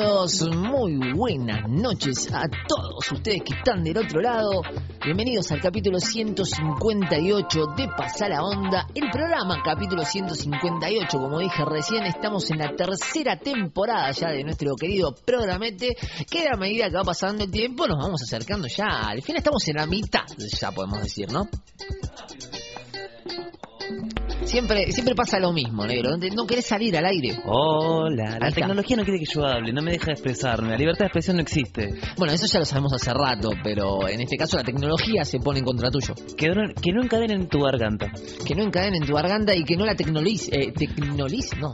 todos, muy buenas noches a todos ustedes que están del otro lado. Bienvenidos al capítulo 158 de Pasá la Onda, el programa capítulo 158, como dije recién, estamos en la tercera temporada ya de nuestro querido programete, que a medida que va pasando el tiempo nos vamos acercando ya, al fin estamos en la mitad, ya podemos decir, ¿no? Siempre pasa lo mismo, negro. No querés salir al aire. Hola, la tecnología no quiere que yo hable, no me deja expresarme. La libertad de expresión no existe. Bueno, eso ya lo sabemos hace rato, pero en este caso la tecnología se pone en contra tuyo. Que no encadenen tu garganta. Que no encadenen tu garganta y que no la tecnologice. No.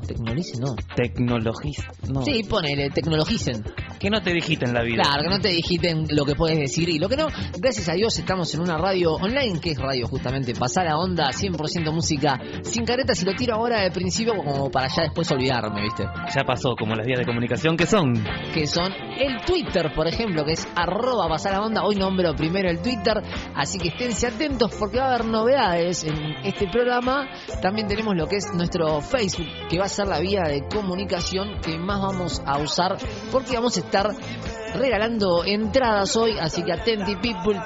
Sí, ponele, tecnologicen. Que no te digiten la vida. Claro, que no te digiten lo que puedes decir y lo que no. Gracias a Dios estamos en una radio online, que es radio justamente Pasá la Onda, 100% música sin caretas, y lo tiro ahora de principio como para ya después olvidarme, ¿viste? Ya pasó, como las vías de comunicación que son el Twitter, por ejemplo, que es @pasalaonda. Hoy nombro primero el Twitter, así que esténse atentos porque va a haber novedades en este programa. También tenemos lo que es nuestro Facebook, que va a ser la vía de comunicación que más vamos a usar, porque vamos a estar regalando entradas hoy, así que atenti people,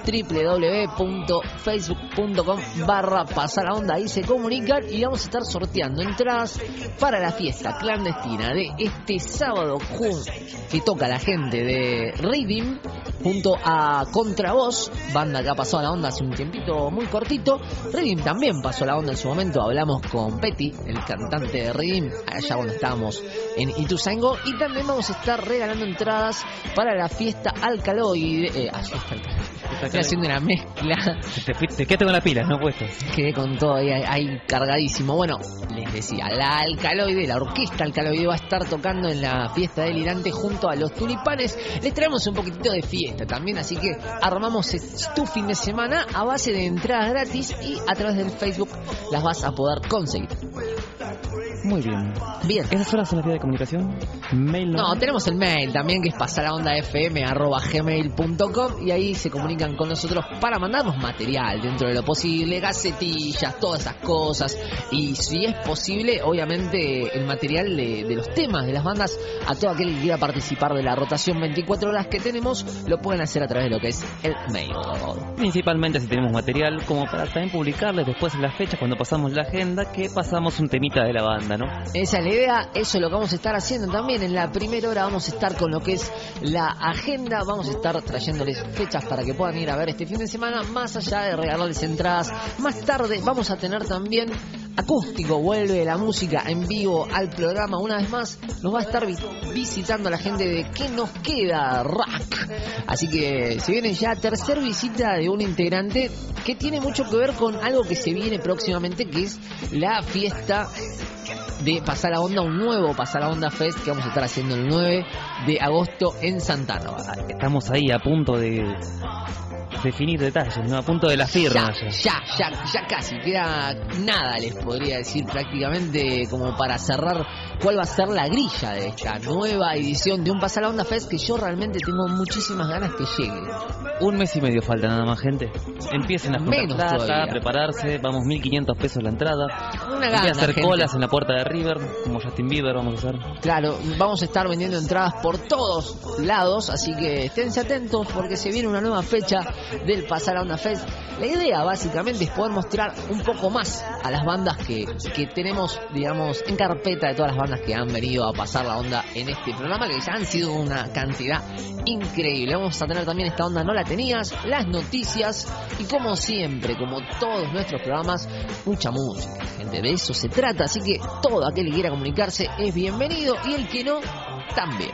www.facebook.com/pasalaonda, ahí se comunican y vamos a estar sorteando entradas para la fiesta clandestina de este sábado que toca la gente de Reading junto a Contravoz, banda que ha pasado a la onda hace un tiempito muy cortito. Reading también pasó a la onda en su momento, hablamos con Petty, el cantante de Reading, allá cuando estábamos en Ituzaingó, y también vamos a estar regalando entradas para la fiesta Alcaloide. Estoy haciendo una mezcla. Te quedaste con las pilas, ¿no? Puesto. Quedé con todo ahí cargadísimo. Bueno, les decía, la Alcaloide, la orquesta Alcaloide va a estar tocando en la fiesta delirante junto a los Tulipanes. Les traemos un poquitito de fiesta también, así que armamos tu fin de semana a base de entradas gratis y a través del Facebook las vas a poder conseguir. Muy bien. ¿Esas son las vías de comunicación? ¿Mail? No, tenemos el mail también, que es pasalaondafm@gmail.com, y ahí se comunican con nosotros para mandarnos material dentro de lo posible, gacetillas, todas esas cosas, y si es posible, obviamente el material de los temas de las bandas. A todo aquel que quiera participar de la rotación 24 horas que tenemos, lo pueden hacer a través de lo que es el mail. Principalmente si tenemos material, como para también publicarles después en las fechas, cuando pasamos la agenda, que pasamos un temita de la banda, ¿no? Esa es la idea, eso es lo que vamos a estar haciendo también. En la primera hora vamos a estar con lo que es la agenda, vamos a estar trayéndoles fechas para que puedan ir a ver este fin de semana, más allá de regalarles entradas. Más tarde vamos a tener también acústico, vuelve la música en vivo al programa una vez más. Nos va a estar visitando la gente de ¿Qué nos queda? Rock. Así que se viene ya tercer visita de un integrante que tiene mucho que ver con algo que se viene próximamente, que es la fiesta de Pasá la Onda, un nuevo Pasá la Onda Fest que vamos a estar haciendo el 9 de agosto en Santana. Estamos ahí a punto de definir detalles, ¿no? A punto de la firma. Ya casi, queda nada, les podría decir, prácticamente como para cerrar cuál va a ser la grilla de esta nueva edición de un Pasá la Onda Fest, que yo realmente tengo muchísimas ganas que llegue. Un mes y medio falta nada más, gente. Empiecen a juntar plata, a prepararse. Vamos, 1.500 pesos la entrada. Una gana, a hacer gente. Colas en la puerta de River, como Justin Bieber vamos a hacer. Claro, vamos a estar vendiendo entradas por todos lados, así que esténse atentos porque se viene una nueva fecha del Pasá la Onda Fest. La idea básicamente es poder mostrar un poco más a las bandas que tenemos, digamos, en carpeta, de todas las bandas que han venido a pasar la onda en este programa, que ya han sido una cantidad increíble. Vamos a tener también esta onda No la tenías, las noticias y, como siempre, como todos nuestros programas, mucha música, gente, de eso se trata, así que todo aquel que quiera comunicarse es bienvenido y el que no, también.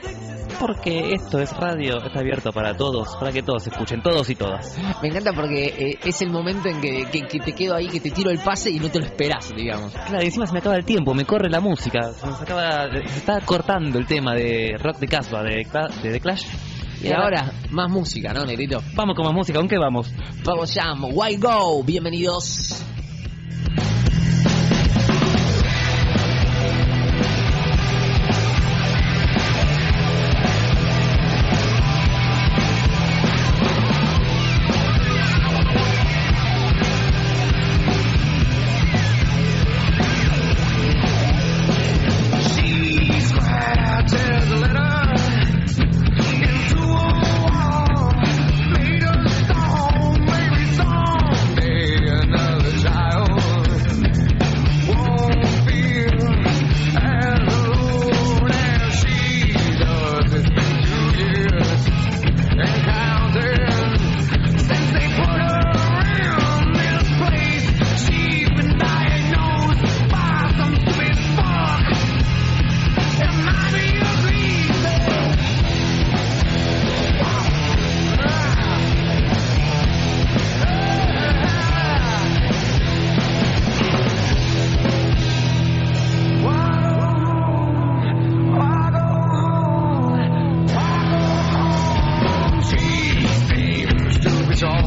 Porque esto es radio, está abierto para todos, para que todos escuchen, todos y todas. Me encanta porque es el momento en que te quedo ahí, que te tiro el pase y no te lo esperás, digamos. Claro, y encima se me acaba el tiempo, me corre la música, se está cortando el tema de Rock de Casbah, de The Clash. Y ahora, más música, ¿no, negrito? Vamos con más música, ¿con qué vamos? Vamos ya, Why Go, bienvenidos. She's glad to the letter.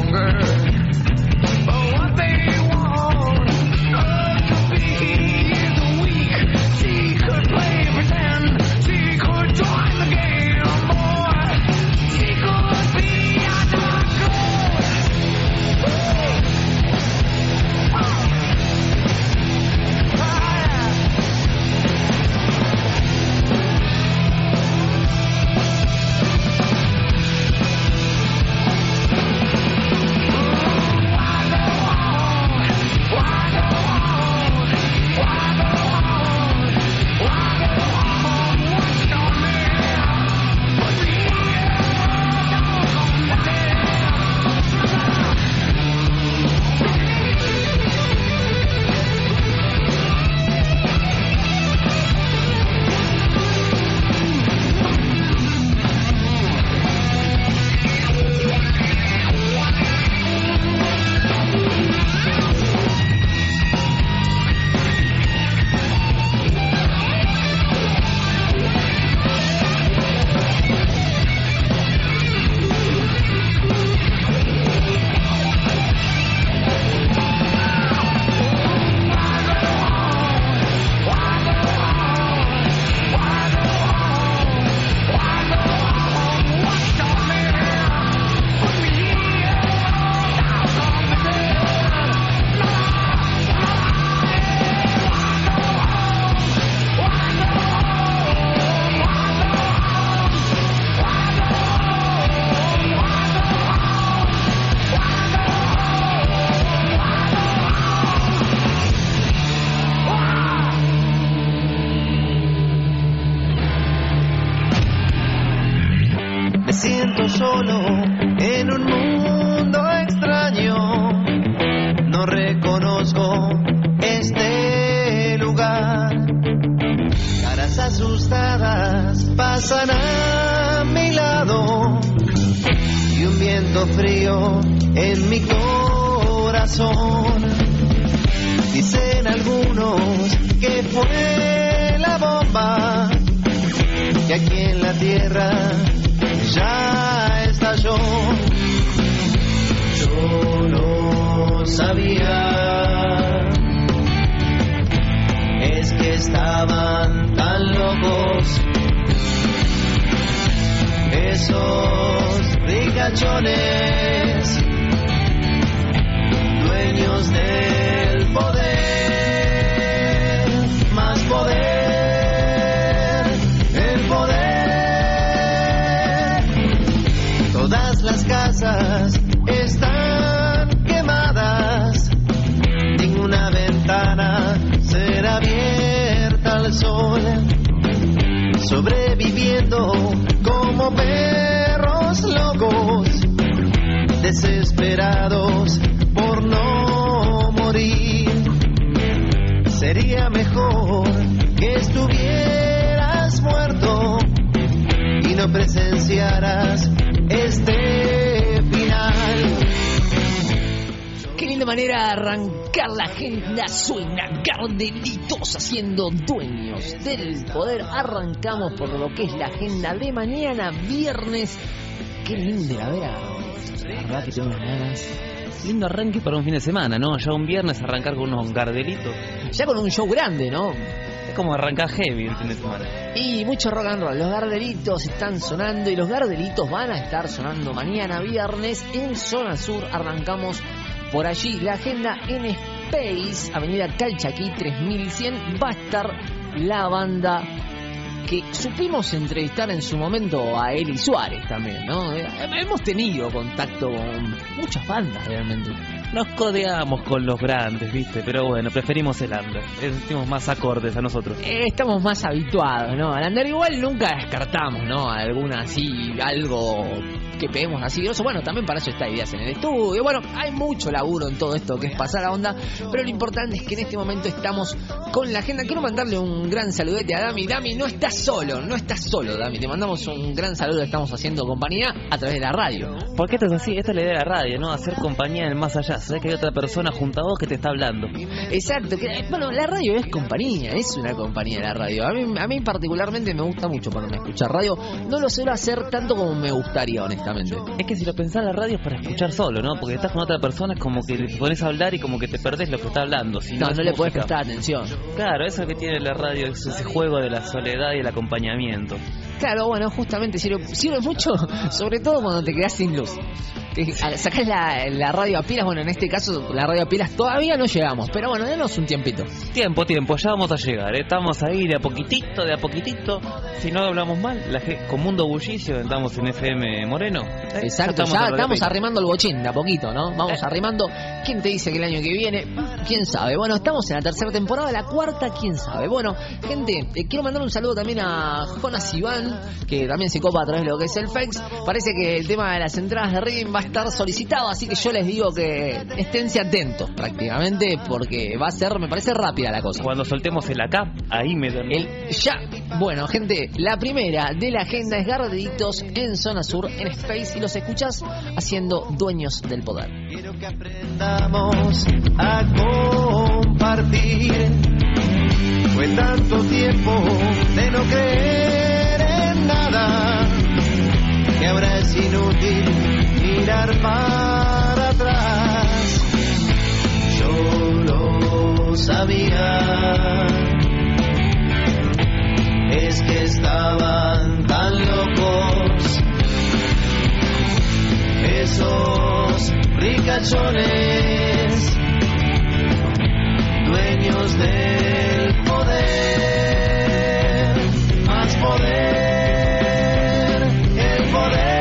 siento solo en un mundo extraño. No reconozco este lugar. Caras asustadas pasan a mi lado y un viento frío en mi corazón. Dicen algunos que fue la bomba que aquí en la tierra ya estalló. Yo no sabía, es que estaban tan locos esos ricachones, dueños del poder, más poder, el poder. Todas las casas están quemadas, ninguna ventana será abierta al sol, sobreviviendo como perros locos, desesperados por no morir. Sería mejor que estuvieras muerto y no presenciaras este final. Qué linda manera de arrancar la agenda. Suena Gardelitos haciendo dueños del poder. Arrancamos por lo que es la agenda de mañana, viernes. Qué lindo la vera. La verdad que tengo unas ganas. Lindo arranque para un fin de semana, ¿no? Ya un viernes arrancar con unos Gardelitos. Ya con un show grande, ¿no? Es como arrancar heavy el fin de semana. Y mucho rock and roll. Los Gardelitos están sonando y los Gardelitos van a estar sonando mañana viernes en Zona Sur. Arrancamos por allí. La agenda en Space, Avenida Calchaquí 3100, va a estar la banda que supimos entrevistar en su momento a Eli Suárez también, ¿no? Hemos tenido contacto con muchas bandas realmente. Nos codeamos con los grandes, ¿viste? Pero bueno, preferimos el under. Estamos más acordes a nosotros. Estamos más habituados, ¿no? Al under igual nunca descartamos, ¿no? Alguna así, algo que peguemos así grosso. Bueno, también para eso está Ideas en el Estudio. Bueno, hay mucho laburo en todo esto que es pasar a onda, pero lo importante es que en este momento estamos con la agenda. Quiero mandarle un gran saludete a Dami. Dami, no estás solo, Dami. Te mandamos un gran saludo, estamos haciendo compañía a través de la radio. ¿Por qué esto es así? Esta es la idea de la radio, ¿no? Hacer compañía en el más allá. Sabes que hay otra persona junto a vos que te está hablando. Exacto, bueno, la radio es compañía, es una compañía la radio. A mí particularmente me gusta mucho ponerme a escuchar radio. No lo suelo hacer tanto como me gustaría, honestamente. Es que si lo pensás, la radio es para escuchar solo, ¿no? Porque estás con otra persona, es como que te pones a hablar y como que te perdés lo que está hablando. Si no le podés música. prestar atención. Claro, eso que tiene la radio es ese juego de la soledad y el acompañamiento. Claro, bueno, justamente sirve mucho, sobre todo cuando te quedás sin luz. Sacás la radio a pilas, bueno, en este caso la radio a pilas todavía no llegamos, pero bueno, denos un tiempito. Tiempo, ya vamos a llegar, ¿eh? Estamos ahí de a poquitito, si no hablamos mal, con Mundo Bullicio, estamos en FM Moreno. Exacto, ya estamos arrimando el bochín de a poquito, ¿no? Vamos arrimando. ¿Quién te dice que el año que viene? ¿Quién sabe? Bueno, estamos en la tercera temporada, la cuarta, ¿quién sabe? Bueno, gente, quiero mandar un saludo también a Jonas Iván, que también se copa a través de lo que es el Fex. Parece que el tema de las entradas de Reading va a estar solicitado, así que yo les digo que esténse atentos prácticamente, porque va a ser, me parece, rápida la cosa. Cuando soltemos el acá, ahí me dan. Ya. Bueno, gente, la primera de la agenda es Gardenitos en Zona Sur, en Space, y los escuchas haciendo Dueños del Poder. Quiero que aprendamos a compartir. Fue tanto tiempo de no creer en nada que ahora es inútil mirar para atrás. Yo lo sabía, es que estaban tan locos esos ricachones, dueños del poder, más poder, el poder.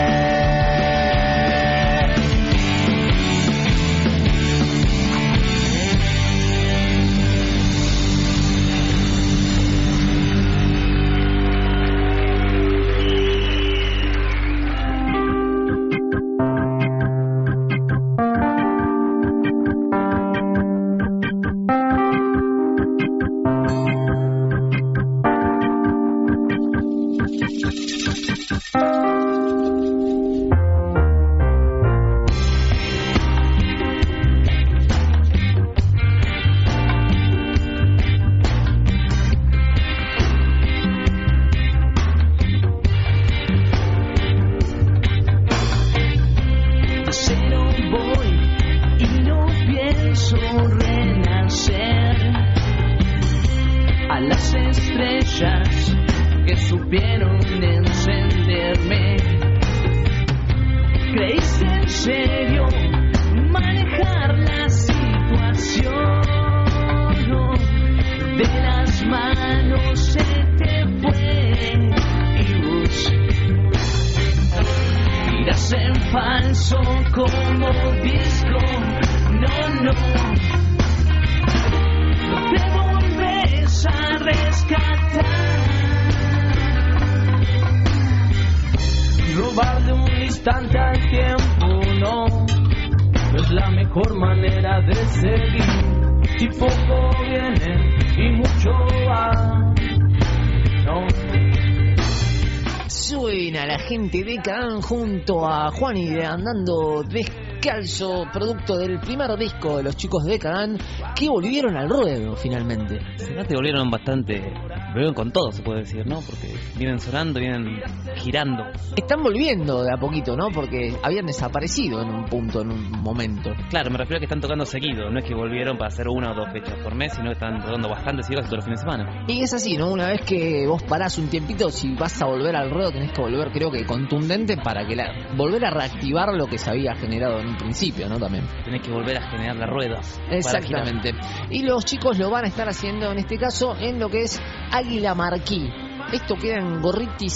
Gente de Cadán junto a Juani de Andando Descalzo, producto del primer disco de los chicos de Cadán, que volvieron al ruedo finalmente. Te volvieron volvieron con todo, se puede decir, ¿no? Porque vienen sonando, vienen girando. Están volviendo de a poquito, ¿no? Porque habían desaparecido en un punto, en un momento. Claro, me refiero a que están tocando seguido, no es que volvieron para hacer 1 o 2 fechas por mes, sino que están tocando bastante seguido todos los fines de semana. Y es así, ¿no? Una vez que vos parás un tiempito, si vas a volver al ruedo, tenés que volver, creo que contundente, para que volver a reactivar lo que se había generado en un principio, ¿no? También. Tenés que volver a generar la rueda. Exactamente. Y los chicos lo van a estar haciendo, en este caso, en lo que es Águila Marquí. Esto queda en Gorriti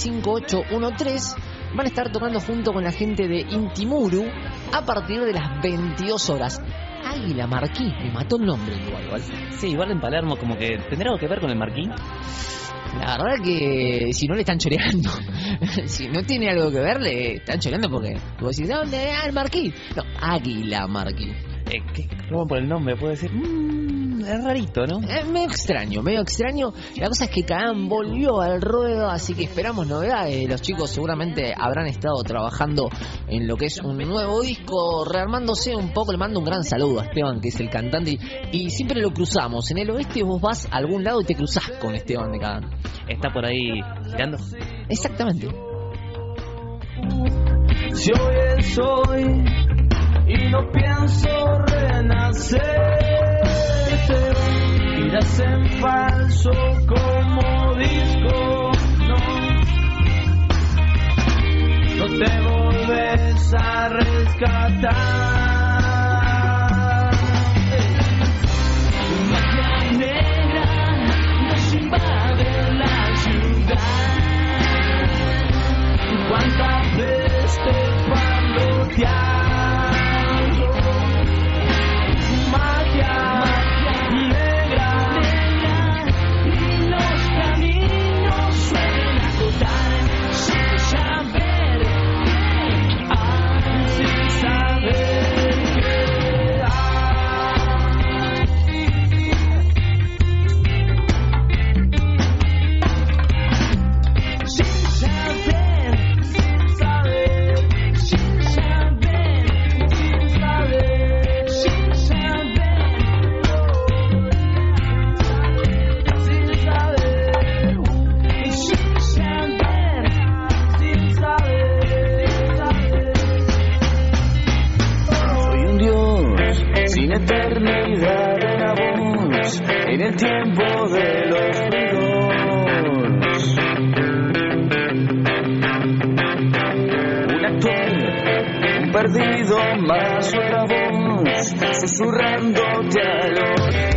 5813. Van a estar tocando junto con la gente de Intimuru a partir de las 22 horas. Águila Marquí, me mató el nombre igual. Sí, igual en Palermo como que tendrá algo que ver con el Marquí. La verdad que si no le están choreando, si no tiene algo que ver, le están choreando porque vos decís, ¿dónde? Ah, el Marquí. No, Águila Marquí. ¿Cómo por el nombre? ¿Puedo decir? Es rarito, ¿no? Es medio extraño. La cosa es que Kagan volvió al ruedo, así que esperamos novedades. Los chicos seguramente habrán estado trabajando en lo que es un nuevo disco, rearmándose un poco. Le mando un gran saludo a Esteban, que es el cantante, y siempre lo cruzamos. En el oeste vos vas a algún lado y te cruzás con Esteban de Kagan. Está por ahí girando. Exactamente. Si hoy es hoy y no pienso renacer, irás en falso como disco, no te volves a rescatar. Magia negra nos invade la ciudad. ¿Cuántas veces te parloteado? Magia negra, y los caminos suelen agotar sin saber qué hay, sin saber qué hay. Sin saber. Sin eternidad en la voz, en el tiempo de los ruidos. Un actor, un perdido, más otra voz, susurrándote a los...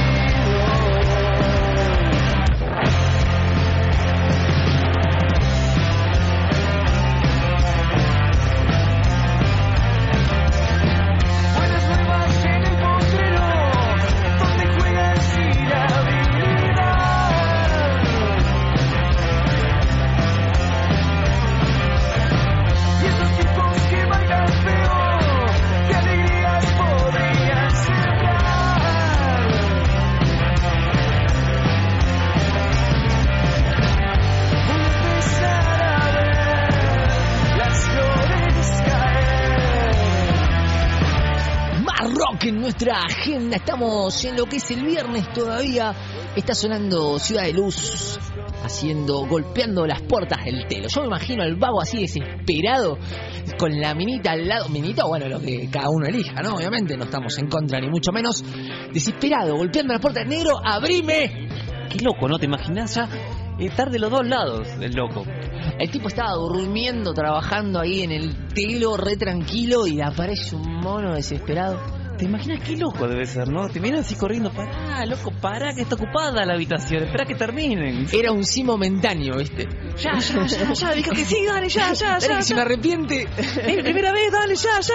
En nuestra agenda estamos en lo que es el viernes todavía. Está sonando Ciudad de Luz, golpeando las puertas del telo. Yo me imagino al vago así desesperado, con la minita al lado. Minita, bueno, lo que cada uno elija, ¿no? Obviamente no estamos en contra ni mucho menos. Desesperado, golpeando las puertas. Negro, abrime. Qué loco, ¿no? ¿Te imaginas ya estar de los dos lados, el loco? El tipo estaba durmiendo, trabajando ahí en el telo, re tranquilo, y le aparece un mono desesperado. ¿Te imaginas qué loco debe ser, no? Te miran así corriendo, pará, loco, pará, que está ocupada la habitación, espera que terminen. Era un sí momentáneo, ¿viste? Ya, dijo que sí, dale, ya. Dale, que se me arrepiente. Es la primera vez, dale,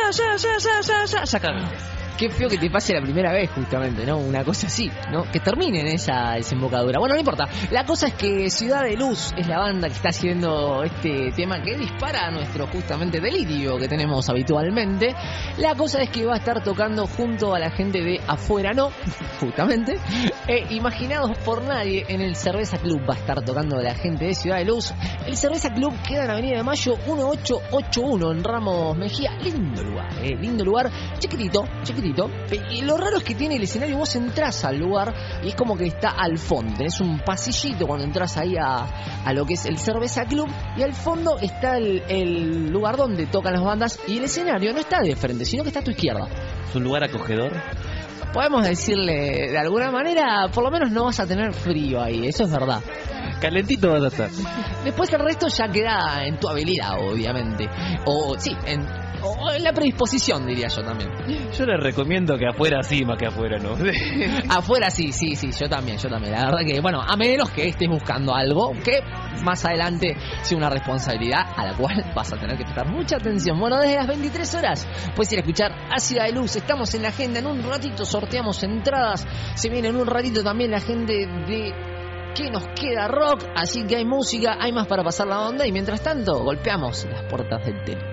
ya, cagó. Qué feo que te pase la primera vez, justamente, ¿no? Una cosa así, ¿no? Que termine en esa desembocadura. Bueno, no importa. La cosa es que Ciudad de Luz es la banda que está haciendo este tema que dispara a nuestro, justamente, delirio que tenemos habitualmente. La cosa es que va a estar tocando junto a la gente de Afuera No, justamente. Imaginados por nadie, en el Cerveza Club va a estar tocando la gente de Ciudad de Luz. El Cerveza Club queda en Avenida de Mayo 1881 en Ramos Mejía. Lindo lugar, chiquitito. Y lo raro es que tiene el escenario, vos entrás al lugar y es como que está al fondo. Tenés un pasillito cuando entras ahí a lo que es el Cerveza Club, y al fondo está el lugar donde tocan las bandas, y el escenario no está de frente, sino que está a tu izquierda. ¿Es un lugar acogedor? Podemos decirle de alguna manera, por lo menos no vas a tener frío ahí, eso es verdad. Calentito vas a estar. Después el resto ya queda en tu habilidad, obviamente. O sí, en la predisposición, diría yo también. Yo les recomiendo que afuera sí, más que afuera no. Afuera sí, yo también. La verdad que, bueno, a menos que estés buscando algo que más adelante sea una responsabilidad a la cual vas a tener que prestar mucha atención. Bueno, desde las 23 horas puedes ir a escuchar a Ciudad de Luz. Estamos en la agenda, en un ratito sorteamos entradas. Se viene en un ratito también la gente de ¿Qué nos queda rock? Así que hay música, hay más para pasar la onda, y mientras tanto golpeamos las puertas del telo.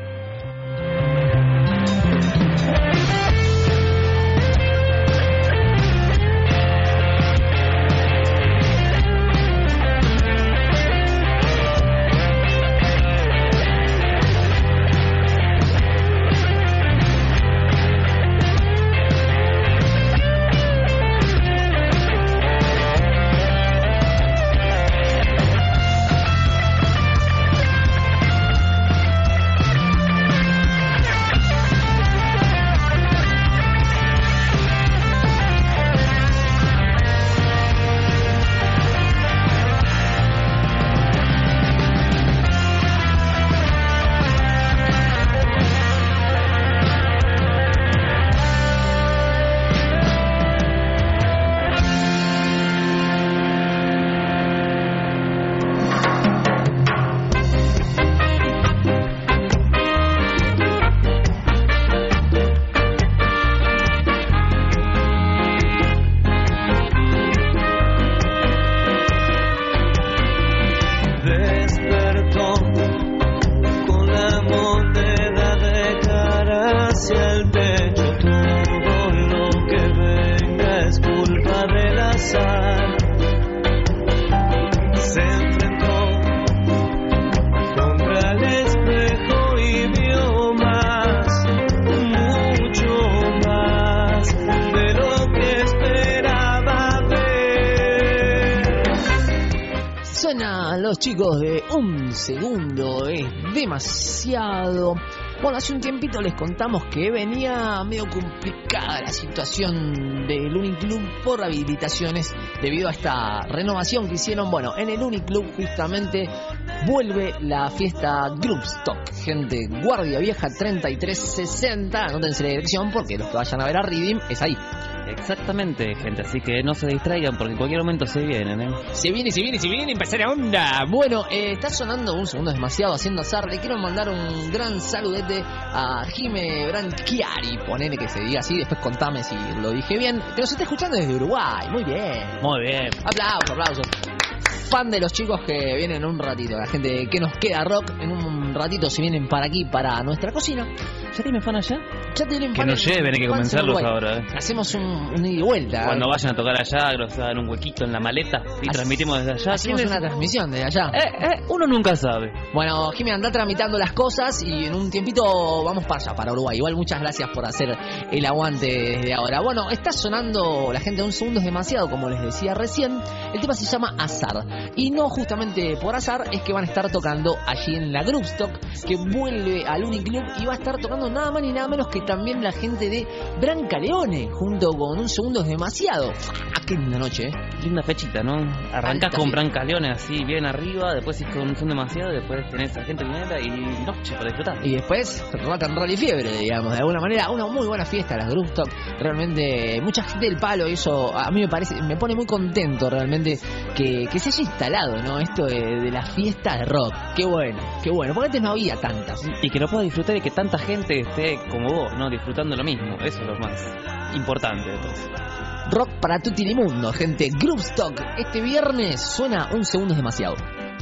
los chicos de Un Segundo es Demasiado. Bueno, hace un tiempito les contamos que venía medio complicada la situación del Uniclub por habilitaciones debido a esta renovación que hicieron. Bueno, en el Uniclub justamente vuelve la fiesta Groupstock. Gente, Guardia Vieja 3360, anótense la dirección porque los que vayan a ver a Reading es ahí. Exactamente, gente, así que no se distraigan porque en cualquier momento se vienen, ¿eh? Se viene, empezar la onda. Bueno, está sonando Un Segundo Demasiado haciendo azar. Le quiero mandar un gran saludete a Jime Branchiari, ponele que se diga así, después contame si lo dije bien. Que nos está escuchando desde Uruguay, muy bien. Muy bien. Aplausos. Fan de los chicos que vienen en un ratito, la gente que nos queda rock, en un ratito se vienen para aquí, para nuestra cocina. ¿Ya tienen fan allá? Ya tienen que fan. nos lleven, hay que comenzarlos ahora, ¿eh? Hacemos un ida y vuelta. Cuando vayan a tocar allá, nos dan un huequito en la maleta y transmitimos desde allá. Hacemos una transmisión desde allá. Uno nunca sabe. Bueno, Jimmy, anda tramitando las cosas y en un tiempito vamos para allá, para Uruguay. Igual muchas gracias por hacer el aguante desde ahora. Bueno, está sonando la gente de Un Segundo es Demasiado, como les decía recién. El tema se llama Azar. Y no justamente por azar, es que van a estar tocando allí en la Groupstock, que vuelve al Uniclub y va a estar tocando nada más ni nada menos que también la gente de Brancaleone, junto con Un Segundo es Demasiado. Qué linda noche, Linda fechita, ¿no? Arrancás con Brancaleone así bien arriba, después con Un Segundo Demasiado, después tenés a gente linda y noche para disfrutar. Y después rock and roll y fiebre, digamos, de alguna manera. Una muy buena fiesta, las Groupstock. Realmente, mucha gente del palo, y eso a mí me pone muy contento realmente que se haya instalado, ¿no? Esto de la fiesta de rock. Qué bueno, porque antes no había tantas. Y que lo pueda disfrutar y que tanta gente esté como vos, ¿no? Disfrutando lo mismo. Eso es lo más importante de todo. Rock para tutti el mundo, gente. Groupstock. Este viernes suena Un Segundo es Demasiado.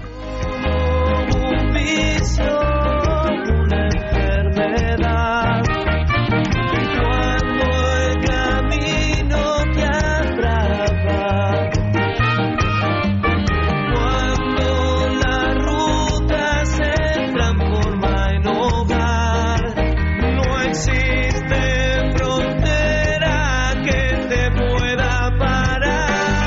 Un vicio, una enfermedad. Cuando el camino te atrapa, cuando la ruta se transforma en hogar, no existe frontera que te pueda parar.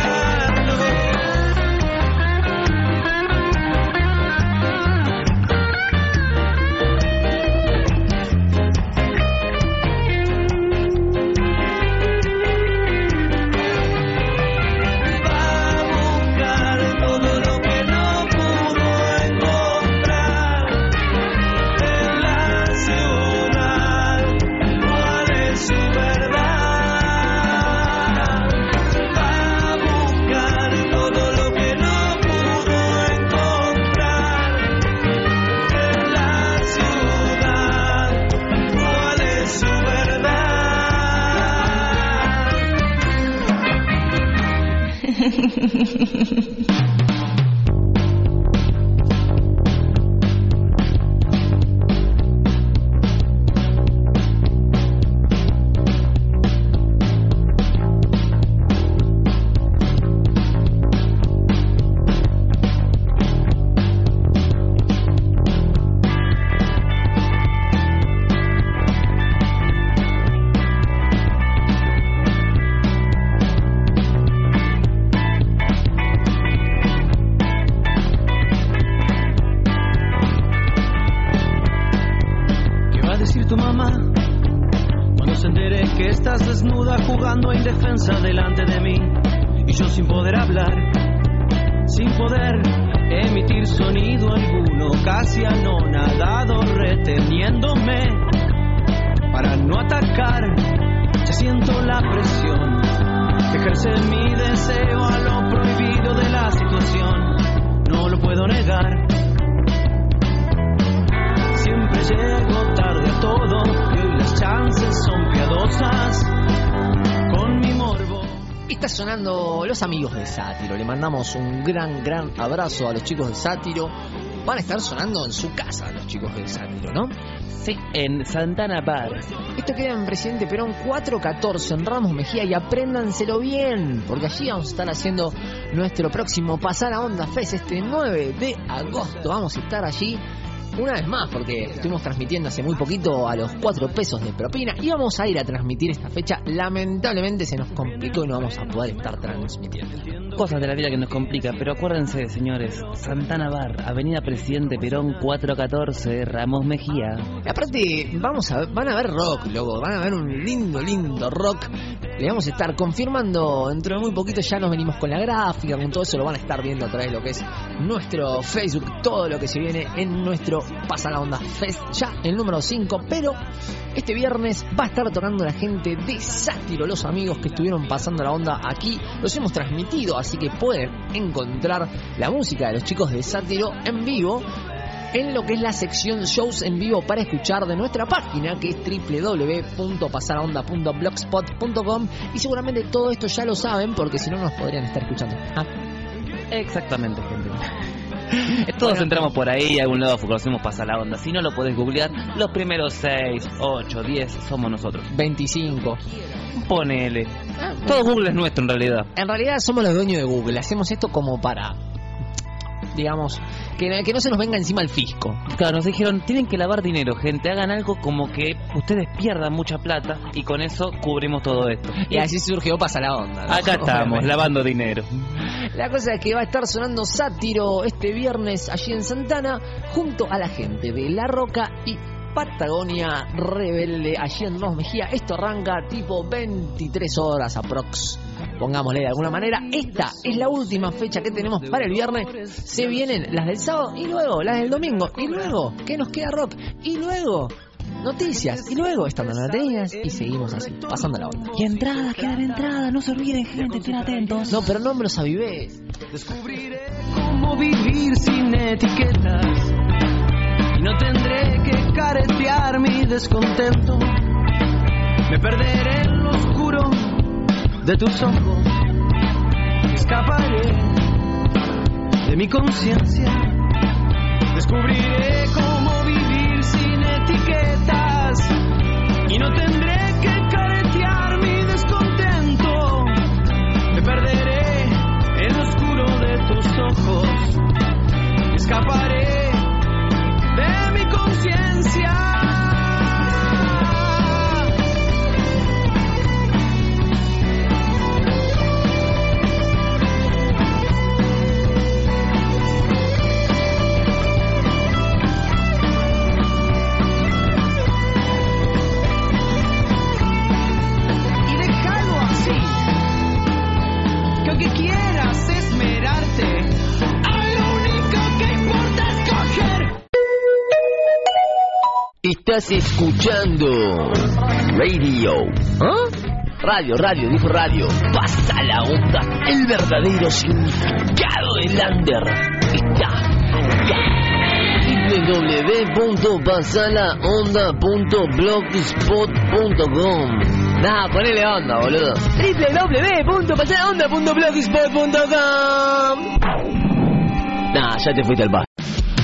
Delante de mí y yo sin poder hablar, sin poder emitir sonido alguno, casi anonadado, reteniéndome para no atacar. Ya siento la presión que ejerce mi deseo a lo prohibido de la situación, no lo puedo negar. Siempre llego tarde a todo y hoy las chances son piadosas. Está sonando Los Amigos de Sátiro. Le mandamos un gran abrazo a los chicos de Sátiro. Van a estar sonando en su casa los chicos de Sátiro, ¿no? Sí, en Santana Bar. Esto queda en Presidente Perón 414 en Ramos Mejía, y apréndanselo bien, porque allí vamos a estar haciendo nuestro próximo Pasar a Onda Fest este 9 de agosto. Vamos a estar allí una vez más, porque estuvimos transmitiendo hace muy poquito a los 4 pesos de propina y vamos a ir a transmitir esta fecha. Lamentablemente se nos complicó y no vamos a poder estar transmitiendo. Cosas de la vida que nos complica, pero acuérdense, señores, Santana Bar, Avenida Presidente Perón 414, Ramos Mejía. Y aparte, van a ver rock, loco, van a ver un lindo rock. Le vamos a estar confirmando dentro de muy poquito, ya nos venimos con la gráfica, con todo eso lo van a estar viendo a través de lo que es nuestro Facebook, todo lo que se viene en nuestro Pasa la Onda Fest, ya el número 5, pero este viernes va a estar tocando la gente de Sátiro, los amigos que estuvieron pasando la onda aquí, los hemos transmitido, así que pueden encontrar la música de los chicos de Sátiro en vivo en lo que es la sección shows en vivo para escuchar de nuestra página, que es www.pasalaonda.blogspot.com, y seguramente todo esto ya lo saben porque si no nos podrían estar escuchando. Exactamente, gente. Todos entramos por ahí, a algún lado conocemos Pasa la Onda. Si no lo podés googlear, los primeros 6, 8, 10 somos nosotros. 25. Ponele. Todo Google es nuestro en realidad. En realidad somos los dueños de Google. Hacemos esto como para, digamos, que no se nos venga encima el fisco. Claro, nos dijeron, tienen que lavar dinero, gente, hagan algo como que ustedes pierdan mucha plata y con eso cubrimos todo esto. Y así surgió Pasa la Onda, ¿no? Acá estamos, lavando dinero. La cosa es que va a estar sonando Sátiro este viernes allí en Santana, junto a la gente de La Roca y Patagonia Rebelde allí en Ramos Mejía. Esto arranca tipo 23 horas aprox, pongámosle de alguna manera. Esta es la última fecha que tenemos para el viernes. Se vienen las del sábado y luego las del domingo. Y luego, ¿qué nos queda, rock? Y luego noticias. Y luego están las noticias y seguimos así, pasando la onda. Y entradas, quedan entradas, no se olviden, gente, estén atentos. No, pero no me los avivé. Descubriré cómo vivir sin etiquetas y no tendré que caretear mi descontento. Me perderé en lo oscuro de tus ojos, escaparé de mi conciencia. Descubriré cómo vivir sin etiquetas y no tendré que caretear mi descontento. Me perderé en lo oscuro de tus ojos, escaparé de mi conciencia. Estás escuchando Radio, dijo radio. Pasa la Onda, el verdadero significado del under está acá. www.pasalaonda.blogspot.com. Nah, ponele onda, boludo. www.pasalaonda.blogspot.com. Nah, ya te fuiste al bar.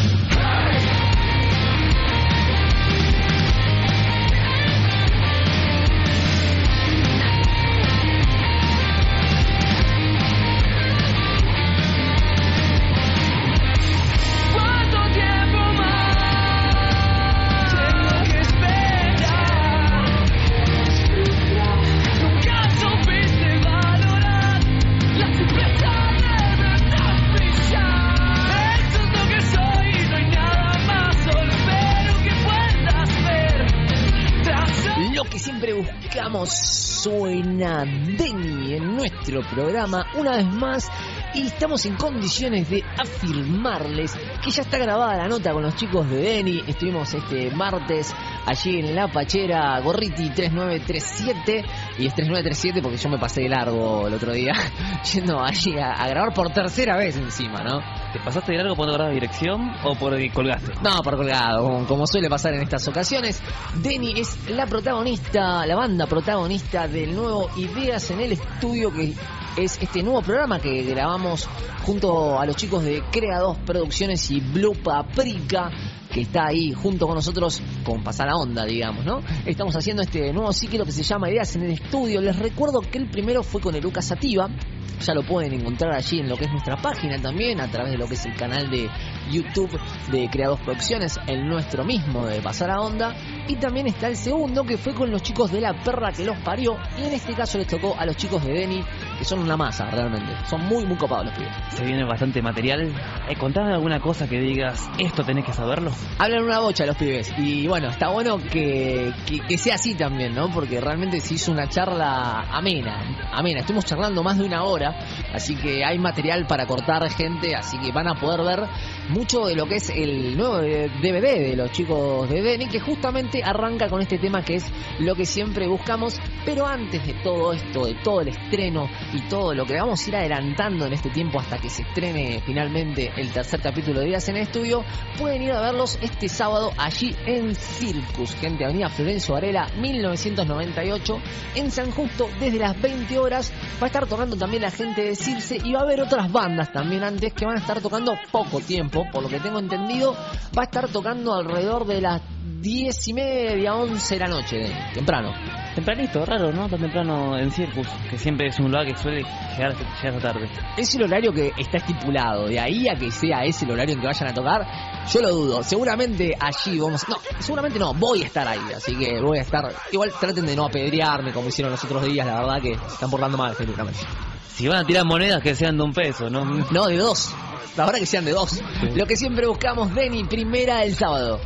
Suena Denny en nuestro programa una vez más y estamos en condiciones de afirmarles que ya está grabada la nota con los chicos de Denny. Estuvimos este martes allí en La Pachera, Gorriti 3937, y es 3937 porque yo me pasé de largo el otro día yendo allí a grabar por tercera vez encima, ¿no? ¿Te pasaste de largo por no grabar dirección o por colgaste? No, por colgado, como suele pasar en estas ocasiones. Denny es la protagonista, la banda protagonista del nuevo Ideas en el Estudio, que es este nuevo programa que grabamos junto a los chicos de Crea2 Producciones y Blue Paprika, que está ahí junto con nosotros con Pasa la Onda, digamos, ¿no? Estamos haciendo este nuevo ciclo que se llama Ideas en el Estudio. Les recuerdo que el primero fue con Eruca Sativa. Ya lo pueden encontrar allí en lo que es nuestra página también, a través de lo que es el canal de YouTube de Creados Producciones, el nuestro mismo de Pasar a Onda. Y también está el segundo, que fue con los chicos de La Perra que los parió. Y en este caso les tocó a los chicos de Denny, que son una masa realmente. Son muy, muy copados los pibes. Se viene bastante material. Contame alguna cosa que digas, esto tenés que saberlo. Hablan una bocha los pibes. Y bueno, está bueno que sea así también, ¿no? Porque realmente se hizo una charla amena. Estuvimos charlando más de una hora. Así que hay material para cortar, gente. Así que van a poder ver mucho de lo que es el nuevo DVD de los chicos de Denny, que justamente arranca con este tema que es lo que siempre buscamos. Pero antes de todo esto, de todo el estreno y todo lo que vamos a ir adelantando en este tiempo hasta que se estrene finalmente el tercer capítulo de Días en el Estudio, pueden ir a verlos este sábado allí en Circus, gente, Avenida Florencio Varela 1998 en San Justo, desde las 20 horas. Va a estar tocando también la gente de Circe y va a haber otras bandas también antes que van a estar tocando poco tiempo, por lo que tengo entendido. Va a estar tocando alrededor de las 10:30, 11 de la noche, temprano. Tempranito, raro, ¿no? Tan temprano en Circus, que siempre es un lugar que suele llegar tarde. Es el horario que está estipulado, de ahí a que sea ese el horario en que vayan a tocar, yo lo dudo. Seguramente allí seguramente no, voy a estar ahí, así que voy a estar. Igual traten de no apedrearme como hicieron los otros días, la verdad que se están portando mal, seguramente. Si van a tirar monedas, que sean de $1, ¿no? No, de 2. La verdad que sean de 2. Sí. Lo que siempre buscamos, Denny, primera el sábado.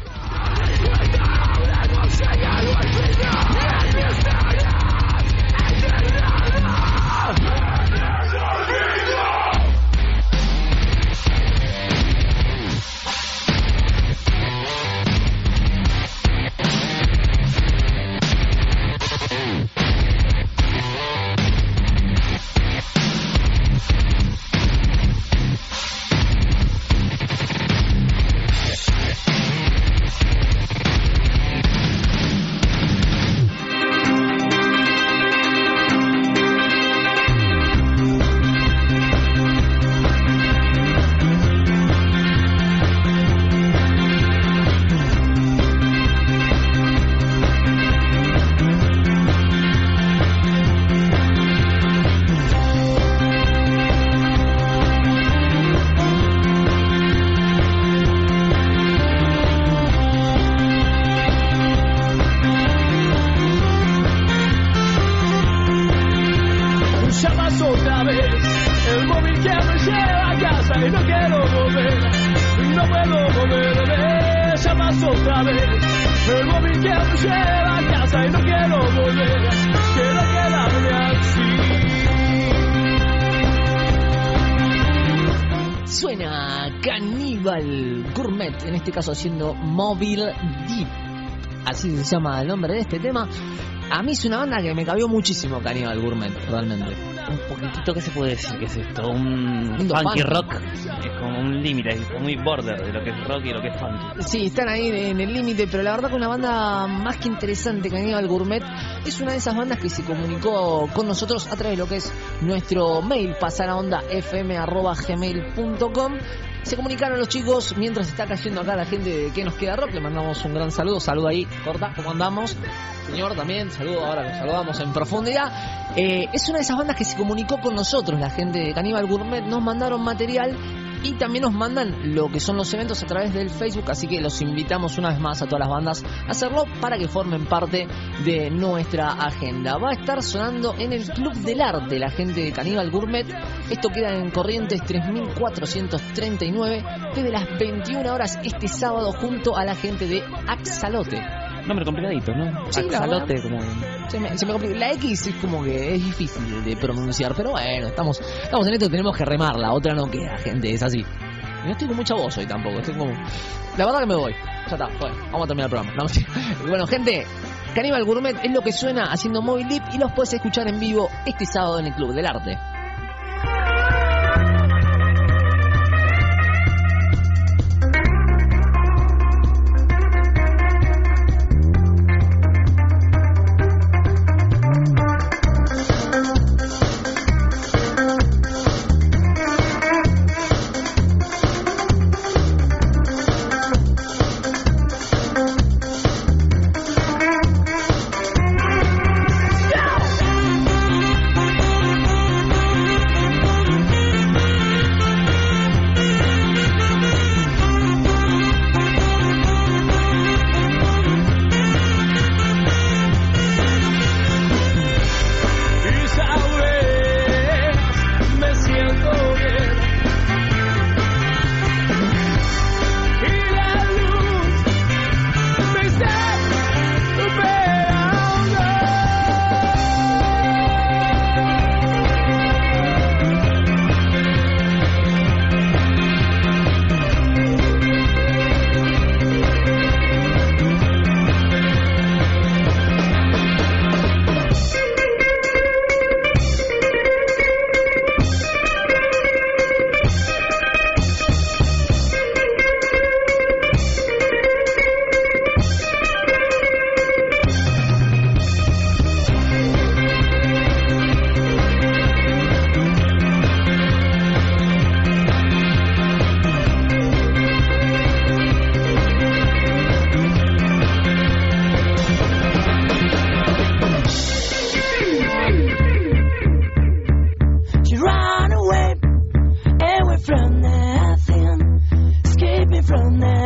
Suena Cannibal Gourmet, en este caso haciendo Mobile Deep, así se llama el nombre de este tema. A mí es una banda que me cabió muchísimo, Cannibal Gourmet, realmente. Un poquitito, ¿qué se puede decir que es esto? Un funky rock. Es como un límite, es muy border de lo que es rock y lo que es funky. Sí, están ahí en el límite, pero la verdad que una banda más que interesante, Cannibal Gourmet, es una de esas bandas que se comunicó con nosotros a través de lo que es nuestro mail, pasarahondafm@gmail.com. Se comunicaron los chicos mientras está cayendo acá la gente de Que Nos Queda Rock. Le mandamos un gran saludo ahí, Corta, ¿cómo andamos? Señor, también, saludo, ahora nos saludamos en profundidad. Es una de esas bandas que se comunicó con nosotros, la gente de Cannibal Gourmet. Nos mandaron material y también nos mandan lo que son los eventos a través del Facebook, así que los invitamos una vez más a todas las bandas a hacerlo para que formen parte de nuestra agenda. Va a estar sonando en el Club del Arte la gente de Cannibal Gourmet. Esto queda en Corrientes 3439 desde las 21 horas este sábado junto a la gente de Axalote. Nombre complicadito, ¿no? Sí, Axalote, como... Se me complica. La X es como que es difícil de pronunciar, pero bueno, estamos en esto, tenemos que remar, la otra no queda, gente, es así. No estoy con mucha voz hoy tampoco, estoy como... La verdad que me voy. Ya está, bueno, vamos a terminar el programa. No, bueno, gente, Cannibal Gourmet es lo que suena haciendo Mobile Deep y los puedes escuchar en vivo este sábado en el Club del Arte.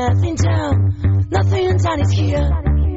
nothing down, nothing done is here.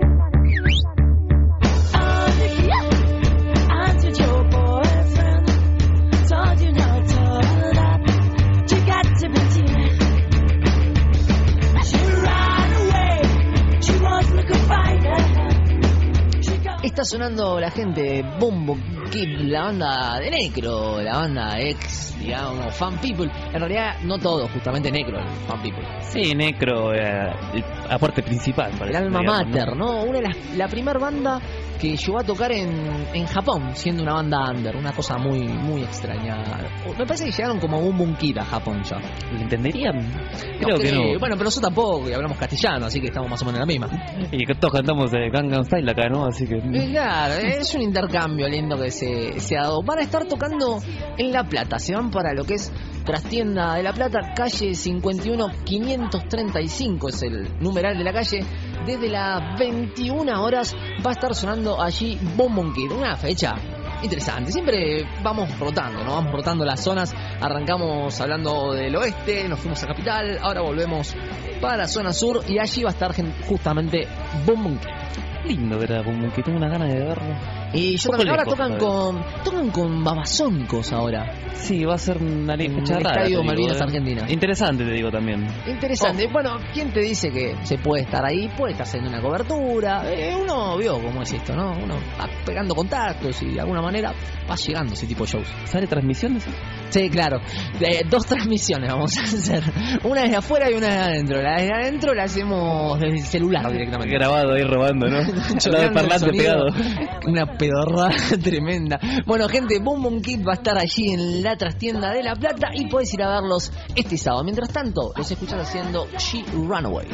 Answered your boyfriend, told you not to that you got to be dear. She ran away, she wasn't a good fighter. Está sonando la gente Bumbo Kid, la banda de Necro, la banda ex, digamos, Fan People. En realidad no todo, justamente Necro, el Fan People. Sí, Necro, el aporte principal. El alma mater, ¿no? La primera banda que llegó a tocar en Japón, siendo una banda under, una cosa muy muy extraña. Me parece que llegaron como Boom Boom Kid a Japón ya. ¿Lo entenderían? Creo que no. Bueno, pero nosotros tampoco, y hablamos castellano, así que estamos más o menos en la misma. Y que todos cantamos Gangnam Style acá, ¿no? Así que... Claro, es un intercambio lindo que se ha dado. Van a estar tocando en La Plata, se van para lo que es Trastienda de La Plata, calle 51 535 es el numeral de la calle. Desde las 21 horas va a estar sonando allí Boom Boom Kid, una fecha interesante. Siempre vamos rotando, ¿no? Vamos rotando las zonas. Arrancamos hablando del oeste, nos fuimos a Capital, ahora volvemos para la zona sur y allí va a estar justamente Boom Boom Kid. Lindo ver a Boom Boom Kid, tengo unas ganas de verlo. Y yo también, ahora tocan con Babasónicos ahora. Sí, va a ser una fecha rara. Estadio Malvinas, Argentina. Interesante, te digo también. Interesante. Bueno, ¿quién te dice que se puede estar ahí? Puede estar haciendo una cobertura. Uno vio cómo es esto, ¿no? Uno va pegando contactos y de alguna manera va llegando a ese tipo de shows. ¿Sale transmisión de eso? Sí, claro. 2 transmisiones vamos a hacer. Una desde afuera y una desde adentro. La desde adentro la hacemos desde el celular directamente. Grabado ahí robando, ¿no? Lo de parlante pegado. Una pedorra tremenda. Bueno, gente, Boom Boom Kid va a estar allí en la Trastienda de La Plata y podés ir a verlos este sábado. Mientras tanto, los escuchás haciendo She Ran Away.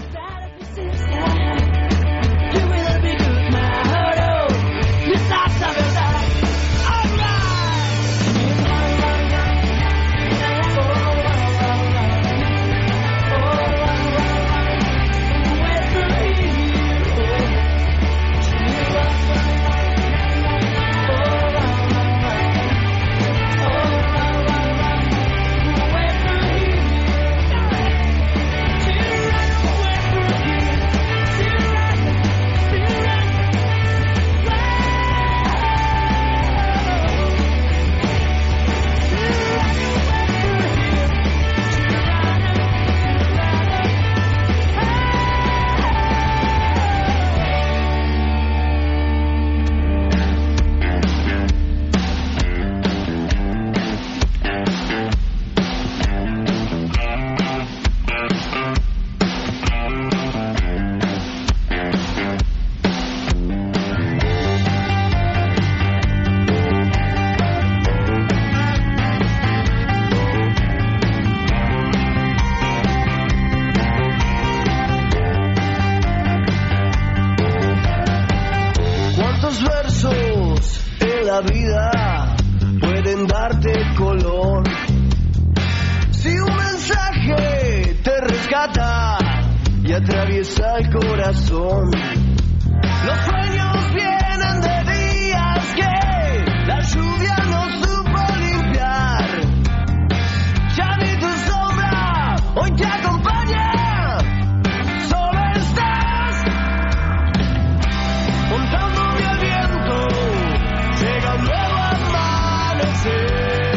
la vida pueden darte color. Si un mensaje te rescata y atraviesa el corazón, los sueños vienen de días que la lluvia no supo limpiar. Ya ni tu sombra hoy te acompaña, solo estás montándome al viento. Llega un nuevo amanecer,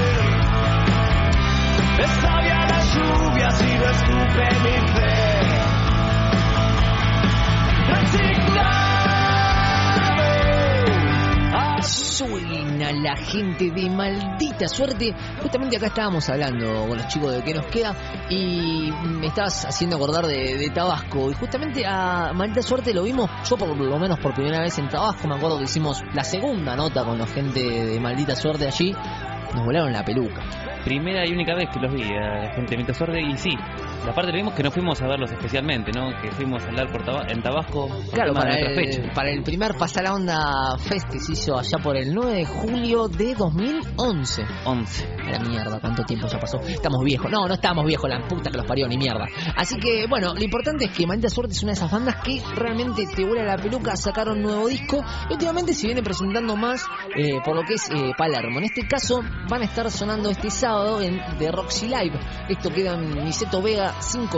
es sabia la lluvia si no escupe mi fe. Suena la gente de Maldita Suerte. Justamente acá estábamos hablando con los chicos de qué nos queda y me estabas haciendo acordar de Tabasco. Y justamente a Maldita Suerte lo vimos, yo por lo menos por primera vez en Tabasco. Me acuerdo que hicimos la segunda nota con la gente de Maldita Suerte allí. Nos volaron la peluca. Primera y única vez que los vi a la gente de Maldita Suerte. Y sí, la parte que vimos que no fuimos a verlos especialmente, ¿no? Que fuimos a hablar en Tabasco. Claro, para el primer Pasa la Onda Fest que se hizo allá por el 9 de julio de 2011. 11. A la mierda, ¿cuánto tiempo ya pasó? Estamos viejos. No estamos viejos, la puta que los parió, ni mierda. Así que, bueno, lo importante es que Maldita Suerte es una de esas bandas que realmente te vuela la peluca. Sacaron un nuevo disco y últimamente se viene presentando más por lo que es Palermo. En este caso van a estar sonando este sábado en The Roxy Live. Esto queda en Niceto Vega Plata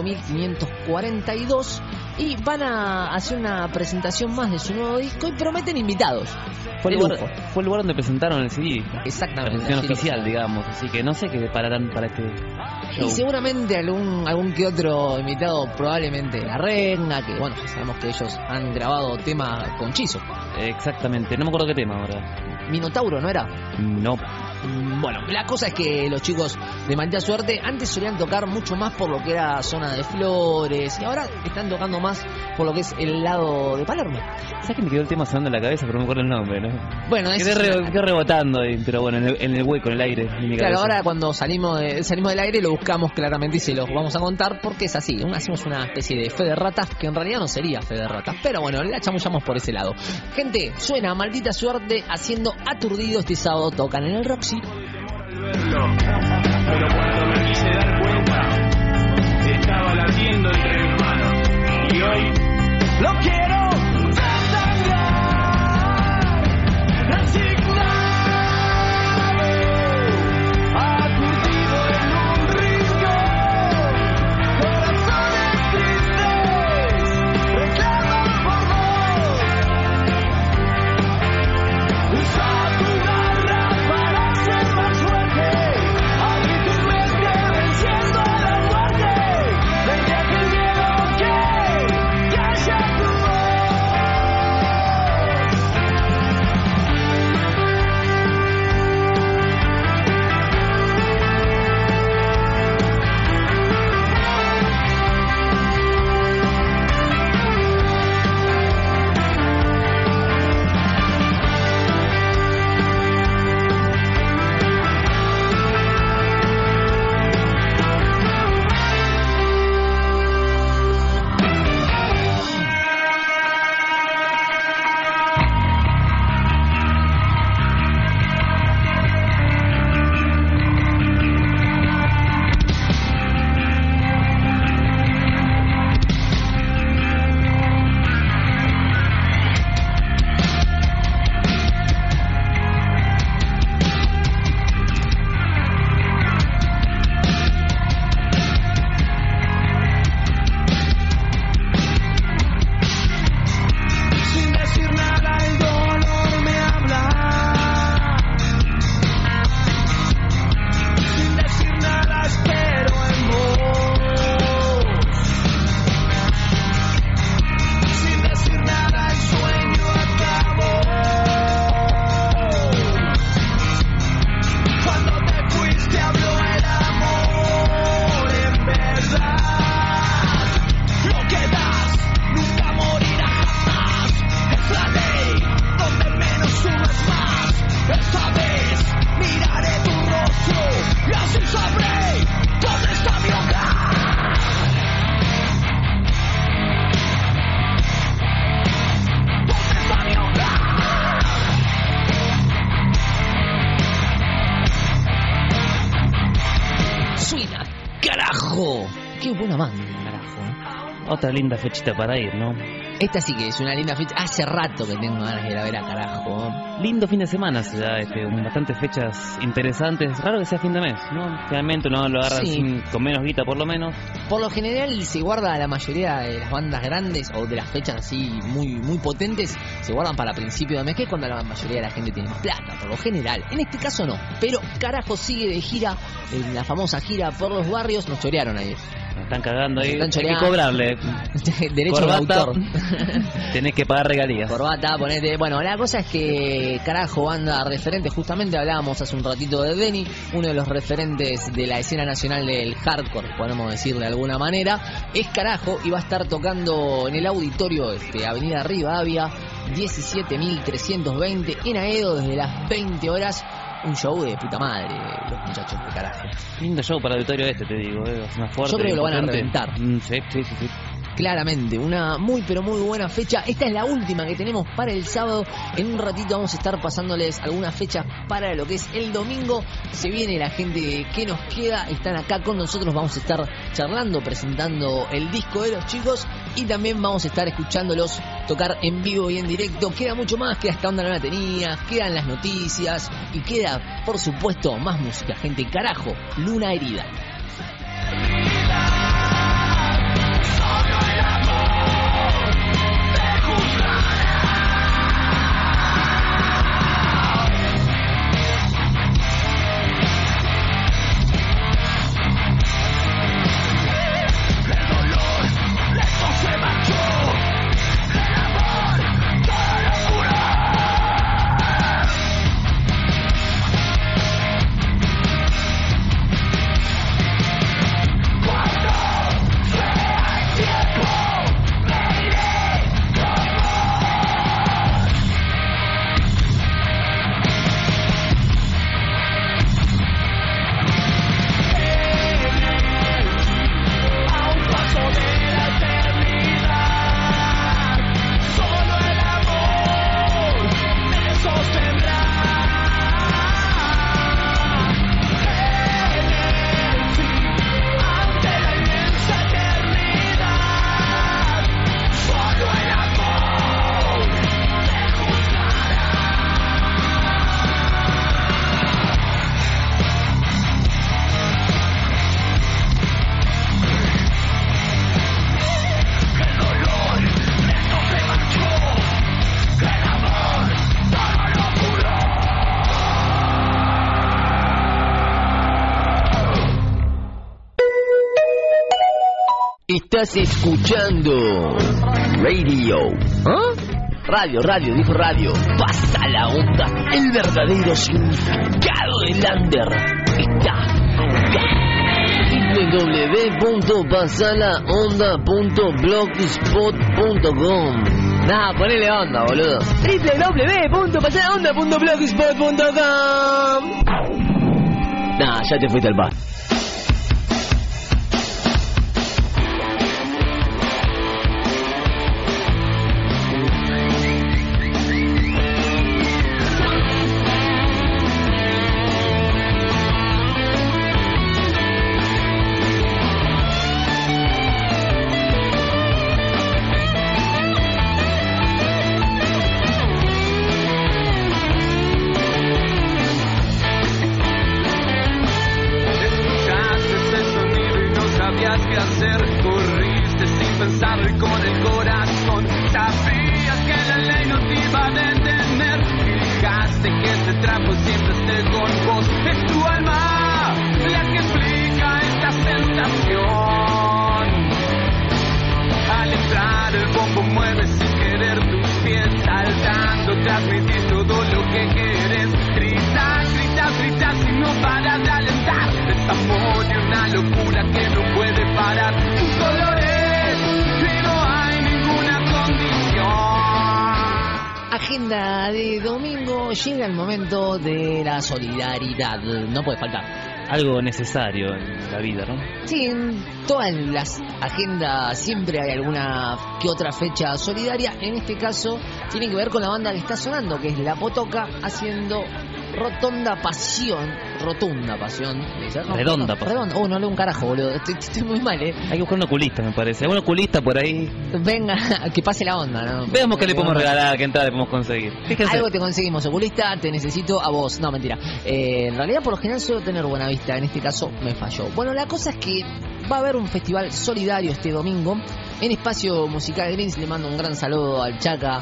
5542 y van a hacer una presentación más de su nuevo disco y prometen invitados. Fue De el lujo. lugar donde presentaron el CD. Exactamente. La presentación así lo oficial, sé. digamos. Así que no sé qué pararán para este show. Y seguramente algún que otro invitado, probablemente La Renga, que bueno, ya sabemos que ellos han grabado tema con Chizo. Exactamente, no me acuerdo qué tema ahora. Minotauro, ¿no era? No. Bueno, la cosa es que los chicos de Maldita Suerte antes solían tocar mucho más por lo que era zona de Flores y ahora están tocando más por lo que es el lado de Palermo. ¿Sabes que me quedó el tema sonando en la cabeza, pero no me acuerdo el nombre, ¿no? Bueno, Quedé rebotando ahí, pero bueno, en el hueco, en el aire. En mi claro, cabeza. ahora cuando salimos del aire lo buscamos claramente y se los vamos a contar porque es así. Hacemos una especie de fe de ratas que en realidad no sería fe de ratas, pero bueno, la chamullamos por ese lado. Gente, suena Maldita Suerte haciendo Aturdido este sábado, tocan en el Roxy. Pero cuando me quise dar cuenta, estaba latiendo entre mis manos. Y hoy lo quiero desangrar, resignado, aturdido en un rincón, corazones tristes, reclaman por vos. Usa tu garra para ser más fuerte. Abrí tu mente venciendo a la muerte. Vente aquel miedo que calla tu voz. Sin decir nada el dolor me habla. Sin decir nada espero en vos. Sin decir nada el sueño acabó. Cuando te fuiste habló el amor en verdad. Lo que das nunca morirá jamás. Es la ley donde menos sumas más. Esta vez miraré tu rostro y así sabré dónde está mi hogar. ¿Dónde está mi hogar? Suena, carajo. Qué buena banda, carajo. Otra linda fechita para ir, ¿no? Esta sí que es una linda fecha. Hace rato que tengo ganas de ir a ver a carajo. Lindo fin de semana, ya, con bastantes fechas interesantes. Raro que sea fin de mes, ¿no? Generalmente uno lo agarra Sí. con menos guita, por lo menos. Por lo general se guarda la mayoría de las bandas grandes o de las fechas así muy muy potentes, se guardan para principio de mes, que es cuando la mayoría de la gente tiene más plata, por lo general. En este caso no, pero carajo sigue de gira, en la famosa gira por los barrios, nos chorearon ahí. Me están cagando ahí. Están Hay que choreando. cobrarle. Derecho de Corbata. autor. Tenés que pagar regalías. Corbata, ponete. Bueno, la cosa es que carajo, banda referente, justamente hablábamos hace un ratito de Denny, uno de los referentes de la escena nacional del hardcore, podemos decir de alguna manera, es carajo y va a estar tocando en el auditorio Avenida Rivadavia 17.320 en Aedo desde las 20 horas. Un show de puta madre, los muchachos de carajo. Lindo show para el auditorio te digo. Es más fuerte. Yo creo que lo van a potente. reventar. Sí. Claramente, una muy pero muy buena fecha. Esta es la última que tenemos para el sábado. En un ratito vamos a estar pasándoles algunas fechas para lo que es el domingo. Se viene la gente que nos queda, están acá con nosotros, vamos a estar charlando, presentando el disco de los chicos y también vamos a estar escuchándolos tocar en vivo y en directo. Queda mucho más, queda Esta Onda No La Tenía, quedan las noticias y queda, por supuesto, más música, gente. Carajo, Luna Herida. Estás escuchando Radio. ¿Ah? Radio, dijo radio. Pasa la onda. El verdadero significado del under está acá. www.pasalaonda.blogspot.com. Nah, ponele onda, boludo. www.pasalaonda.blogspot.com. Nah, ya te fuiste al bar. Agenda de domingo, llega el momento de la solidaridad, no puede faltar. Algo necesario en la vida, ¿no? Sí, en todas las agendas siempre hay alguna que otra fecha solidaria. En este caso tiene que ver con la banda que está sonando, que es La Potoca, haciendo Rotunda Pasión. Redonda Pasión. Oh, no leo un carajo, boludo. Estoy muy mal, Hay que buscar un oculista, me parece. ¿Algún oculista por ahí? Venga, que pase la onda, ¿no? Veamos qué le podemos regalar, qué entrada le podemos conseguir. Fíjense. Algo te conseguimos, oculista, te necesito a vos. No, mentira. En realidad, por lo general, suelo tener buena vista. En este caso, me falló. Bueno, la cosa es que va a haber un festival solidario este domingo en Espacio Musical Greens. Le mando un gran saludo al Chaca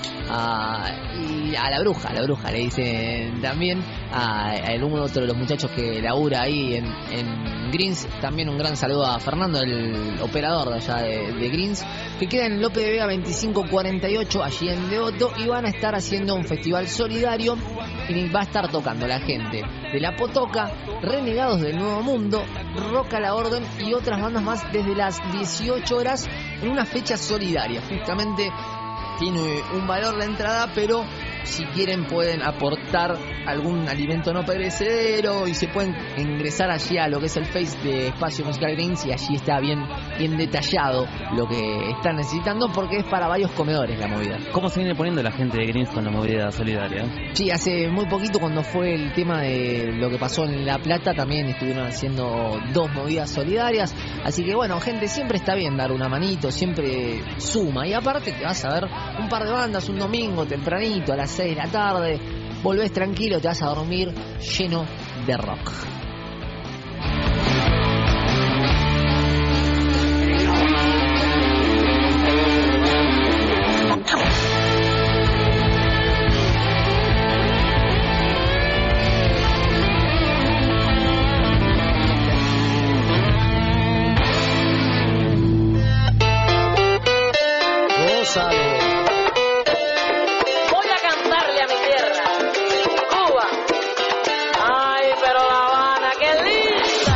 y a la bruja le dicen también, a uno otro de los muchachos que labura ahí en Greens. También un gran saludo a Fernando, el operador de allá de Greens, que queda en López de Vega 2548, allí en Devoto, y van a estar haciendo un festival solidario y va a estar tocando la gente de La Potoca, Renegados del Nuevo Mundo, Rock a la Orden y otras bandas más desde las 18 horas en una fecha solidaria. Justamente tiene un valor la entrada, pero si quieren pueden aportar algún alimento no perecedero y se pueden ingresar allí a lo que es el Face de Espacio Musical Greens, y allí está bien detallado lo que están necesitando, porque es para varios comedores la movida. ¿Cómo se viene poniendo la gente de Greens con la movida solidaria? Sí, hace muy poquito, cuando fue el tema de lo que pasó en La Plata, también estuvieron haciendo 2 movidas solidarias. Así que bueno, gente, siempre está bien dar una manito, siempre suma. Y aparte te vas a ver un par de bandas un domingo tempranito a las 6 de la tarde, volvés tranquilo, te vas a dormir lleno de rock. Voy a cantarle a mi tierra, Cuba. Ay, pero La Habana, qué linda.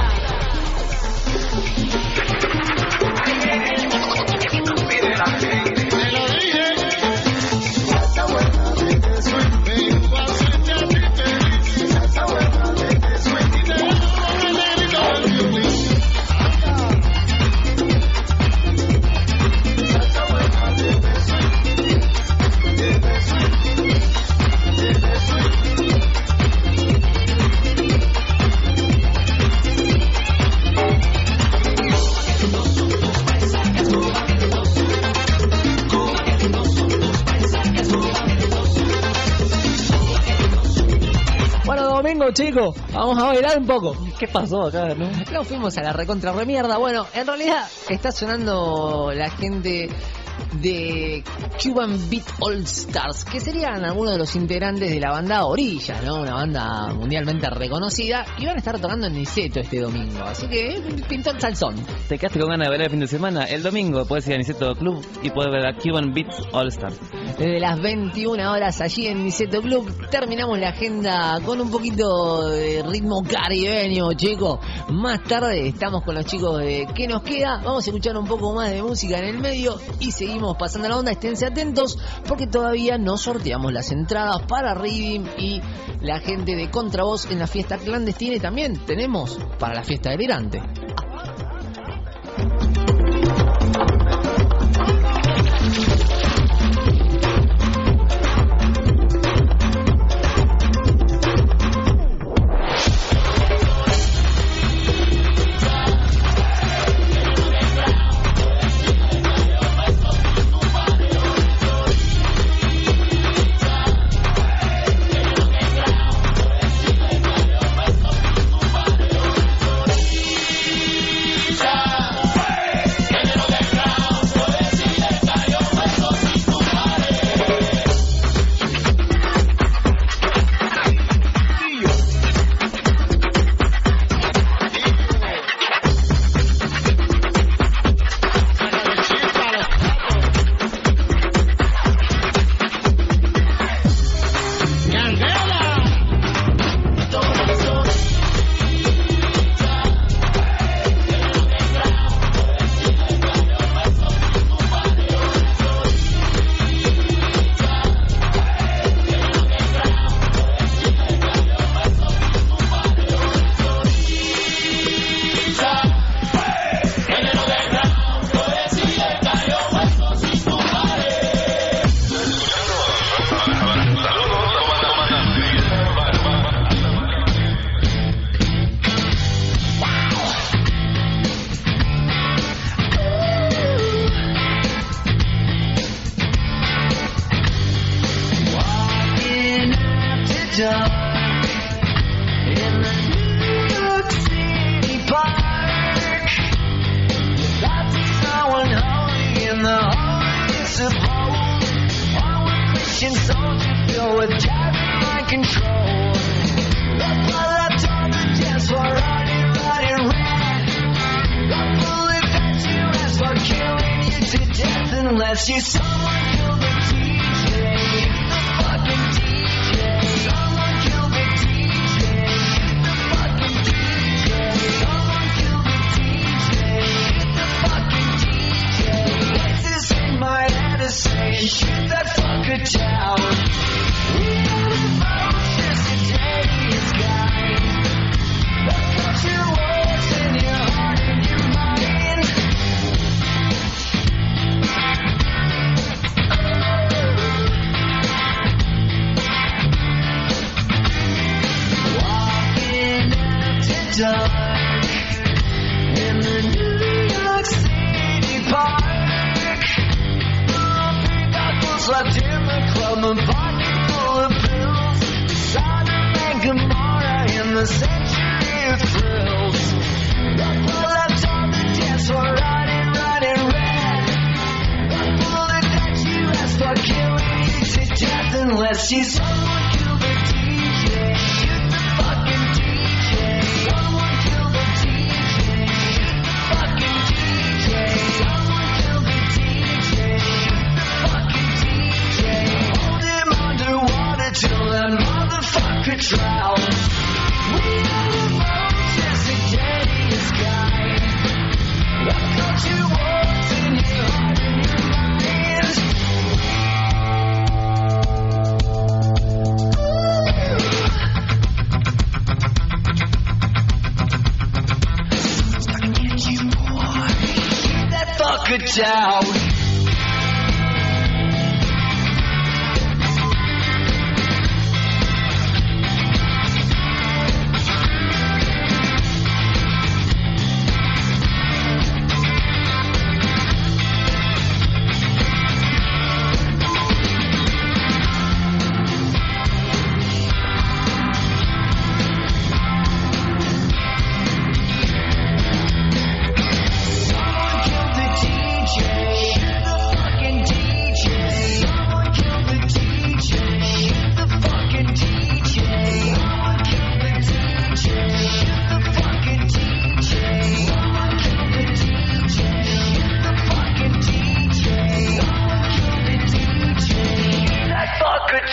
Domingo, chicos, vamos a bailar un poco. ¿Qué pasó acá, no? Nos fuimos a la recontra remierda. Bueno, en realidad está sonando la gente de Cuban Beat All Stars, que serían algunos de los integrantes de la banda Orilla, ¿no? Una banda mundialmente reconocida, y van a estar tocando en Niceto este domingo, así que pintó el salsón. ¿Te quedaste con ganas de bailar el fin de semana? El domingo puedes ir a Niceto Club y puedes ver a Cuban Beats All Stars. Desde las 21 horas allí en Niceto Club terminamos la agenda con un poquito de ritmo caribeño, chicos. Más tarde estamos con los chicos de ¿Qué nos queda? Vamos a escuchar un poco más de música en el medio y seguimos pasando la onda. Esténse atentos porque todavía no sorteamos las entradas para Rhythm y la gente de Contravoz en la fiesta clandestina, y también tenemos para la fiesta delirante.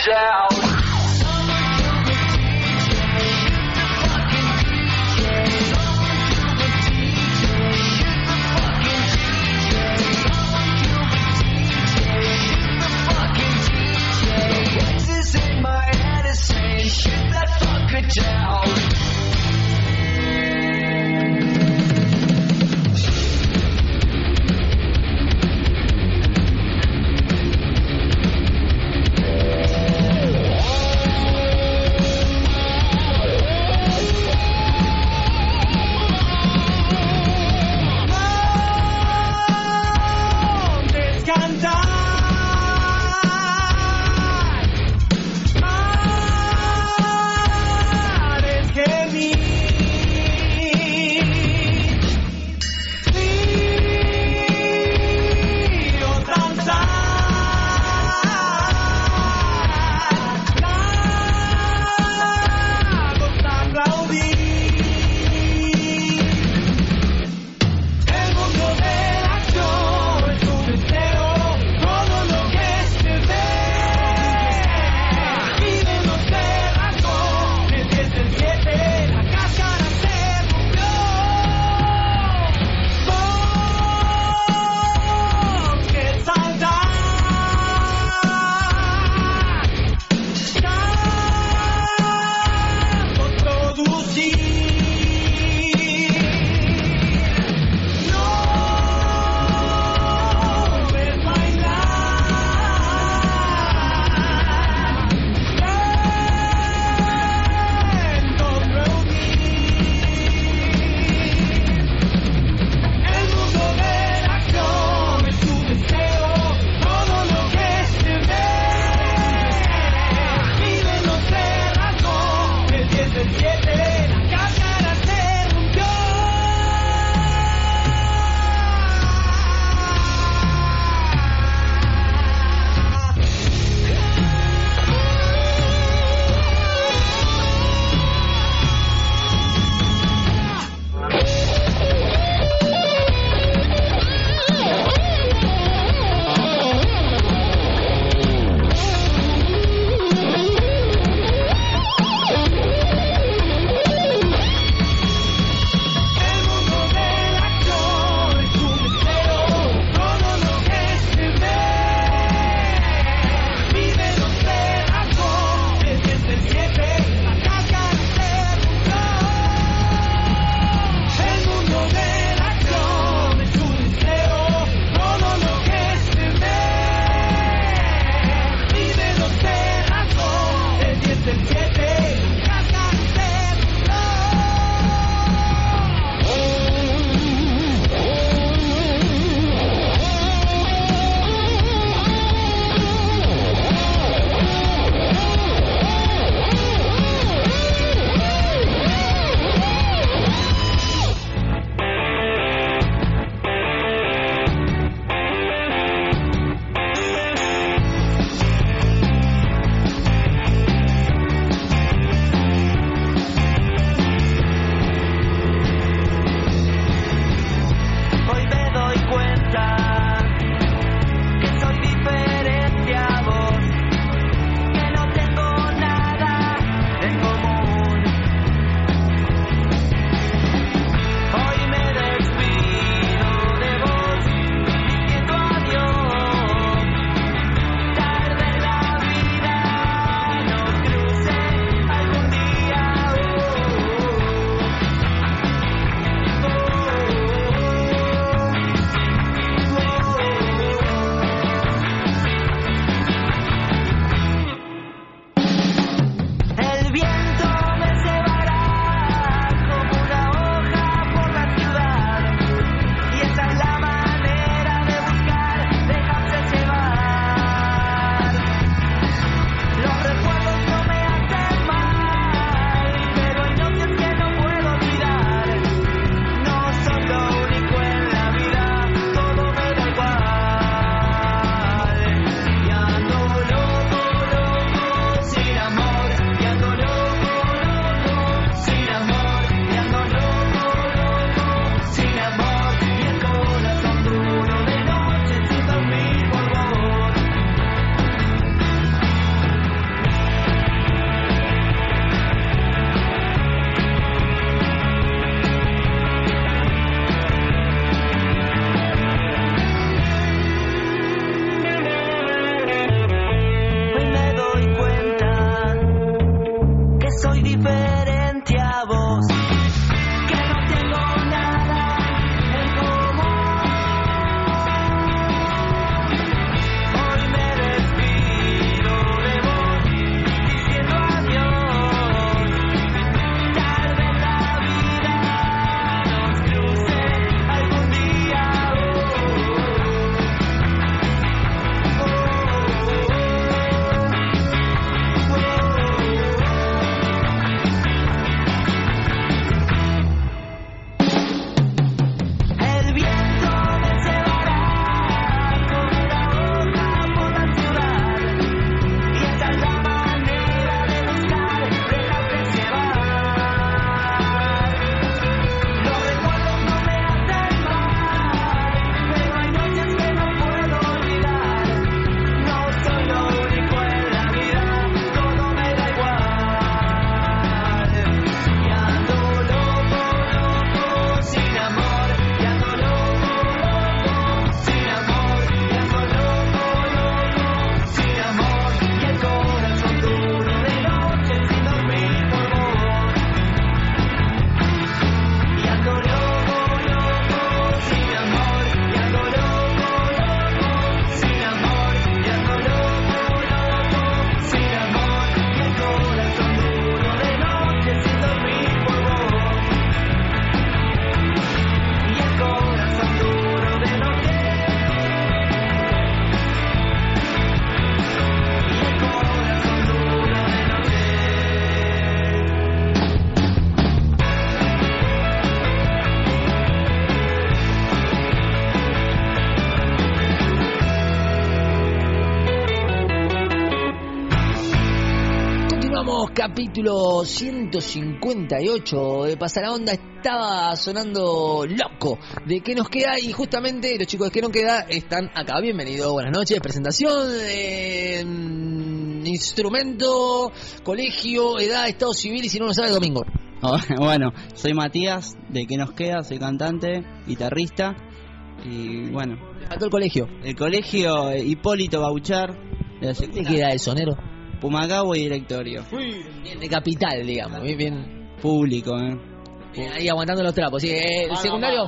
down. Voices in my head is saying, shoot that fucker down. Volvemos, capítulo 158 de Pasa la Onda. Estaba sonando Loco de ¿Qué nos queda? Y justamente los chicos de ¿Qué nos queda? Están acá. Bienvenidos, buenas noches. Presentación, instrumento, colegio, edad, estado civil y si no lo sabe, domingo. Bueno, soy Matías, de ¿Qué nos queda? Soy cantante, guitarrista. Y bueno, ¿Te faltó el colegio? el colegio Hipólito Bauchar, de la ¿Dónde queda el sonero? Pumacahue y directorio. Bien de capital, digamos. Bien, Público, bien ahí aguantando los trapos. Sí, el secundario,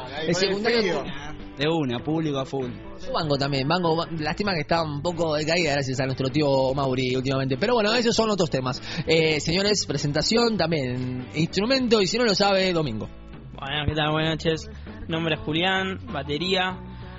De una, público a full. Yo banco también, lástima que está un poco decaída gracias a nuestro tío Mauri últimamente. Pero bueno, esos son otros temas. Señores, presentación también, instrumento y si no lo sabe, domingo. Bueno, ¿qué tal? Buenas noches. Nombre es Julián, batería.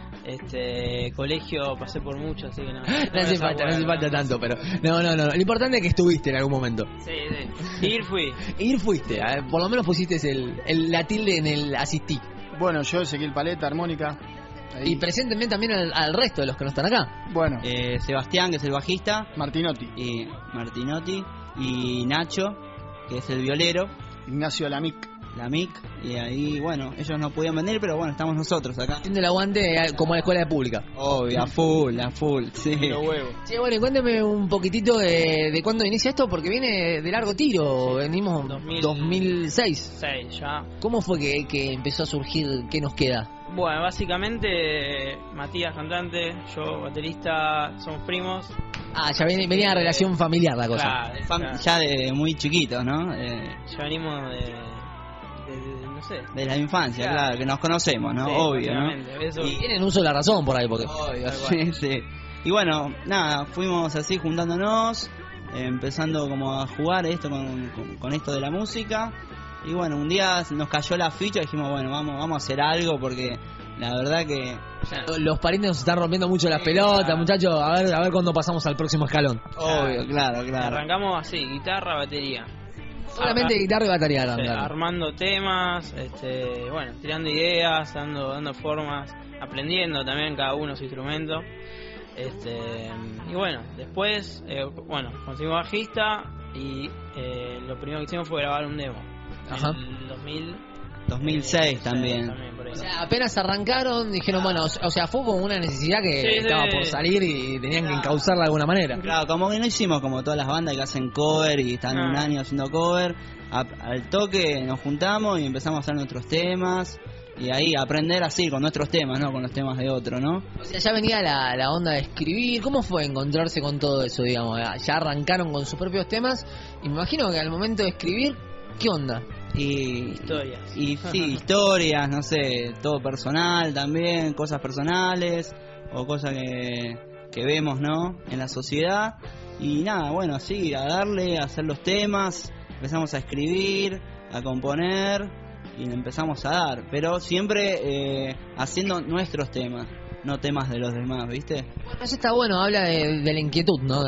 Colegio pasé por mucho, así que no. No hace falta tanto, pero no. Lo importante es que estuviste en algún momento. Sí. Ir fui. Ir fuiste, por lo menos pusiste la tilde en el asistí. Bueno, yo Ezequiel Paleta, armónica. Ahí. Y preséntenme también al resto de los que no están acá. Bueno, Sebastián, que es el bajista, Martinotti, y Martinotti, y Nacho, que es el violero, Ignacio Lamic. la MIC, y ahí, bueno, ellos no podían venir, pero bueno, estamos nosotros acá. Haciendo el aguante como la escuela pública. Obvio, a full, sí. Los huevos. Sí, bueno, y cuénteme un poquitito de cuándo inicia esto, porque viene de largo tiro. Venimos 2006. 6 ya. ¿Cómo fue que empezó a surgir ¿Qué nos queda? Bueno, básicamente Matías cantante, yo baterista, somos primos. Ah, ya venía relación familiar la cosa. Claro. Ya de muy chiquitos, ¿no? Ya venimos de no sé. De la infancia, claro, que nos conocemos, ¿no? Sí, Obvio, ¿no? prácticamente, eso. Y tienen uso de la razón por ahí, porque... Obvio, sí. Y bueno, nada, fuimos así juntándonos, empezando como a jugar esto con esto de la música. Y bueno, un día nos cayó la ficha y dijimos, bueno, vamos a hacer algo porque la verdad que... Los parientes nos están rompiendo mucho las pelotas, muchachos. A ver cuándo pasamos al próximo escalón. Obvio, claro. Arrancamos así, guitarra, batería. Solamente guitarra y batería. Sí, claro. armando temas, bueno, tirando ideas, dando formas, aprendiendo también cada uno su instrumento. Y bueno, después, conseguimos bajista y lo primero que hicimos fue grabar un demo. Ajá. En 2006 también. Por ahí. O sea, apenas arrancaron, dijeron, bueno, o sea, fue como una necesidad que Sí, estaba sí. por salir y tenían que encauzarla de alguna manera. Claro, como que no hicimos como todas las bandas que hacen cover y están No. un año haciendo cover. Al toque nos juntamos y empezamos a hacer nuestros temas. Y ahí aprender así con nuestros temas, ¿no? Con los temas de otro, ¿no? O sea, ya venía la onda de escribir. ¿Cómo fue encontrarse con todo eso, digamos? Ya arrancaron con sus propios temas y me imagino que al momento de escribir, ¿qué onda? Y Historias. Y sí, historias, no sé, todo personal también, cosas personales o cosas que vemos, ¿no? En la sociedad. Y nada, bueno, así, a darle, a hacer los temas, empezamos a escribir, a componer y le empezamos a dar, pero siempre haciendo nuestros temas, no temas de los demás, ¿viste? Bueno, eso está bueno, habla de la inquietud, ¿no?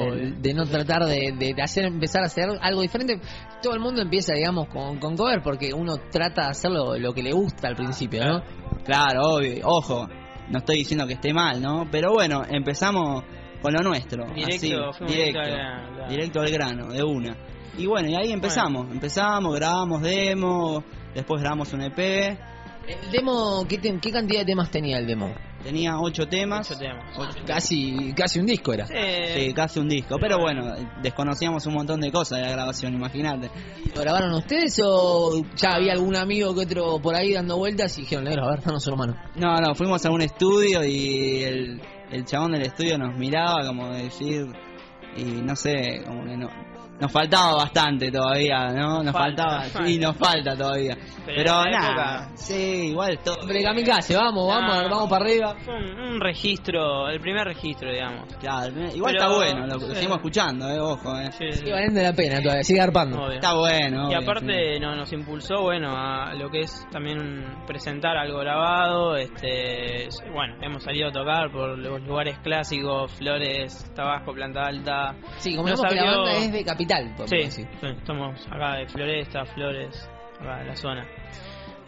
De no tratar de empezar a hacer algo diferente. Todo el mundo empieza, digamos, con cover porque uno trata de hacer lo que le gusta al principio, ¿no? Claro, obvio, ojo, no estoy diciendo que esté mal, ¿no? Pero bueno, empezamos con lo nuestro, Directo, así, fuimos directo al grano, de una. Y bueno, y ahí empezamos, grabamos demo, después grabamos un EP, El demo, ¿qué cantidad de temas tenía el demo? tenía 8 temas, 8 temas. Casi un disco era. sí, casi un disco, pero bueno, desconocíamos un montón de cosas de la grabación, imagínate. ¿Lo grabaron ustedes o ya había algún amigo que otro por ahí dando vueltas y dijeron, negro, a ver, danos una mano? No, fuimos a un estudio y el chabón del estudio nos miraba como de decir, y no sé, como que nos faltaba bastante todavía, ¿no? Nos falta todavía. Pero en la nada, época- sí, igual todo. Hombre, kamikaze, vamos para arriba. Fue un registro, el primer registro, digamos. Claro, igual Pero- está bueno, lo sí. seguimos escuchando, ojo, Sí. Sí, valiendo la pena todavía, sigue arpando. Obvio. Está bueno. Y obvio, aparte sí. nos impulsó, bueno, a lo que es también presentar algo grabado. Bueno, hemos salido a tocar por los lugares clásicos, Flores, Tabasco, Planta Alta. Sí, como Nos vemos que la abrió- banda es de Capital, podemos Sí, decir. sí, estamos acá de Floresta, Flores, acá de la zona.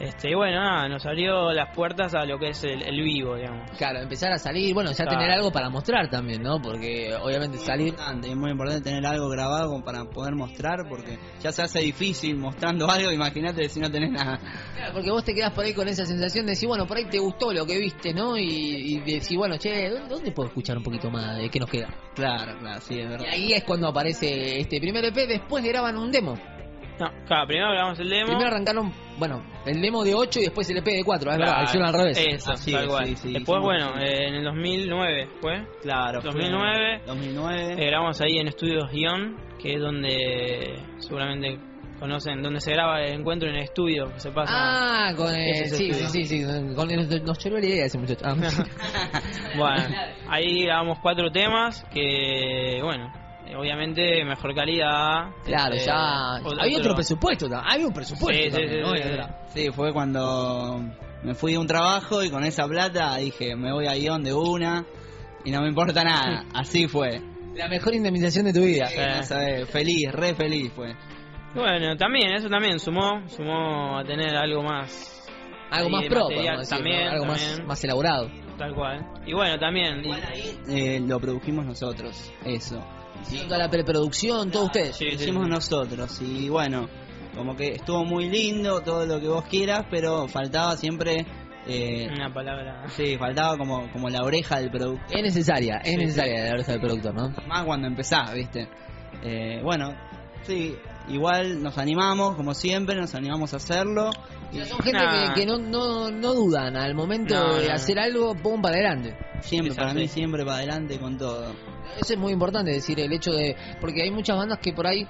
Y bueno, nada, nos abrió las puertas a lo que es el vivo, digamos. Claro, empezar a salir, bueno, ya Claro. tener algo para mostrar también, ¿no? Porque obviamente salir... Es muy importante tener algo grabado como para poder mostrar, porque ya se hace difícil mostrando algo, imagínate si no tenés nada. Claro, porque vos te quedás por ahí con esa sensación de decir, bueno, por ahí te gustó lo que viste, ¿no? Y decir, bueno, che, ¿dónde puedo escuchar un poquito más de qué nos queda? Claro, sí, es Y verdad. ahí es cuando aparece este primer EP, después graban un demo. No, claro, primero grabamos el demo. Primero arrancaron, bueno, el demo de 8 y después el EP de 4, es Claro, verdad, hicieron al revés. Eso, Así tal es, cual. sí, sí, Después, hicimos bueno, así. en el 2009 fue. Claro, 2009. 2009. Grabamos ahí en Estudios Guión, que es donde seguramente conocen, donde se graba el encuentro en el estudio, que se pasa. Ah, con Ese es el sí, con nos llevó la idea ese muchacho. Ah. Bueno, ahí grabamos 4 temas que, bueno, obviamente mejor calidad. Claro, ya había otro presupuesto, había un presupuesto Sí, también, sí, ¿no? sí, sí. Sí, fue cuando me fui de un trabajo y con esa plata dije, me voy a Guión de una y no me importa nada. Así fue. La mejor indemnización de tu vida. No sabés, feliz, re feliz fue. Bueno, también, eso también sumó a tener algo más. Algo ahí más de propio, material, vamos a decir, también, ¿no? Algo también. más elaborado. Tal cual. Y bueno, también. Lo produjimos nosotros, eso. Toda la preproducción, todo ustedes. Sí, Lo sí, hicimos sí. nosotros y bueno, como que estuvo muy lindo, todo lo que vos quieras, pero faltaba siempre... Una palabra. Sí, faltaba como la oreja del productor. Es necesaria Sí, la oreja del productor, ¿no? Más cuando empezás, ¿viste? Bueno, sí, igual nos animamos, como siempre, nos animamos a hacerlo. Y Son gente Nah. que no dudan al momento No, de no. hacer algo, pum, para adelante. siempre, para Exacto. mí, siempre para adelante con todo. Eso es muy importante, decir, el hecho de... Porque hay muchas bandas que por ahí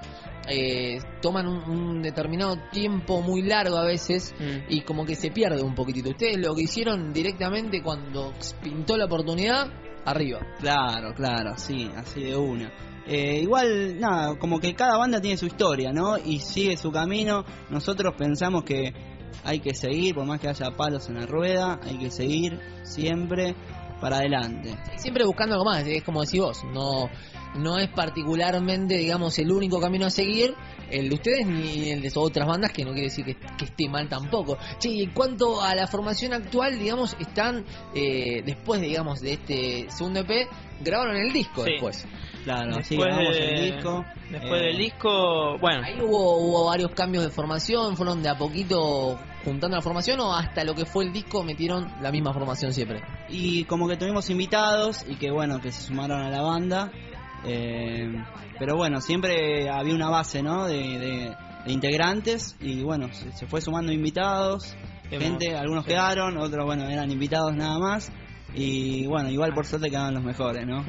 toman un determinado tiempo muy largo a veces y como que se pierde un poquitito. Ustedes lo que hicieron directamente cuando pintó la oportunidad, arriba. Claro, sí, así de una. Igual, nada, como que cada banda tiene su historia, ¿no? Y sigue su camino. Nosotros pensamos que hay que seguir, por más que haya palos en la rueda, hay que seguir siempre para adelante. Siempre buscando algo más, es como decís vos, no es particularmente, digamos, el único camino a seguir, el de ustedes ni el de otras bandas, que no quiere decir que esté mal tampoco. Che, y en cuanto a la formación actual, digamos, están, después, digamos, de este segundo EP, grabaron el disco Sí. después. Claro, así Después grabamos de- el disco. Después del disco, bueno. Ahí hubo varios cambios de formación, fueron de a poquito juntando la formación o hasta lo que fue el disco metieron la misma formación siempre. Y como que tuvimos invitados y que bueno, que se sumaron a la banda. Pero bueno, siempre había una base, ¿no? De integrantes y bueno, se fue sumando invitados, gente, algunos quedaron, otros bueno, eran invitados nada más. Y bueno, igual por suerte quedaron los mejores, ¿no?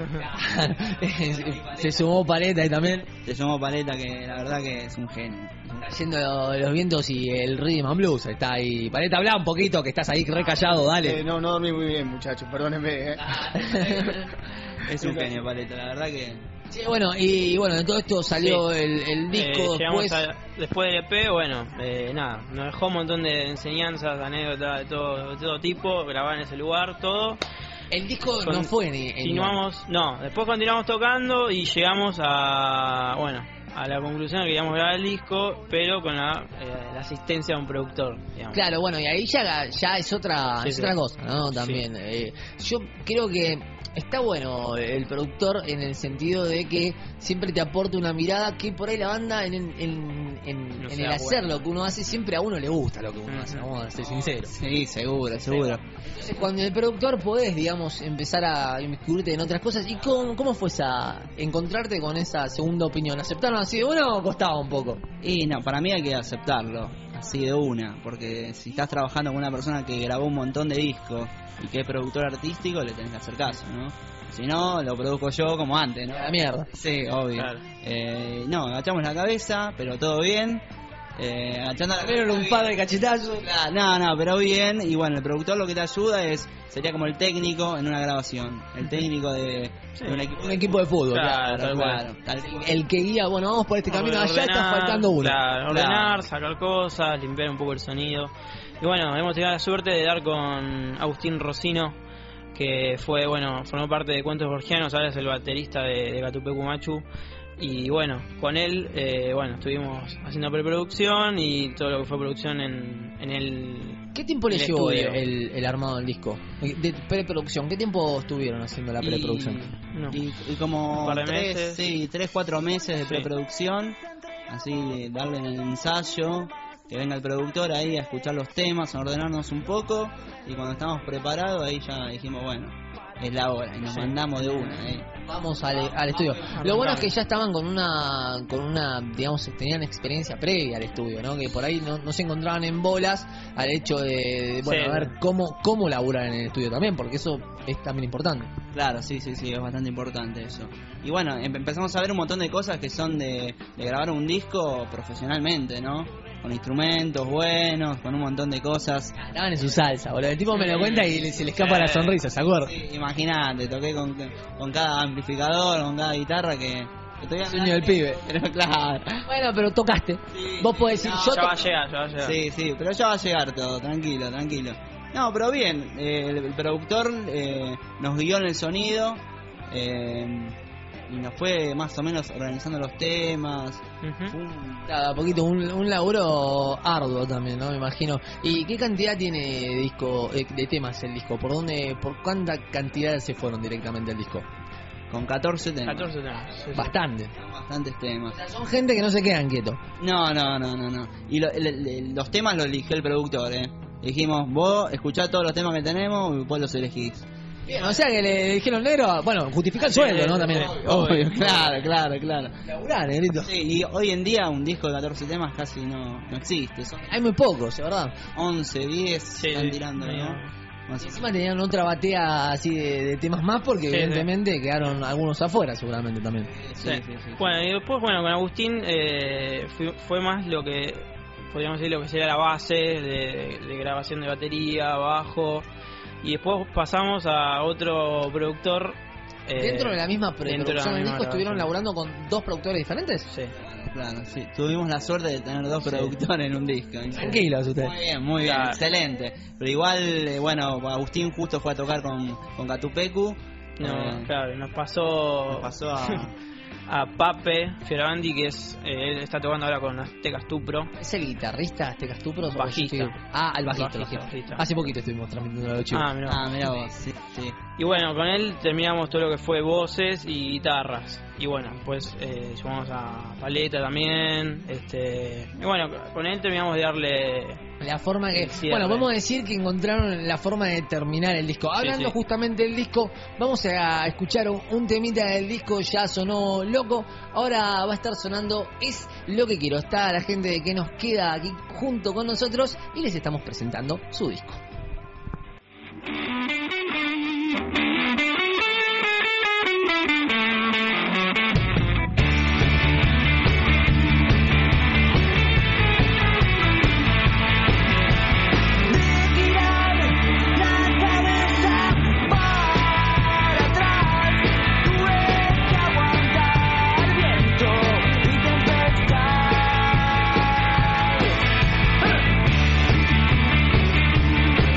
Se sumó Paleta y también Se sumó Paleta, que la verdad que es un genio. trayendo los vientos y el rhythm and blues. Está ahí. Paleta, habla un poquito, que estás ahí re callado, dale. No dormí muy bien, muchachos, perdónenme. Es un genio Paleta, la verdad que... Sí, bueno, y bueno, de todo esto salió el disco Llegamos después. después del EP, bueno, nada, nos dejó un montón de enseñanzas, anécdotas de todo tipo, grabar en ese lugar, todo. El disco Con- no fue ni... Continuamos, no, después continuamos tocando y llegamos a la conclusión de que queríamos grabar el disco, pero con la asistencia de un productor, digamos. Claro, bueno, y ahí ya es otra Sí, es sí. otra cosa, ¿no? También. Yo creo que está bueno el productor en el sentido de que siempre te aporta una mirada que por ahí la banda en No se el da hacer cuenta. lo que uno hace, siempre a uno le gusta lo que uno hace, Ujú. vamos a ser sinceros. Sí, seguro. Entonces, cuando el productor podés, digamos, empezar a inmiscuirte en otras cosas. ¿Y cómo fue encontrarte con esa segunda opinión? ¿Aceptaron así de bueno o costaba un poco? Y no, para mí hay que aceptarlo, así de una, porque si estás trabajando con una persona que grabó un montón de discos y que es productor artístico, le tenés que hacer caso, ¿no? Si no, lo produzco yo como antes, ¿no? A la mierda. Sí, obvio. Claro. No, agachamos la cabeza, pero todo bien. Agachando la Vieron un par de cachetazos. No, pero bien. Y bueno, el productor lo que te ayuda sería como el técnico en una grabación. El técnico de un equipo. Un equipo de fútbol. Claro, tal cual. El que guía, bueno, vamos por este camino, allá está Ordenar, faltando uno. Claro, ordenar, sacar cosas, limpiar un poco el sonido. Y bueno, hemos tenido la suerte de dar con Agustín Rocino, que fue, bueno, formó parte de Cuentos Borgianos, ahora es el baterista de Catupecu Machu. Y bueno, con él, bueno, estuvimos haciendo preproducción y todo lo que fue producción en el... ¿Qué tiempo le el llevó estudio. el armado del disco? De preproducción, ¿qué tiempo estuvieron haciendo la preproducción? No. Y como Un par de meses. 3-4 meses de Sí. preproducción, así darle en el ensayo, que venga el productor ahí a escuchar los temas, a ordenarnos un poco, y cuando estamos preparados ahí ya dijimos, bueno, es la hora, y nos mandamos de una. Vamos al estudio. Lo bueno es que ya estaban con una, digamos, tenían experiencia previa al estudio, ¿no? Que por ahí no se encontraban en bolas al hecho de bueno, Sí. a ver cómo laburar en el estudio también, porque eso es también importante. Claro, sí, es bastante importante eso. Y bueno, empezamos a ver un montón de cosas que son de grabar un disco profesionalmente, ¿no? Con instrumentos buenos, con un montón de cosas. Estaban en su salsa, boludo. El tipo me lo cuenta y se le escapa la sonrisa, ¿se acuerda? Sí, imagínate, toqué con cada amplificador, con cada guitarra que todavía Sueño del pibe. Pero claro. Bueno, pero tocaste. Sí, Vos podés decir, no, yo Ya va a llegar. Sí, pero ya va a llegar todo, tranquilo. No, pero bien, el productor nos guió en el sonido y nos fue más o menos organizando los temas. Ujú. Fue un- Cada poquito, un laburo arduo también, ¿no? Me imagino. ¿Y qué cantidad tiene de temas el disco? ¿Por cuánta cantidad se fueron directamente al disco? Con 14 temas. 14 temas. Sí, sí. Bastante. Bastantes temas. O sea, son gente que no se quedan quietos. No. Y los temas los eligió el productor, Dijimos, vos escuchá todos los temas que tenemos y vos los elegís. Bien, o sea que le dijeron negro, bueno, justifica el sueldo, ¿no? También. Obvio, claro. Laburar, negrito. Sí, y hoy en día un disco de 14 temas casi no existe. Son Hay muy pocos, ¿verdad? 11, 10 Sí, están sí. tirando, ¿no? Medio. Más o Encima tenían otra batea así de temas más porque Sí, evidentemente quedaron algunos afuera seguramente también. Sí. Bueno, y después, bueno, con Agustín fue más lo que, podríamos decir, lo que sería la base de grabación de batería, bajo. Y después pasamos a otro productor. Dentro de la misma dentro de la preproducción del misma disco estuvieron grabación. laburando con dos productores diferentes. Sí. Claro, sí. Tuvimos la suerte de tener dos productores en un disco. Tranquilos ustedes. Muy bien, Claro. excelente. Pero igual, bueno, Agustín justo fue a tocar con Catupecu. No, claro, nos pasó a a Pape Fioravanti, que él está tocando ahora con Aztecas Tupro. ¿Es el guitarrista Aztecas Tupro? Bajista. El bajista. Bajista. Hace poquito estuvimos transmitiendo los chicos. Mirá. mirá vos, sí. Y bueno, con él terminamos todo lo que fue voces y guitarras. Y bueno, pues sumamos a Paleta también. Y bueno, con él terminamos de darle... La forma que... Cierre. Bueno, podemos decir que encontraron la forma de terminar el disco. Hablando sí. justamente del disco, vamos a escuchar un temita del disco. Ya sonó Loco, ahora va a estar sonando Es Lo Que Quiero. Está la gente de Que Nos Queda aquí junto con nosotros y les estamos presentando su disco. Tuve que aguantar viento y tempestad.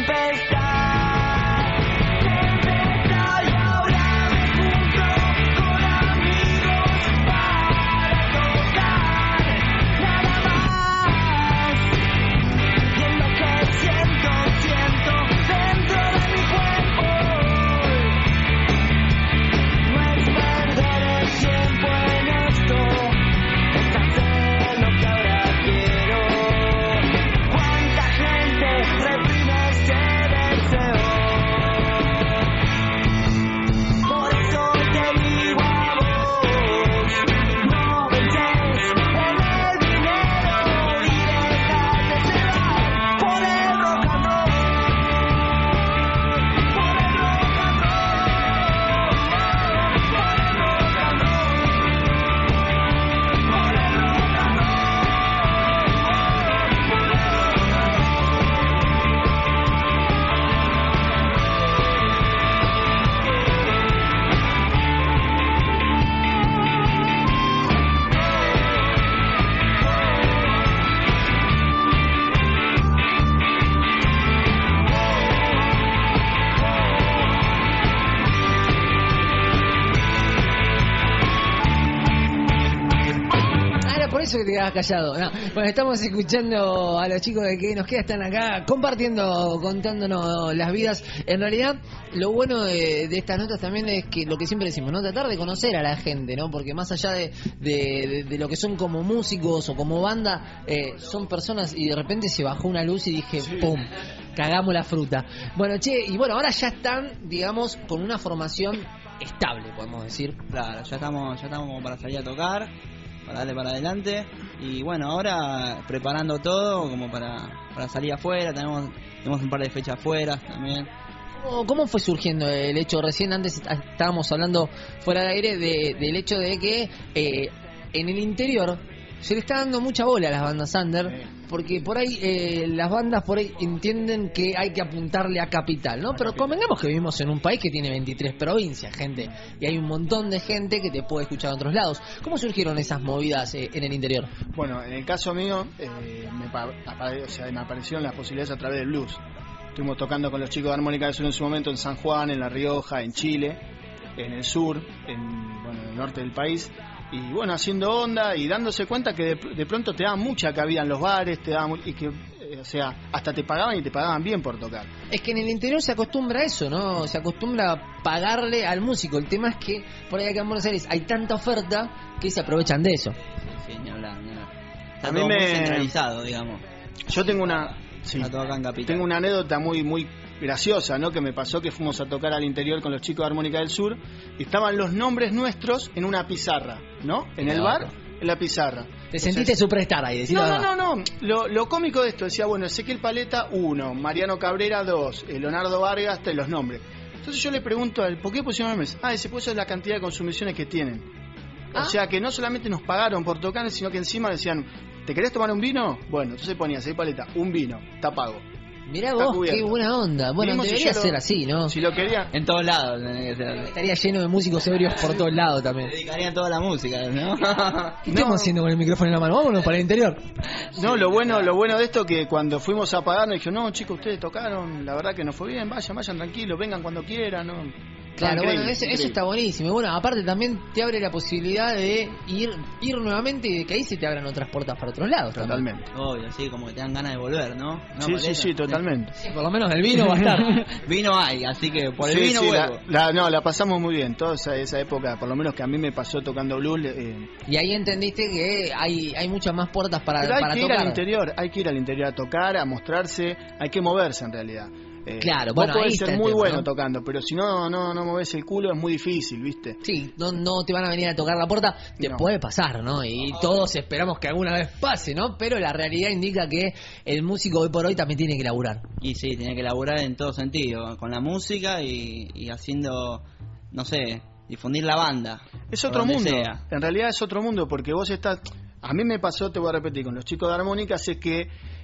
eso que te quedabas callado. No. Bueno, estamos escuchando a los chicos de Que Nos Queda, están acá compartiendo, contándonos las vidas. En realidad, lo bueno de estas notas también es que lo que siempre decimos, ¿no? Tratar de conocer a la gente, ¿no? Porque más allá de lo que son como músicos o como banda, son personas, y de repente se bajó una luz y dije, ¡pum! Cagamos la fruta. Bueno, che, y bueno, ahora ya están, digamos, con una formación estable, podemos decir. Claro, ya estamos como para salir a tocar, para darle para adelante. Y bueno, ahora preparando todo como para salir afuera. Tenemos un par de fechas afuera también. ¿Cómo fue surgiendo el hecho? Recién antes estábamos hablando fuera de aire del hecho de que en el interior se le está dando mucha bola a las bandas under, porque por ahí las bandas por ahí entienden que hay que apuntarle a capital, ¿no? Pero convengamos que vivimos en un país que tiene 23 provincias, gente, y hay un montón de gente que te puede escuchar en otros lados. ¿Cómo surgieron esas movidas en el interior? Bueno, en el caso mío, me aparecieron las posibilidades a través del blues. Estuvimos tocando con los chicos de Armónica del Sur en su momento en San Juan, en La Rioja, en Chile, en el sur, en el norte del país. Y bueno, haciendo onda y dándose cuenta que de pronto te daban mucha cabida en los bares, hasta te pagaban y te pagaban bien por tocar. Es que en el interior se acostumbra a eso, ¿no? Se acostumbra a pagarle al músico. El tema es que por ahí acá en Buenos Aires hay tanta oferta que se aprovechan de eso. Sí, ni hablar. Está todo muy centralizado, digamos. Yo tengo una anécdota muy graciosa, ¿no? Que me pasó, que fuimos a tocar al interior con los chicos de Armónica del Sur y estaban los nombres nuestros en una pizarra, ¿no? En el bar, en la pizarra. Te sentiste superstar ahí, decís. No. Lo cómico de esto decía, bueno, Ezequiel Paleta 1, Mariano Cabrera 2, Leonardo Vargas 3, los nombres. Entonces yo le pregunto a él, ¿por qué pusieron nombres? Ese puesto es la cantidad de consumiciones que tienen. O sea que no solamente nos pagaron por tocar, sino que encima decían, ¿te querés tomar un vino? Bueno, entonces ponía Ezequiel Paleta, un vino, está pago. Mirá vos, qué buena onda. Bueno, debería ser así, ¿no? Si lo quería. En todos lados tenía que ser. Estaría lleno de músicos ebrios por todos lados también. Dedicarían toda la música, ¿no? ¿Qué estamos haciendo con el micrófono en la mano? Vámonos para el interior. No, lo bueno de esto que cuando fuimos a pagar nos dijeron, no, chicos, ustedes tocaron, la verdad que nos fue bien, vayan tranquilos, vengan cuando quieran, ¿no? Claro, bueno, eso está buenísimo. Y bueno, aparte también te abre la posibilidad de ir nuevamente y de que ahí se te abran otras puertas para otros lados. Totalmente. Obvio, sí, como que te dan ganas de volver, ¿no? Sí, totalmente. Sí, por lo menos el vino va a estar. Vino hay, así que por el vino vuelvo. La pasamos muy bien, toda esa época, por lo menos que a mí me pasó tocando blues. Y ahí entendiste que hay muchas más puertas para tocar. Hay que ir al interior a tocar, a mostrarse, hay que moverse en realidad. Claro, vos bueno, podés ser muy bueno, ¿no? Tocando, pero si no movés el culo es muy difícil, ¿viste? Sí, no te van a venir a tocar la puerta, te puede pasar, ¿no? Y todos esperamos que alguna vez pase, ¿no? Pero la realidad indica que el músico hoy por hoy también tiene que laburar. Y sí, tiene que laburar en todo sentido, con la música y haciendo, no sé, difundir la banda. Es otro mundo, en realidad es otro mundo, porque vos estás... A mí me pasó, te voy a repetir, con los chicos de Armónicas, es que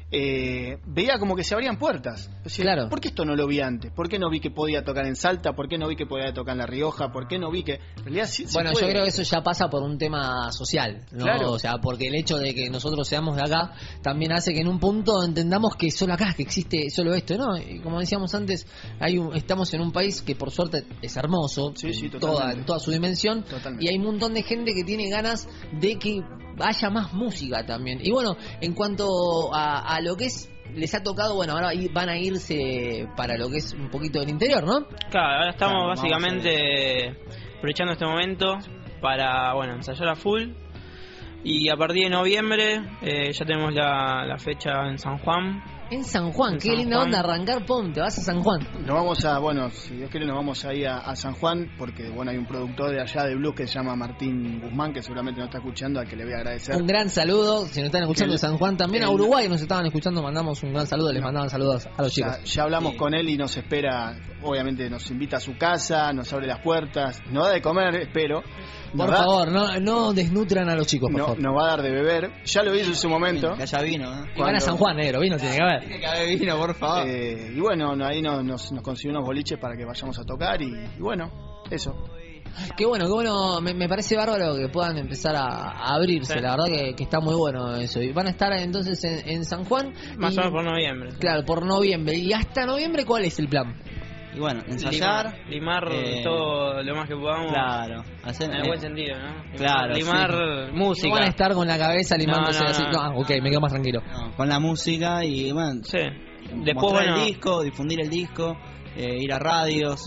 veía como que se abrían puertas. O sea, Claro. ¿por qué esto no lo vi antes? ¿Por qué no vi que podía tocar en Salta? ¿Por qué no vi que podía tocar en La Rioja? ¿Por qué no vi que en realidad sí se Bueno, yo puede? creo que eso ya pasa por un tema social, ¿no? Claro. O sea, porque el hecho de que nosotros seamos de acá también hace que en un punto entendamos que solo acá, que existe solo esto, ¿no? Y como decíamos antes, estamos en un país que por suerte es hermoso, Sí, sí, en totalmente. toda su dimensión, Totalmente. y hay un montón de gente que tiene ganas de que haya más música también. Y bueno, en cuanto a lo que es, les ha tocado, bueno, ahora van a irse para lo que es un poquito del interior, ¿no? Claro, ahora estamos Claro, vamos básicamente aprovechando este momento para, bueno, ensayar a full. Y a partir de noviembre ya tenemos la fecha en San Juan. En San Juan, En qué San linda Juan. onda arrancar, pum, te vas a San Juan. Nos vamos a, bueno, si Dios quiere nos vamos a ir a San Juan, porque bueno, hay un productor de allá de blues que se llama Martín Guzmán, que seguramente nos está escuchando, al que le voy a agradecer. Un gran saludo, si nos están escuchando de San Juan, también a el- Uruguay nos estaban escuchando, mandamos un gran saludo, les mandaban saludos a los chicos. Ya hablamos Sí. con él y nos espera, obviamente nos invita a su casa, nos abre las puertas, nos da de comer, espero. Nos Por da- favor, no desnutran a los chicos, por no- favor. nos va a dar de beber. Ya lo hizo en su momento. Que haya vino, ¿eh? Y van a San Juan, negro, vino, tiene que haber. Tiene que haber vino, por favor. Y bueno, ahí nos consiguió unos boliches para que vayamos a tocar y bueno, eso. Qué bueno, me parece bárbaro que puedan empezar a abrirse, Sí. la verdad que está muy bueno eso. Y van a estar entonces en San Juan. Más y- o menos por noviembre. Claro, por noviembre. ¿Y hasta noviembre cuál es el plan? Y bueno, ensayar. Limar eh, todo lo más que podamos. Claro. Hacer, En el buen sentido, ¿no? Claro, Limar sí. música. No van a estar con la cabeza limándose No, así. no. No, ok, me quedo más tranquilo. no, con la música y bueno, Sí. Después, mostrar bueno, el disco, difundir el disco, ir a radios,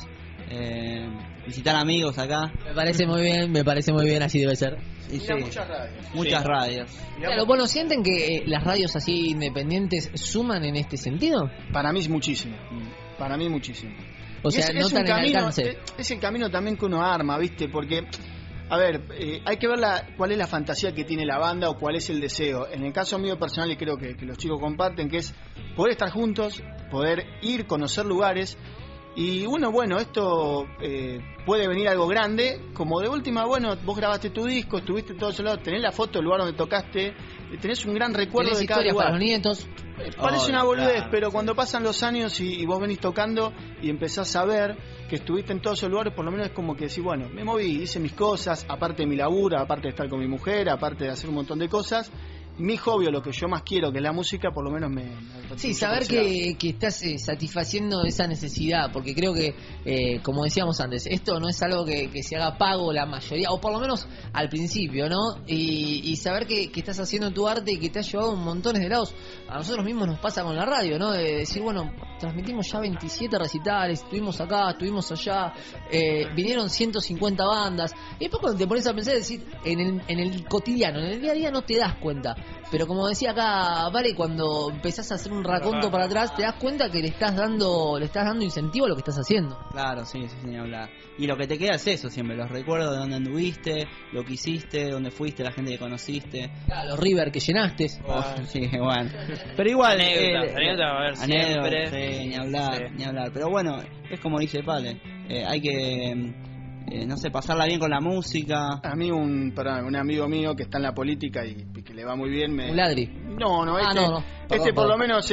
visitar amigos acá. Me parece muy bien, así debe ser. Y sí, radios. muchas Sí. radios. Claro, bueno, ¿sienten que las radios así independientes suman en este sentido? Para mí es muchísimo. Para mí muchísimo. O Y sea, es un notan el camino, alcance. es el camino también que uno arma, ¿viste? Porque, a ver, hay que ver cuál es la fantasía que tiene la banda o cuál es el deseo. En el caso mío personal, y creo que los chicos comparten, que es poder estar juntos, poder ir, conocer lugares. Y bueno, esto puede venir algo grande, como de última, bueno, vos grabaste tu disco, estuviste en todos lados, tenés la foto del lugar donde tocaste, tenés un gran recuerdo ¿Tenés de cada historias lugar. para los nietos? Parece Obvio, una boludez, claro, pero sí, cuando sí. pasan los años y vos venís tocando y empezás a ver que estuviste en todos esos lugares, por lo menos es como que decís, bueno, me moví, hice mis cosas, aparte de mi laburo, aparte de estar con mi mujer, aparte de hacer un montón de cosas. Mi hobby, o lo que yo más quiero, que es la música, por lo menos me Sí, retribuye saber por ese lado. que estás satisfaciendo esa necesidad, porque creo que, como decíamos antes, esto no es algo que se haga pago la mayoría, o por lo menos al principio, ¿no? Y saber que estás haciendo tu arte y que te ha llevado un montones de lados. A nosotros mismos nos pasa con la radio, ¿no? De decir, bueno, transmitimos ya 27 recitales, estuvimos acá, estuvimos allá, vinieron 150 bandas, y después cuando te pones a pensar, decir, en el cotidiano, en el día a día no te das cuenta. Pero como decía acá, Vale, cuando empezás a hacer un raconto para atrás, te das cuenta que le estás dando incentivo a lo que estás haciendo. Claro, sí, sin hablar. Y lo que te queda es eso siempre, los recuerdos de dónde anduviste, lo que hiciste, dónde fuiste, la gente que conociste. Los River que llenaste. Sí, bueno. Pero igual... Anécdota va a haber siempre. Sí, ni hablar, Sí. ni hablar. Pero bueno, es como dice Pale, hay que, no sé, pasarla bien con la música. A mí un amigo mío que está en la política y que le va muy bien me... Un ladri. No, Ah, no. Este Perdón, por lo perdón. menos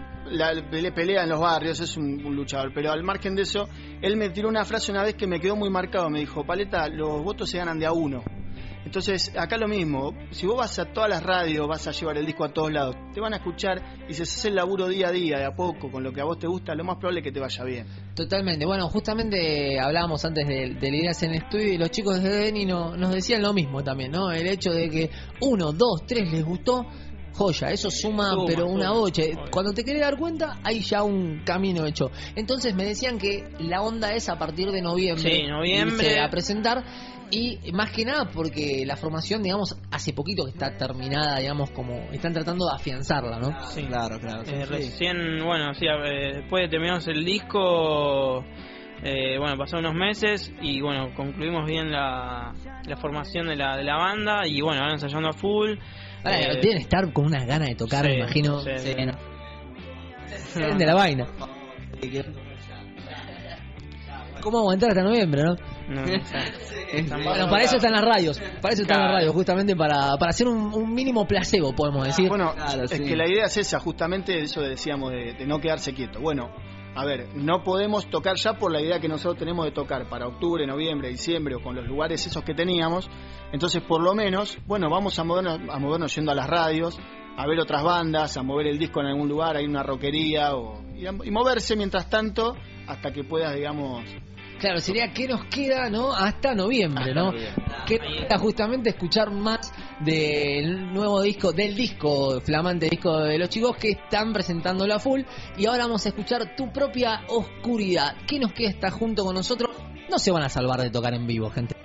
le pelea en los barrios, es un luchador, pero al margen de eso, él me tiró una frase una vez que me quedó muy marcado, me dijo, Paleta, los votos se ganan de a uno. Entonces, acá lo mismo, si vos vas a todas las radios, vas a llevar el disco a todos lados, te van a escuchar y si haces el laburo día a día, de a poco, con lo que a vos te gusta, lo más probable es que te vaya bien. Totalmente. Bueno, justamente hablábamos antes de Ideas en Estudio y los chicos de Deni nos decían lo mismo también, ¿no? El hecho de que 1, 2, 3 les gustó, joya, eso suma, pero una boche. Cuando te querés dar cuenta, hay ya un camino hecho. Entonces me decían que la onda es a partir de noviembre, Sí, noviembre. irse a presentar. Y más que nada porque la formación, digamos, hace poquito que está terminada, digamos, como están tratando de afianzarla, ¿no? Sí. Claro, claro. sí, sí. Recién, bueno, sí, después de terminamos el disco, bueno, pasaron unos meses y bueno, concluimos bien la formación de la banda y bueno, ahora ensayando a full. Ahora, deben estar con unas ganas de tocar, sí, me imagino. sí, Sí, sí. no. Salen de la vaina. ¿Cómo aguantar hasta noviembre, no? No, Bueno, para eso están las radios, justamente para hacer un mínimo placebo, podemos decir. Bueno, Claro, es sí. que la idea es esa, justamente eso decíamos de no quedarse quieto. Bueno, a ver, no podemos tocar ya por la idea que nosotros tenemos de tocar para octubre, noviembre, diciembre o con los lugares esos que teníamos. Entonces, por lo menos, bueno, vamos a movernos yendo a las radios, a ver otras bandas, a mover el disco en algún lugar, hay una rockería y moverse mientras tanto hasta que puedas, digamos... Claro, sería ¿qué nos queda, no? Hasta noviembre, ¿no? Que queda justamente escuchar más del nuevo disco, flamante disco de los chicos que están presentándolo a full. Y ahora vamos a escuchar Tu Propia Oscuridad. ¿Qué nos queda? Está junto con nosotros. No se van a salvar de tocar en vivo, gente.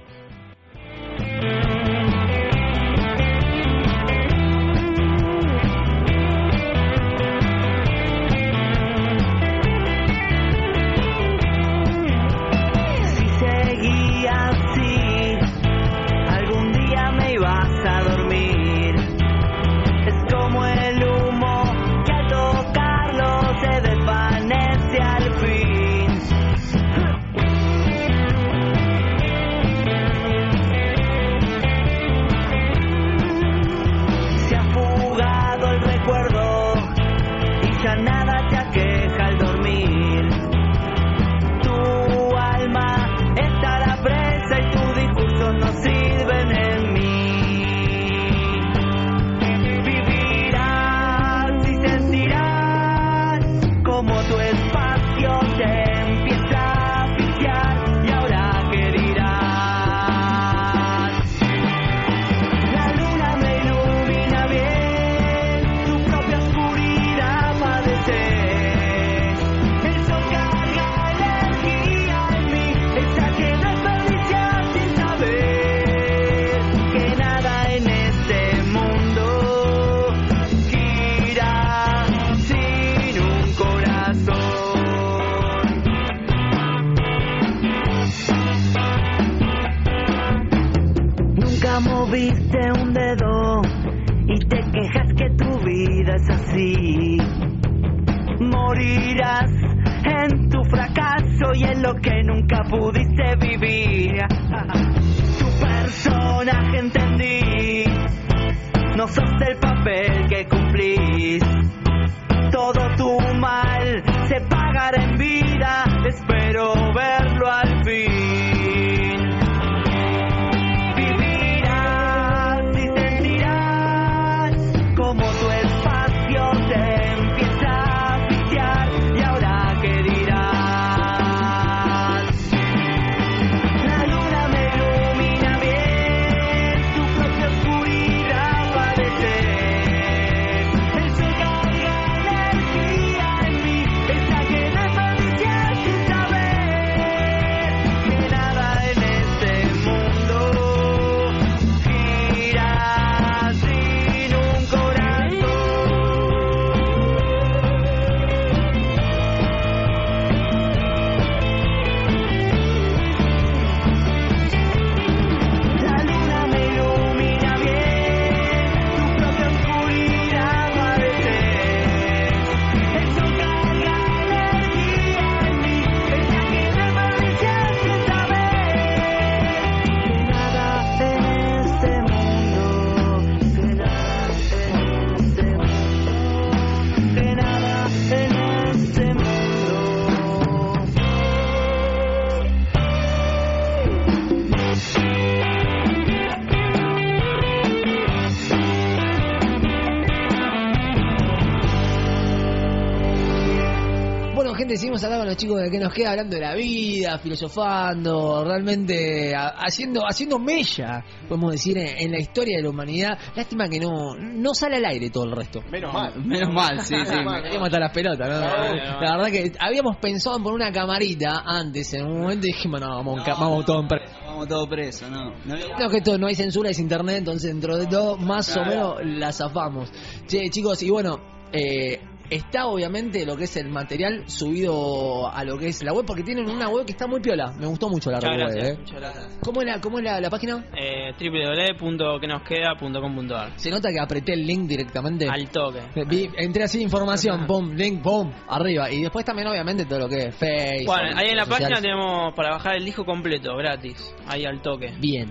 Si seguía así, algún día me ibas a dormir. Es como el humo que al tocarlo se desvanece al fin. Se ha fugado el recuerdo y ya nada te aqueja al dormir. Tu alma estará presa y tus discursos no sirven en mí. Vivirás y sentirás como tu espacio te empieza a asfixiar. Y ahora qué dirás. La luna me ilumina bien, tu propia oscuridad padece. El sol carga energía en mí, esa que desperdicias sin saber que nada en este mundo gira sin un corazón. Nunca moviste un dedo y te quejas que tu vida es así. Morirás en tu fracaso y en lo que nunca pudiste vivir. Tu personaje entendí, no sos el papel que cumplís. Todo tu mal se pagará en vida, espero verlo al fin. Vivirás y sentirás como tu espacio te empieza a asfixiar. Y ahora qué dirás. La luna me ilumina bien, tu propia oscuridad padece. El sol carga energía en mí, esa que desperdicias sin saber que nada en este mundo gira sin un corazón. La luna me ilumina bien, tu propia oscuridad padece. El sol carga energía en mí, esa que desperdicias sin saber que nada en este mundo, que nada en este mundo, que nada en este mundo. Bueno, gente, seguimos hablando con los chicos de que nos queda, hablando de la vida, filosofando, realmente haciendo mella, podemos decir, en la historia de la humanidad. Lástima que no sale al aire todo el resto. Menos mal. Menos mal, sí, sí. Queríamos matar las pelotas, ¿no? La verdad que habíamos pensado en poner una camarita antes, en un momento, y dijimos, no, vamos todo en preso. Vamos todo preso, ¿no? Creo que esto no hay censura, es internet, entonces dentro de todo más o menos la zafamos. Che, chicos, y bueno, está obviamente lo que es el material subido a lo que es la web, porque tienen una web que está muy piola. Me gustó mucho la Muchas web, gracias, muchas gracias. ¿Cómo es la página? www.quenosqueda.com.ar. Se nota que apreté el link directamente. Al toque. Entré así, información, pum, link, pum, arriba. Y después también obviamente todo lo que es Facebook. Bueno, ahí en la redes página sociales. tenemos para bajar el disco completo, gratis. Ahí al toque. Bien.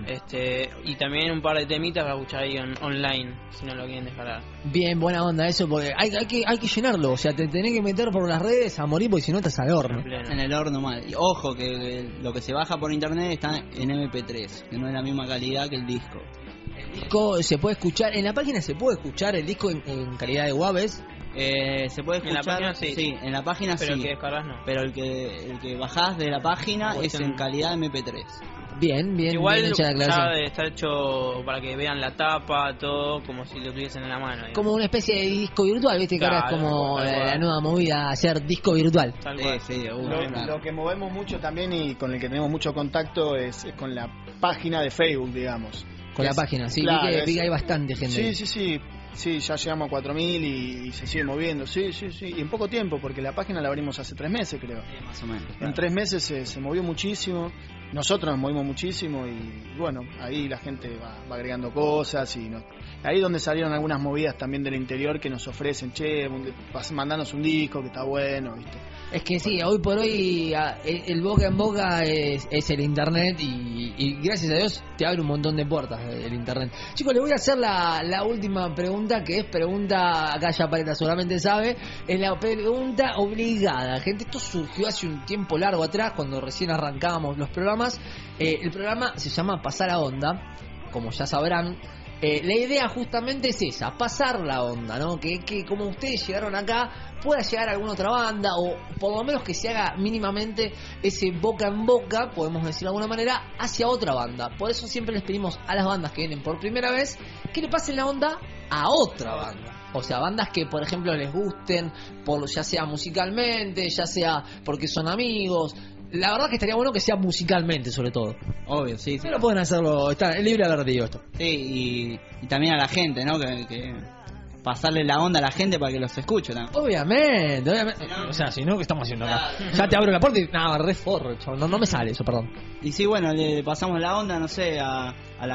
Y también un par de temitas para escuchar ahí online, si no lo quieren descargar. Bien, buena onda eso, porque hay que llenarlo. O sea, te tenés que meter por las redes a morir, porque si no estás al horno. En pleno. En el horno mal. Y ojo que lo que se baja por internet está en MP3, que no es la misma calidad que el disco. El disco se puede escuchar, en la página se puede escuchar el disco en calidad de WAVs. Se puede En la escuchar, página sí. en la página Pero sí. el que descargas no. Pero el que bajás de la página Pues es en calidad MP3. Bien, Igual bien hecha la ya aclaración. está hecho para que vean la tapa, todo, como si lo tuviesen en la mano. digamos. Como una especie de disco virtual, viste que ahora es Claro, como tal la cual. nueva movida, hacer disco virtual. Tal cual. Sí, Lo que movemos mucho también y con el que tenemos mucho contacto es con la página de Facebook, digamos. Con la página, sí, Claro, vi es- que hay bastante gente. Sí, ya llegamos a 4.000 y se sigue moviendo, sí, y en poco tiempo, porque la página la abrimos hace 3 meses, creo. Más o menos. En 3 meses se movió muchísimo, nosotros nos movimos muchísimo y bueno, ahí la gente va agregando cosas y ahí donde salieron algunas movidas también del interior que nos ofrecen, mandanos un disco que está bueno, ¿viste? Es que sí, hoy por hoy el boca en boca es el internet y gracias a Dios te abre un montón de puertas el internet. Chicos, les voy a hacer la última pregunta, que es pregunta, acá ya Paleta solamente sabe, es la pregunta obligada. Gente, esto surgió hace un tiempo largo atrás, cuando recién arrancábamos los programas. El programa se llama Pasar a Onda, como ya sabrán. La idea justamente es esa, pasar la onda, ¿no? Que como ustedes llegaron acá, pueda llegar a alguna otra banda, o por lo menos que se haga mínimamente ese boca en boca, podemos decir de alguna manera, hacia otra banda. Por eso siempre les pedimos a las bandas que vienen por primera vez que le pasen la onda a otra banda. O sea, bandas que por ejemplo les gusten, ya sea musicalmente, ya sea porque son amigos. La verdad que estaría bueno que sea musicalmente, sobre todo. Obvio, sí. Pero pueden hacerlo, está libre de haber dicho esto. Sí, y también a la gente, ¿no? Que pasarle la onda a la gente para que los escuche también. Obviamente. O sea, si no, ¿qué estamos haciendo acá? Ya te abro la puerta y nada, re forro, chabón. No me sale eso, perdón. Y sí, bueno, le pasamos la onda, no sé, a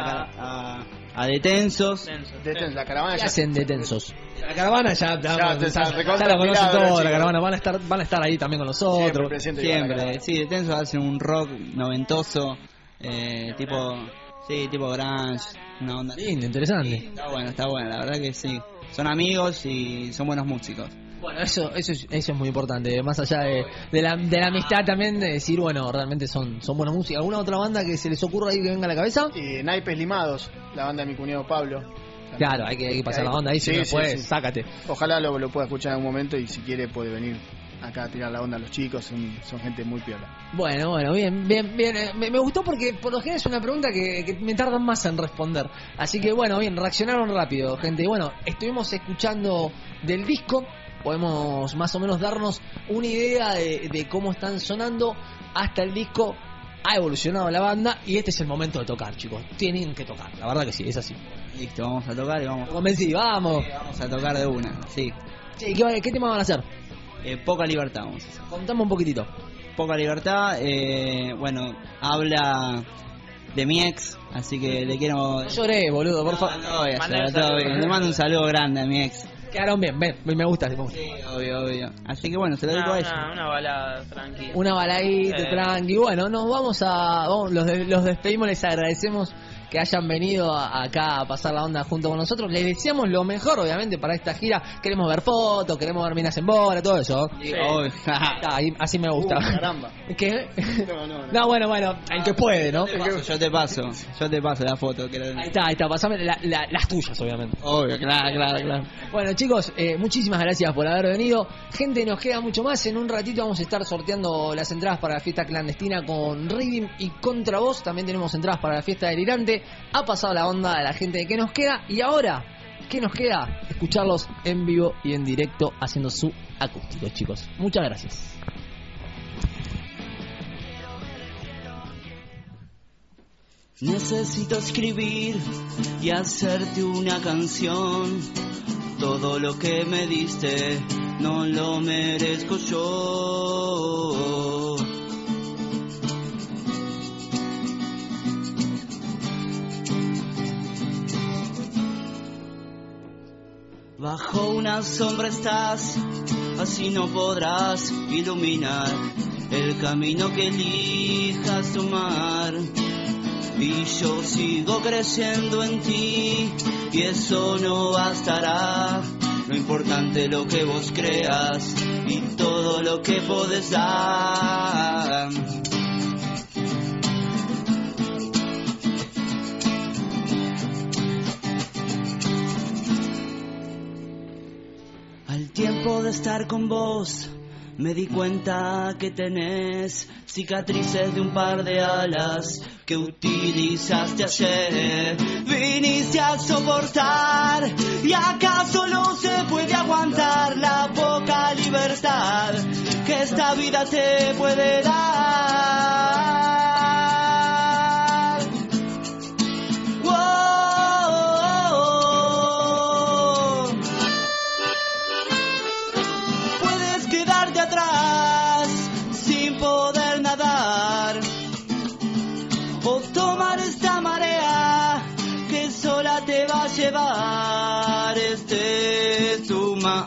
Detensos. La caravana ¿Qué ya hacen de tensos? La caravana ya te- la recontra conocen inspirado, todos, chicos. la caravana van a estar ahí también con siempre nosotros. presente igual la Siempre, caravana. sí, Detensos hacen un rock noventoso, tipo grunge, una onda. Lindo, interesante. Está bueno, la verdad que sí. Son amigos y son buenos músicos. Bueno, eso es muy importante. Más allá de la amistad también, de decir, bueno, realmente son buenos músicos. ¿Alguna otra banda que se les ocurra ahí que venga a la cabeza? Y Naipes Limados, la banda de mi cuñado Pablo. Claro, hay que pasar la onda ahí, si Sí, no sí, puedes, sí. sácate. Ojalá lo pueda escuchar en algún momento y si quiere puede venir acá a tirar la onda a los chicos, son gente muy piola. Bueno, bien. Me gustó porque por lo general es una pregunta que me tardan más en responder. Así que bueno, bien, reaccionaron rápido, gente. Y bueno, estuvimos escuchando del disco. Podemos más o menos darnos una idea de cómo están sonando hasta el disco. Ha evolucionado la banda y este es el momento de tocar, chicos. Tienen que tocar, la verdad que sí, es así. Listo, vamos a tocar y vamos Vamos. a tocar de una, sí. Che, ¿qué tema van a hacer? Poca libertad, vamos a hacer. Contame un poquitito. Poca libertad, bueno, habla de mi ex, así que le quiero... No lloré, boludo, por favor. No voy a Mandale llorar, todo saludos. bien. Le mando un saludo grande a mi ex. Quedaron bien, me gusta. Sí, obvio. Así que bueno, se lo digo a ella. Una balada tranquila. Una baladita, tranqui. Bueno, nos los despedimos, les agradecemos que hayan venido acá a pasar la onda junto con nosotros. Les deseamos lo mejor, obviamente, para esta gira. Queremos ver fotos, queremos ver minas en bola, todo eso. Sí, obvio. Así me gusta. Caramba. ¿Qué? No. No, bueno, el que puede, ¿no? Yo te paso la foto. Ahí está, pasame las tuyas, obviamente. Obvio, claro. Bueno, chicos, muchísimas gracias por haber venido. Gente, nos queda mucho más. En un ratito vamos a estar sorteando las entradas para la fiesta clandestina con Rhythm y Contravoz. También tenemos entradas para la fiesta delirante. Ha pasado la onda a la gente de ¿Qué nos queda? Y ahora, ¿qué nos queda? Escucharlos en vivo y en directo haciendo su acústico, chicos. Muchas gracias. Necesito escribir y hacerte una canción. Todo lo que me diste no lo merezco yo. Bajo una sombra estás, así no podrás iluminar el camino que elijas tomar. Y yo sigo creyendo en ti, y eso no bastará. Lo importante es lo que vos creas y todo lo que podés dar. Al tiempo de estar con vos, me di cuenta que tenés cicatrices de un par de alas que utilizaste ayer. Viniste a soportar, y acaso no se puede aguantar la poca libertad que esta vida te puede dar. Wow. Puedes quedarte atrás sin poder nadar, o tomar esta marea que sola te va a llevar. Este es tu mar.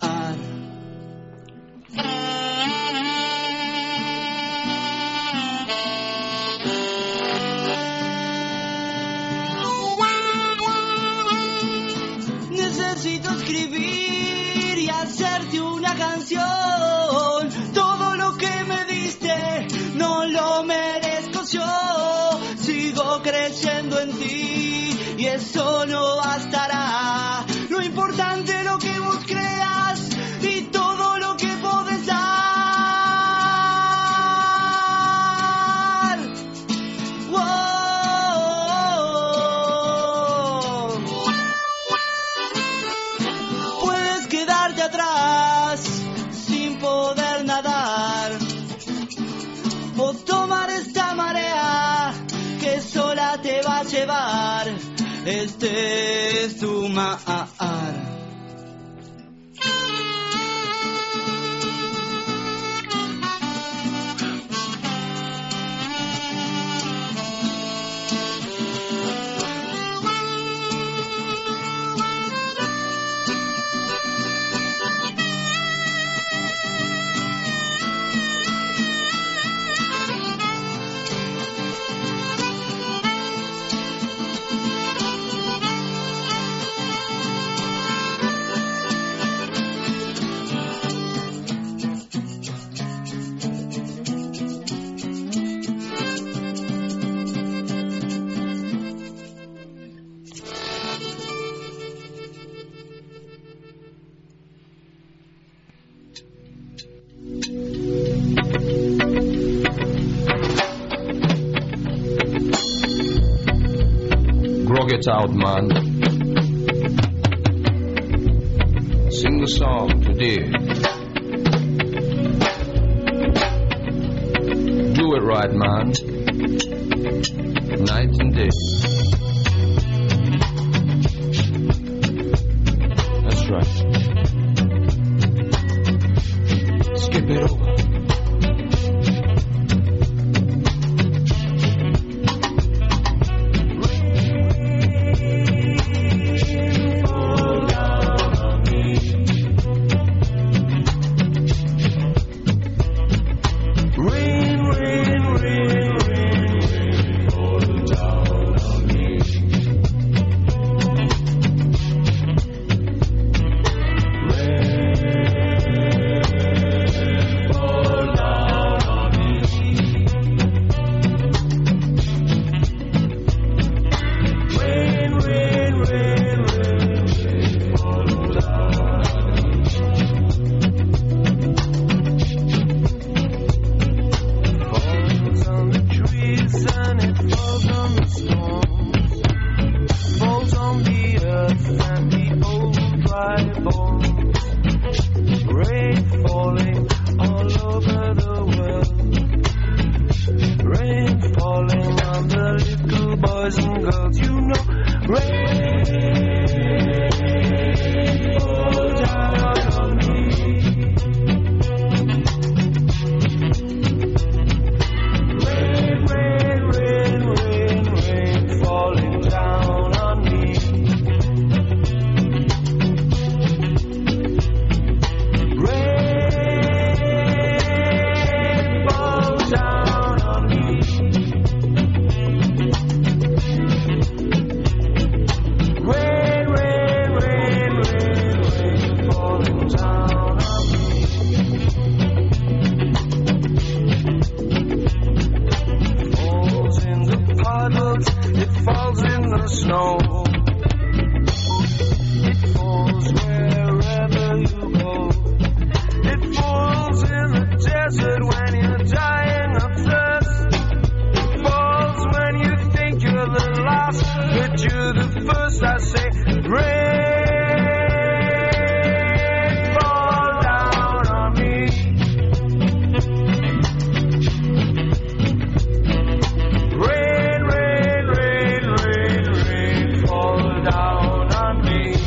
Necesito escribir y hacerte una canción. Todo lo que me diste no lo merezco yo. Sigo creyendo en ti y eso no bastará. Lo importante es lo que vos creas y todo lo que podés dar. Wow. Puedes quedarte atrás sin poder nadar, o tomar esta marea que sola te va a llevar. Este es tu mar. Grog it out, man. Sing the song today. Do it right, man. Night and day. That's right. Skip it over. falls in the snow. It falls wherever you go. It falls in the desert when you're dying of thirst. It falls when you think you're the last, but you're the first. I say, rain, fall down on me. Rain, rain, rain, rain, rain, fall down on me.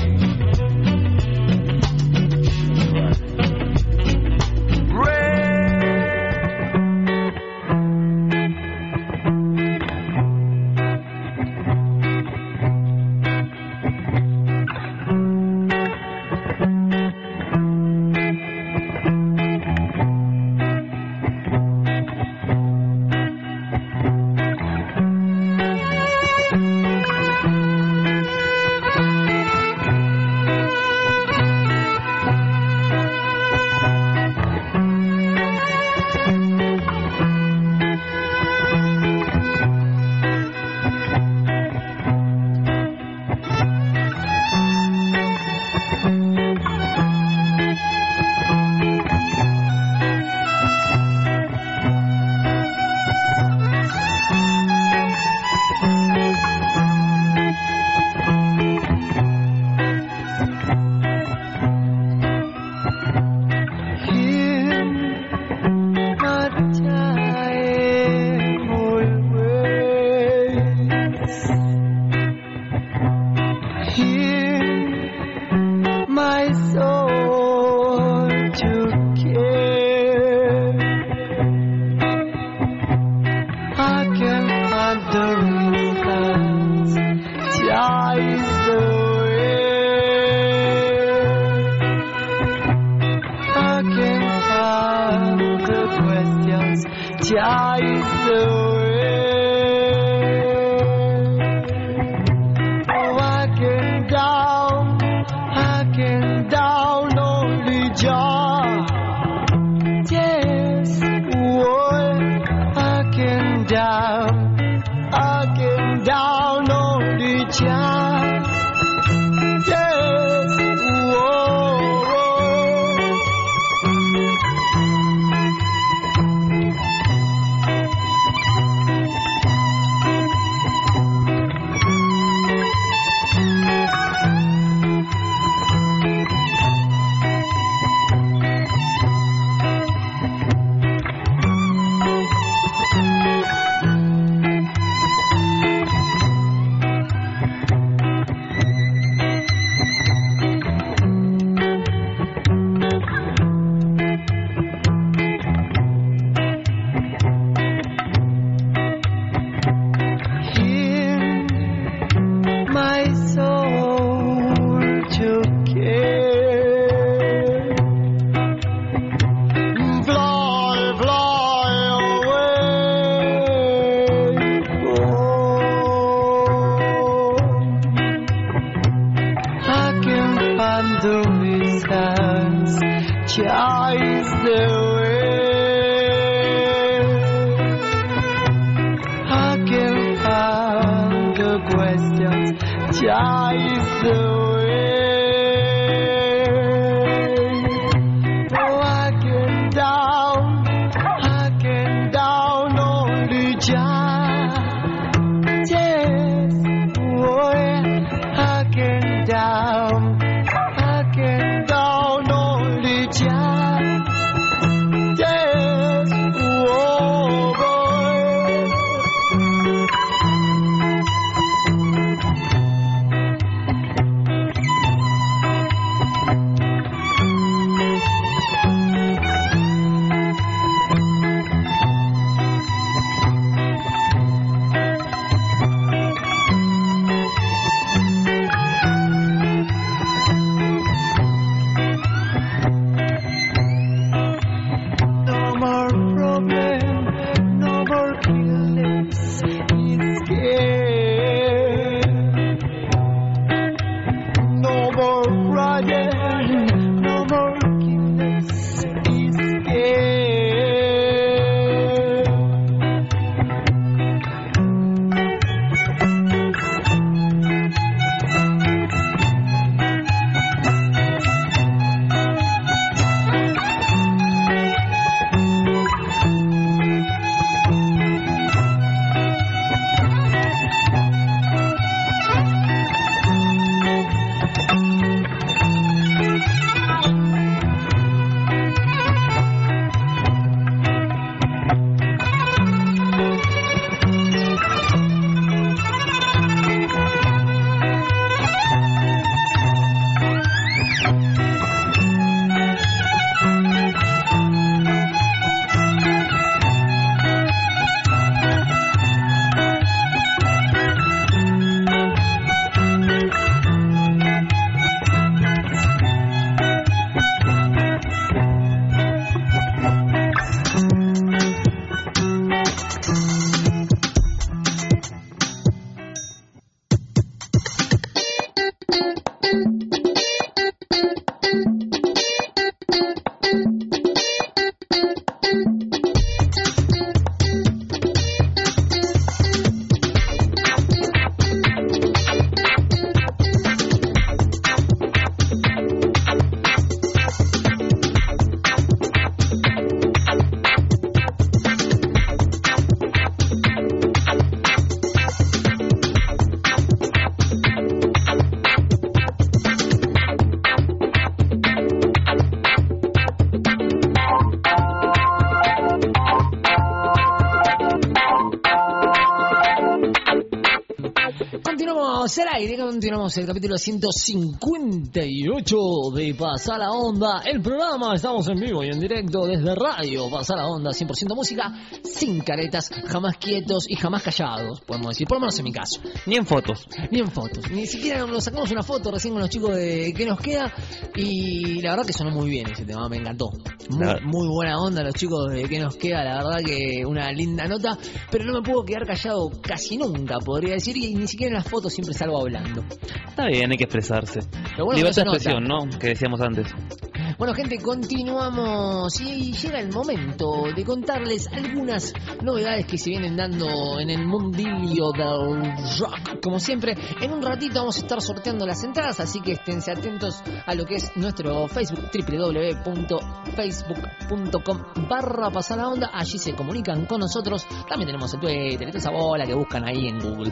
Estamos al aire, continuamos el capítulo 158 de Pasa la Onda, el programa. Estamos en vivo y en directo desde Radio Pasa la Onda, 100% música, sin caretas, jamás quietos y jamás callados, podemos decir, por lo menos en mi caso. Ni en fotos. Ni en fotos, ni siquiera nos sacamos una foto recién con los chicos de ¿Qué nos queda? Y la verdad que sonó muy bien ese tema, me encantó. Muy buena onda los chicos de ¿Qué nos queda? La verdad que una linda nota, pero no me puedo quedar callado casi nunca, podría decir, y ni siquiera en las fotos siempre salgo hablando. Está bien, hay que expresarse. Bueno, libertad de expresión, ¿no? Que decíamos antes. Bueno, gente, continuamos y llega el momento de contarles algunas novedades que se vienen dando en el mundillo del rock. Como siempre, en un ratito vamos a estar sorteando las entradas, así que esténse atentos a lo que es nuestro Facebook, www.facebook.com/pasalaonda. Allí se comunican con nosotros. También tenemos el Twitter y toda esa bola que buscan ahí en Google.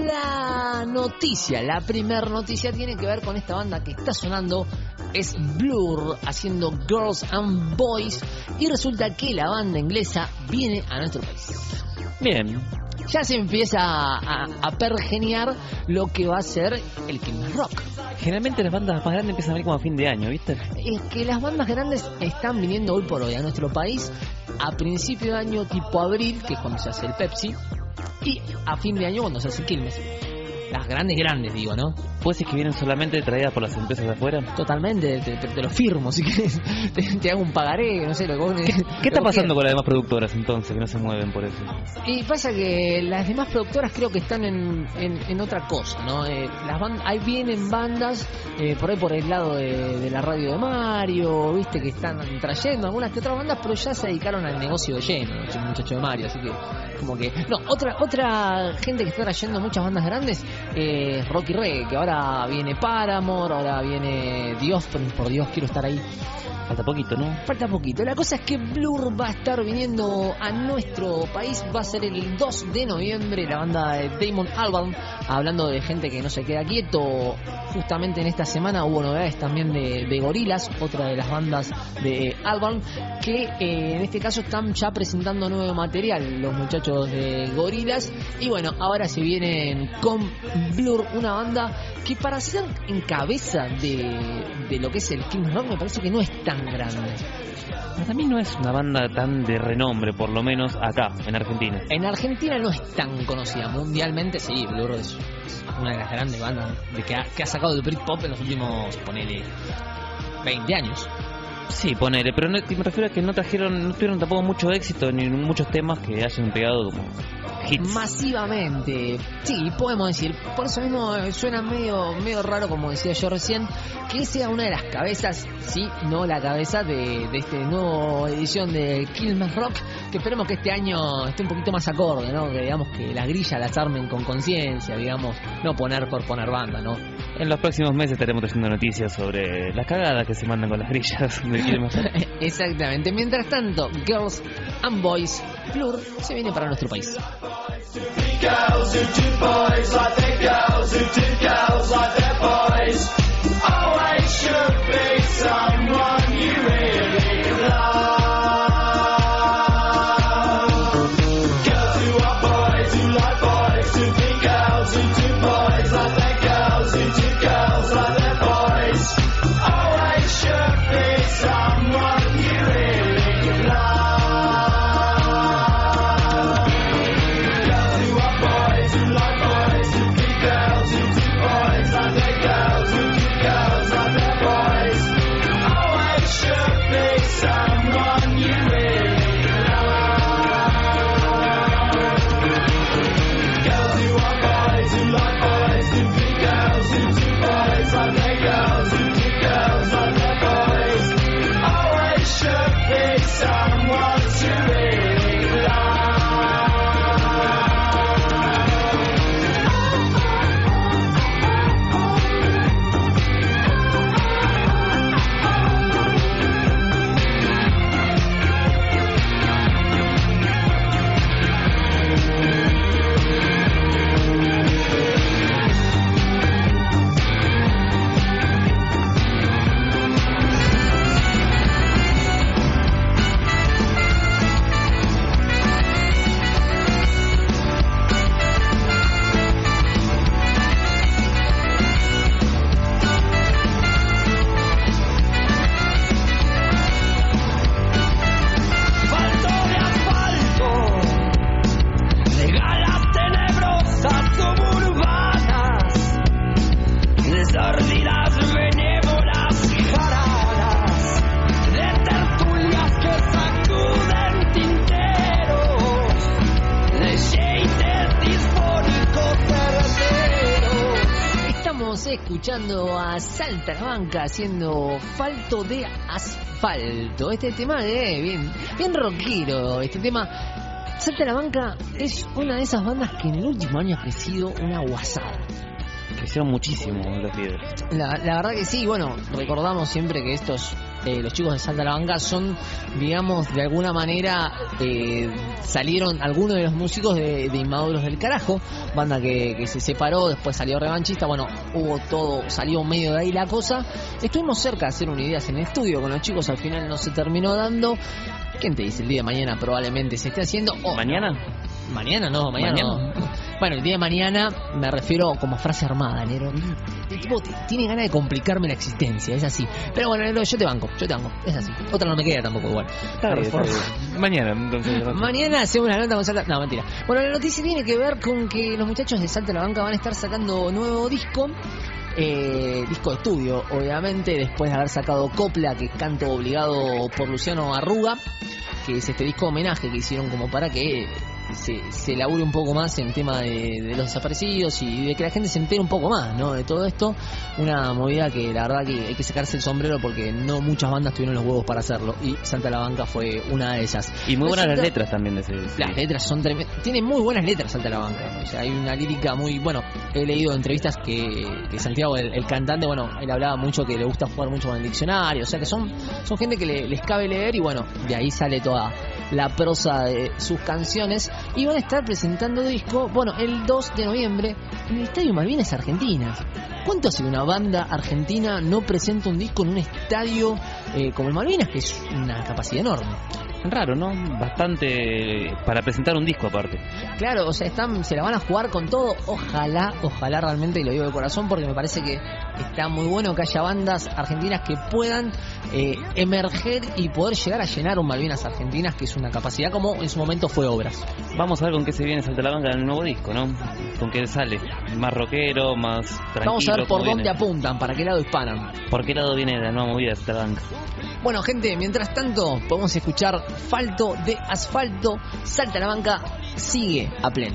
La primer noticia tiene que ver con esta banda que está sonando. Es Blur haciendo Girls and Boys, y resulta que la banda inglesa viene a nuestro país. Bien. Ya se empieza a pergeniar lo que va a ser el Quilmes Rock. Generalmente las bandas más grandes empiezan a venir como a fin de año, ¿viste? Es que las bandas grandes están viniendo hoy por hoy a nuestro país a principio de año, tipo abril, que es cuando se hace el Pepsi, y a fin de año cuando se hace el Quilmes. Las grandes digo, ¿no? ¿Puede ser que vienen solamente traídas por las empresas de afuera? Totalmente, te lo firmo, si quieres, te hago un pagaré, no sé, lo que vos... ¿Qué está pasando con las demás productoras entonces, que no se mueven por eso? Y pasa que las demás productoras creo que están en otra cosa, ¿no? Ahí vienen bandas, por ahí por el lado de la radio de Mario, viste, que están trayendo algunas que otras bandas, pero ya se dedicaron al negocio de lleno, los muchachos de Mario, así que como que... No, otra gente que está trayendo muchas bandas grandes, Rocky Ray, que ahora viene Paramore, ahora viene The Offspring, por Dios, quiero estar ahí. Falta poquito, ¿no? Falta poquito. La cosa es que Blur va a estar viniendo a nuestro país. Va a ser el 2 de noviembre. La banda de Damon Albarn, hablando de gente que no se queda quieto. Justamente en esta semana hubo novedades también de Gorillaz, otra de las bandas de Albarn, que en este caso están ya presentando nuevo material los muchachos de Gorillaz. Y bueno, ahora se vienen con Blur, una banda que para ser en cabeza de lo que es el Quilmes Rock me parece que no es tan grande. Pero también no es una banda tan de renombre, por lo menos acá, en Argentina. En Argentina no es tan conocida. Mundialmente sí, Blur es una de las grandes bandas que ha sacado el Britpop en los últimos, ponele, 20 años. Sí, ponele, pero no, me refiero a que no tuvieron tampoco mucho éxito ni muchos temas que hayan pegado como hits masivamente. Sí, podemos decir. Por eso mismo suena medio raro, como decía yo recién, que sea una de las cabezas, sí, no la cabeza de este nuevo edición de Quilmes Rock, que esperemos que este año esté un poquito más acorde, ¿no? Que digamos que las grillas las armen con conciencia, digamos, no poner por poner banda, ¿no? En los próximos meses estaremos trayendo noticias sobre las cagadas que se mandan con las grillas de Quilmes Rock. Exactamente. Mientras tanto, Girls and Boys, Blur, se viene para nuestro país. Girls who do boys like their girls, who do girls like their boys. Always should be someone you really love. Girls who are boys, who like boys, who be girls, who do boys like their girls, who do girls like their boys. Always should be someone you really love. escuchando a Salta la Banca haciendo Falto de Asfalto. Este tema bien rockero. Este tema, Salta la Banca es una de esas bandas que en el último año ha crecido una guasada. Crecieron muchísimo los líderes. La verdad que sí. Bueno, recordamos siempre que estos los chicos de Salta la Banca son, digamos, de alguna manera salieron algunos de los músicos de Inmaduros del Carajo, banda que se separó, después salió Revanchista. Bueno, salió medio de ahí la cosa. Estuvimos cerca de hacer unidades en el estudio con los chicos, al final no se terminó dando. ¿Quién te dice? El día de mañana probablemente se esté haciendo. ¿Mañana? Mañana no. Bueno, el día de mañana me refiero como frase armada, Nero. El tipo tiene ganas de complicarme la existencia, es así. Pero bueno, Nero, yo te banco, es así. Otra no me queda tampoco igual. Está bien. Mañana, entonces. Mañana hacemos una nota con Salta. No, mentira. Bueno, la noticia tiene que ver con que los muchachos de Salta la Banca van a estar sacando nuevo disco. Disco de estudio, obviamente, después de haber sacado Copla, que es canto obligado por Luciano Arruga, que es este disco homenaje que hicieron como para que se labure un poco más en tema de los desaparecidos y de que la gente se entere un poco más, ¿no? De todo esto, una movida que la verdad que hay que sacarse el sombrero porque no muchas bandas tuvieron los huevos para hacerlo y Salta la Banca fue una de ellas. Y muy buenas las letras también de ese. Las letras son tremendas, tiene muy buenas letras Salta la Banca, ¿no? O sea, hay una lírica muy, bueno, he leído entrevistas que Santiago, el cantante, bueno, él hablaba mucho que le gusta jugar mucho con el diccionario, o sea que son gente que les cabe leer y bueno, de ahí sale toda la prosa de sus canciones. Y van a estar presentando disco, bueno, el 2 de noviembre en el Estadio Malvinas Argentinas. ¿Cuánto hace que una banda argentina no presenta un disco en un estadio como el Malvinas, que es una capacidad enorme? Raro, ¿no? Bastante para presentar un disco aparte. Claro, o sea, se la van a jugar con todo. Ojalá realmente, y lo digo de corazón porque me parece que está muy bueno que haya bandas argentinas que puedan emerger y poder llegar a llenar un Malvinas Argentinas, que es una capacidad como en su momento fue Obras. Vamos a ver con qué se viene Salta la Banca en el nuevo disco, ¿no? Con qué sale. Más rockero, más tranquilo. Vamos a ver por dónde apuntan, para qué lado disparan. ¿Por qué lado viene la nueva movida de Salta la Banca? Bueno, gente, mientras tanto podemos escuchar Falto de Asfalto. Salta la Banca sigue a pleno.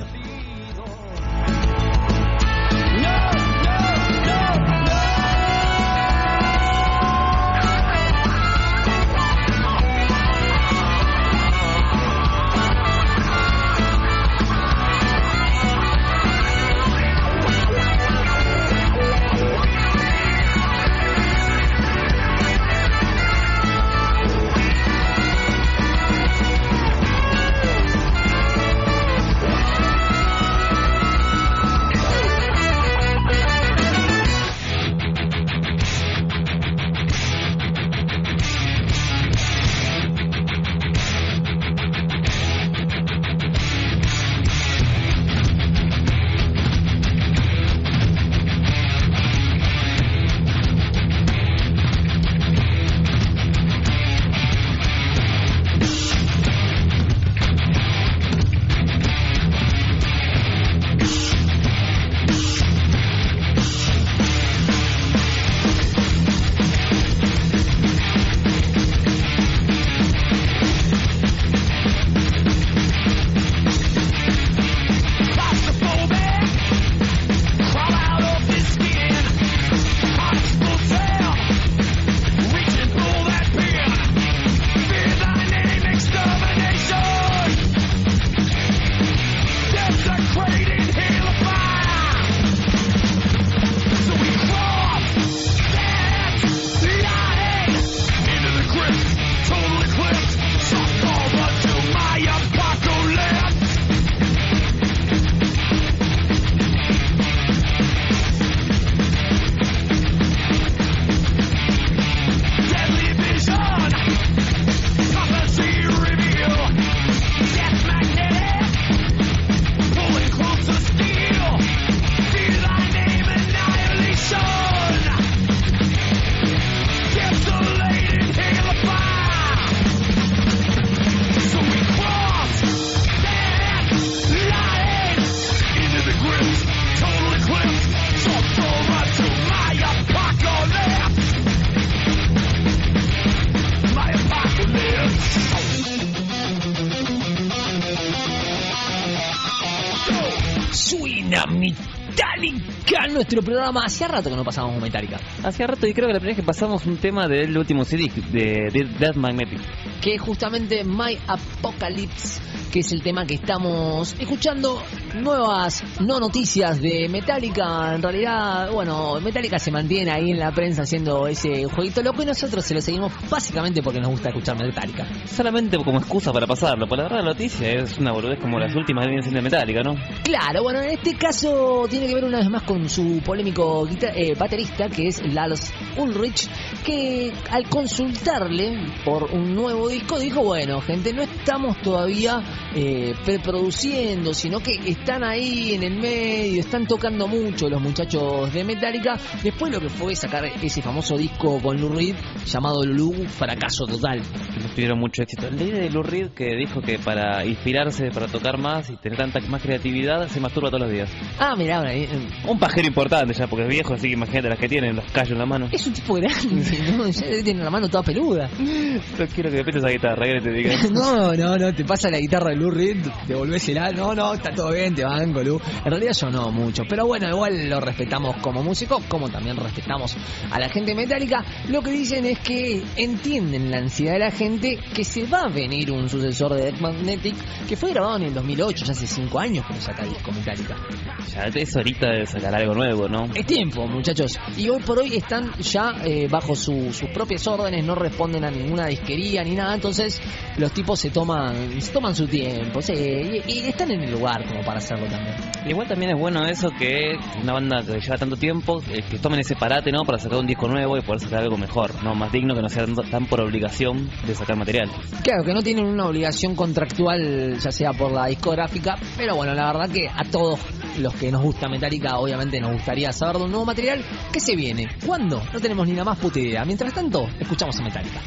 Metallica, nuestro programa. Hacía rato que no pasábamos Metallica. Hacía rato, y creo que la primera vez que pasamos un tema del último CD de Death Magnetic. Que es justamente My Apocalypse, que es el tema que estamos escuchando. Nuevas no noticias de Metallica. En realidad, bueno, Metallica se mantiene ahí en la prensa haciendo ese jueguito loco y nosotros se lo seguimos básicamente porque nos gusta escuchar Metallica. Solamente como excusa para pasarlo, pero la verdad la noticia es una boludez como las últimas de de Metallica, ¿no? Claro, bueno, en este caso tiene que ver una vez más con su polémico baterista, que es Lars Ulrich, que al consultarle por un nuevo disco dijo, bueno, gente, no estamos todavía preproduciendo, sino que están ahí en el medio, están tocando mucho los muchachos de Metallica. Después lo que fue sacar ese famoso disco con Lou Reed llamado Lulu, fracaso total. No tuvieron mucho éxito. Leí de Lou Reed que dijo que para inspirarse, para tocar más y tener tanta más creatividad, se masturba todos los días. Ah, mirá, un pajero importante ya, porque es viejo, así que imagínate las que tienen los callos en la mano. Es un tipo grande, ¿no? Ya tiene la mano toda peluda. No quiero que me petes esa guitarra, que te diga. No, te pasa la guitarra de Lou Reed, devolvésela. No, está todo bien, te banco, Lou. En realidad yo no mucho, pero bueno, igual lo respetamos como músico, como también respetamos a la gente metálica. Lo que dicen es que entienden la ansiedad de la gente, que se va a venir un sucesor de Death Magnetic, que fue grabado en el 2008, ya hace 5 años que no saca disco Metallica. Ya es horita de sacar algo nuevo, ¿no? Es tiempo, muchachos. Y hoy por hoy están ya bajo sus propias órdenes, no responden a ninguna disquería ni nada, entonces los tipos se toman su tiempo, sí, y están en el lugar como para hacerlo también. Igual también es bueno eso, que una banda que lleva tanto tiempo, que tomen ese parate, ¿no? Para sacar un disco nuevo y poder sacar algo mejor, ¿no? Más digno, que no sea tan por obligación de sacar material. Claro, que no tienen una obligación contractual, ya sea por la discográfica, pero bueno, la verdad que a todos los que nos gusta Metallica, obviamente nos gustaría saber de un nuevo material que se viene. ¿Cuándo? No tenemos ni la más puta idea. Mientras tanto, escuchamos a Metallica.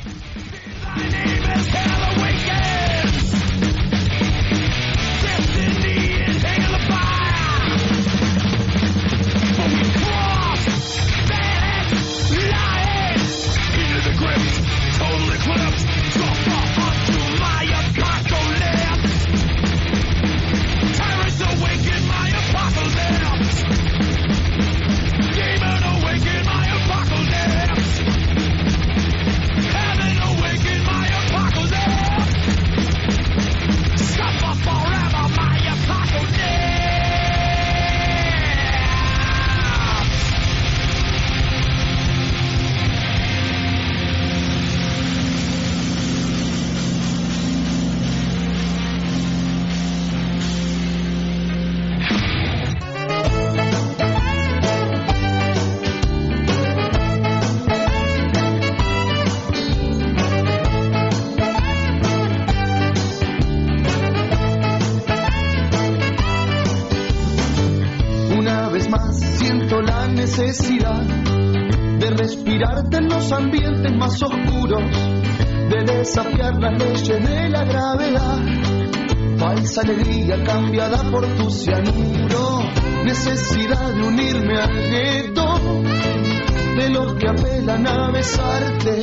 Necesidad de respirarte en los ambientes más oscuros, de desafiar las leyes de la gravedad, falsa alegría cambiada por tu cianuro, necesidad de unirme al gueto de los que apelan a besarte.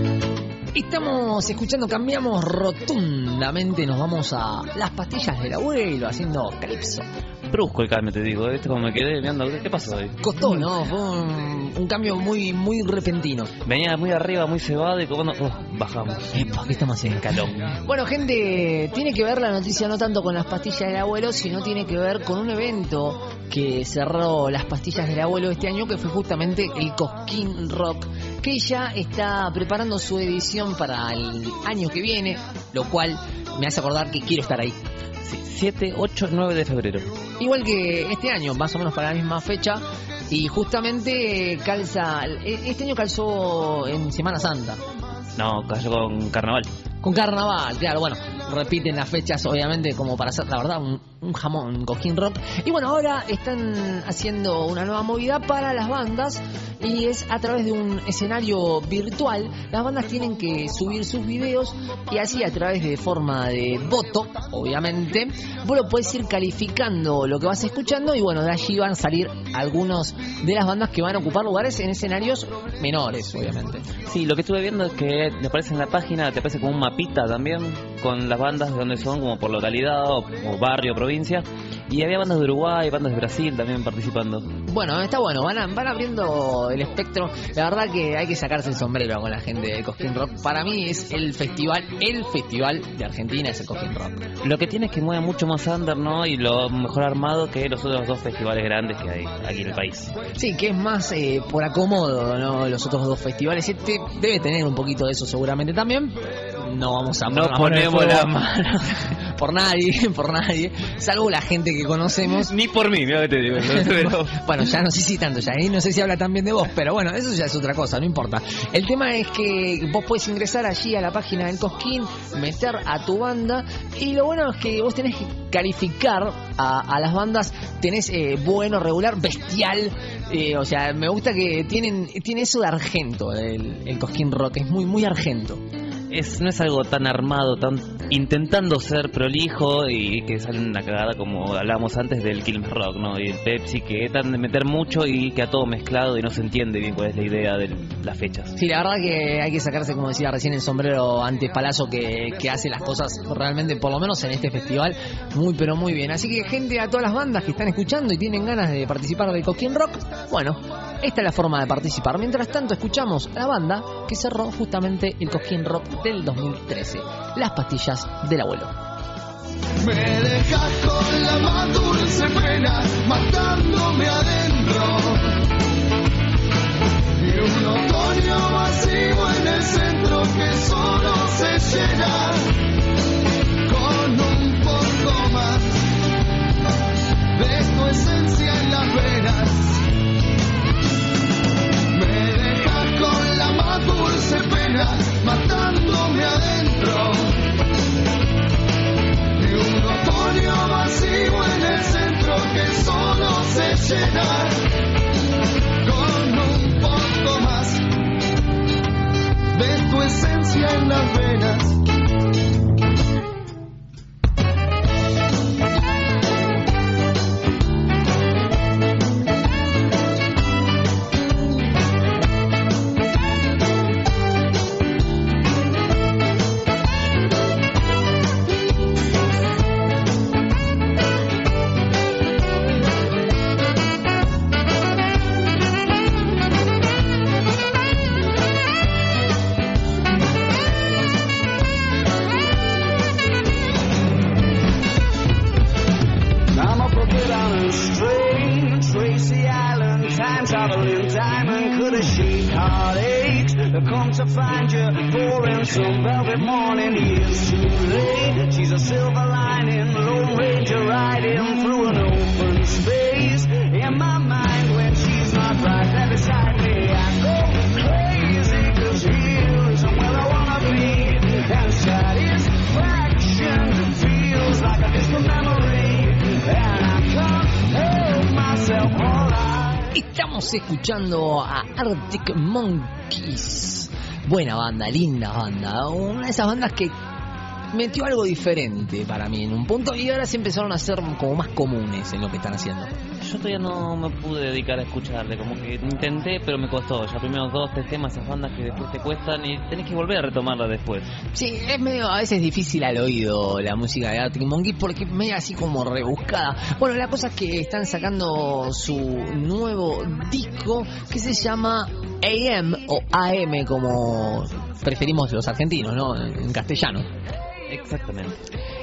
Estamos escuchando, cambiamos rotundamente, nos vamos a las pastillas del abuelo haciendo Calypso. Brusco el cambio, te digo, como me quedé mirando, ¿qué pasó hoy? Costó, ¿no? Fue un cambio muy repentino. Venía muy arriba, muy cebado y cuando bajamos. Epa, ¿qué estamos haciendo? Calor. Bueno, gente, tiene que ver la noticia no tanto con las pastillas del abuelo, sino tiene que ver con un evento que cerró las pastillas del abuelo este año, que fue justamente el Cosquín Rock, que ya está preparando su edición para el año que viene, lo cual me hace acordar que quiero estar ahí. 7, 8, 9 de febrero. Igual que este año, más o menos para la misma fecha. Y justamente este año calzó en Semana Santa. No, cayó con Carnaval. Con Carnaval, claro, bueno, repiten las fechas obviamente como para hacer, la verdad, un jamón, Cosquín Rock. Y bueno, ahora están haciendo una nueva movida para las bandas y es a través de un escenario virtual. Las bandas tienen que subir sus videos y así a través de forma de voto, obviamente, vos lo podés ir calificando lo que vas escuchando y bueno, de allí van a salir algunos de las bandas que van a ocupar lugares en escenarios menores, obviamente. Sí, lo que estuve viendo es que te aparece en la página, te aparece como un mapita también con las bandas de donde son, como por localidad o barrio, provincia. provincia. Y había bandas de Uruguay, bandas de Brasil también participando. Bueno, está bueno, van abriendo el espectro. La verdad que hay que sacarse el sombrero con la gente de Cosquín Rock. Para mí es el festival de Argentina, es el Cosquín Rock. Lo que tiene es que mueve mucho más under, ¿no? Y lo mejor armado que los otros dos festivales grandes que hay aquí en el país. Sí, que es más por acomodo, ¿no? Los otros dos festivales. Este debe tener un poquito de eso seguramente también. No vamos a No ponemos la mano por nadie, salvo la gente que conocemos. Ni por mí, mira que te digo. Pero... Bueno, ya no sé si tanto, ya no sé si habla tan bien de vos, pero bueno, eso ya es otra cosa, no importa. El tema es que vos podés ingresar allí a la página del Cosquín, meter a tu banda, y lo bueno es que vos tenés que calificar a las bandas. Tenés bueno, regular, bestial, o sea, me gusta que tiene eso de argento el Cosquín Rock, es muy argento. No es algo tan armado, tan intentando ser prolijo y que sale una cagada como hablábamos antes del Quilmes Rock, ¿no? Y el Pepsi, que tratan de meter mucho y que a todo mezclado y no se entiende bien cuál es la idea de las fechas. Sí, la verdad que hay que sacarse, como decía recién, el sombrero ante Palazzo que hace las cosas realmente, por lo menos en este festival, muy pero muy bien. Así que gente, a todas las bandas que están escuchando y tienen ganas de participar del Cosquín Rock, bueno, esta es la forma de participar. Mientras tanto escuchamos la banda que cerró justamente el Cosquín Rock del 2013, Las Pastillas del Abuelo. Me dejas con la más dulce pena, matándome adentro. Y un otoño vacío en el centro que solo se llena con un poco más de tu esencia en las venas. Me dejas con la más dulce pena, matándome adentro. Y un otoño vacío en el centro que solo se llena con un poco más de tu esencia en las venas. Come to find you, pouring some velvet morning. Years too late. She's a silver lining, Lone Ranger riding through an open space. In my mind, when she's not right there beside me, I go crazy, 'cause here isn't where I wanna be. And satisfaction feels like a distant memory, and I can't help myself all right. Estamos escuchando a Arctic Monkeys. Buena banda, linda banda. Una de esas bandas que metió algo diferente para mí en un punto y ahora se empezaron a ser como más comunes en lo que están haciendo. Yo todavía no me pude dedicar a escucharle, como que intenté, pero me costó. Ya primeros 2-3 temas, esas bandas que después te cuestan y tenés que volver a retomarla después. Sí, es medio a veces difícil al oído la música de Arctic Monkeys porque es medio así como rebuscada. Bueno, la cosa es que están sacando su nuevo disco que se llama AM o AM como preferimos los argentinos, ¿no? En castellano. Exactamente.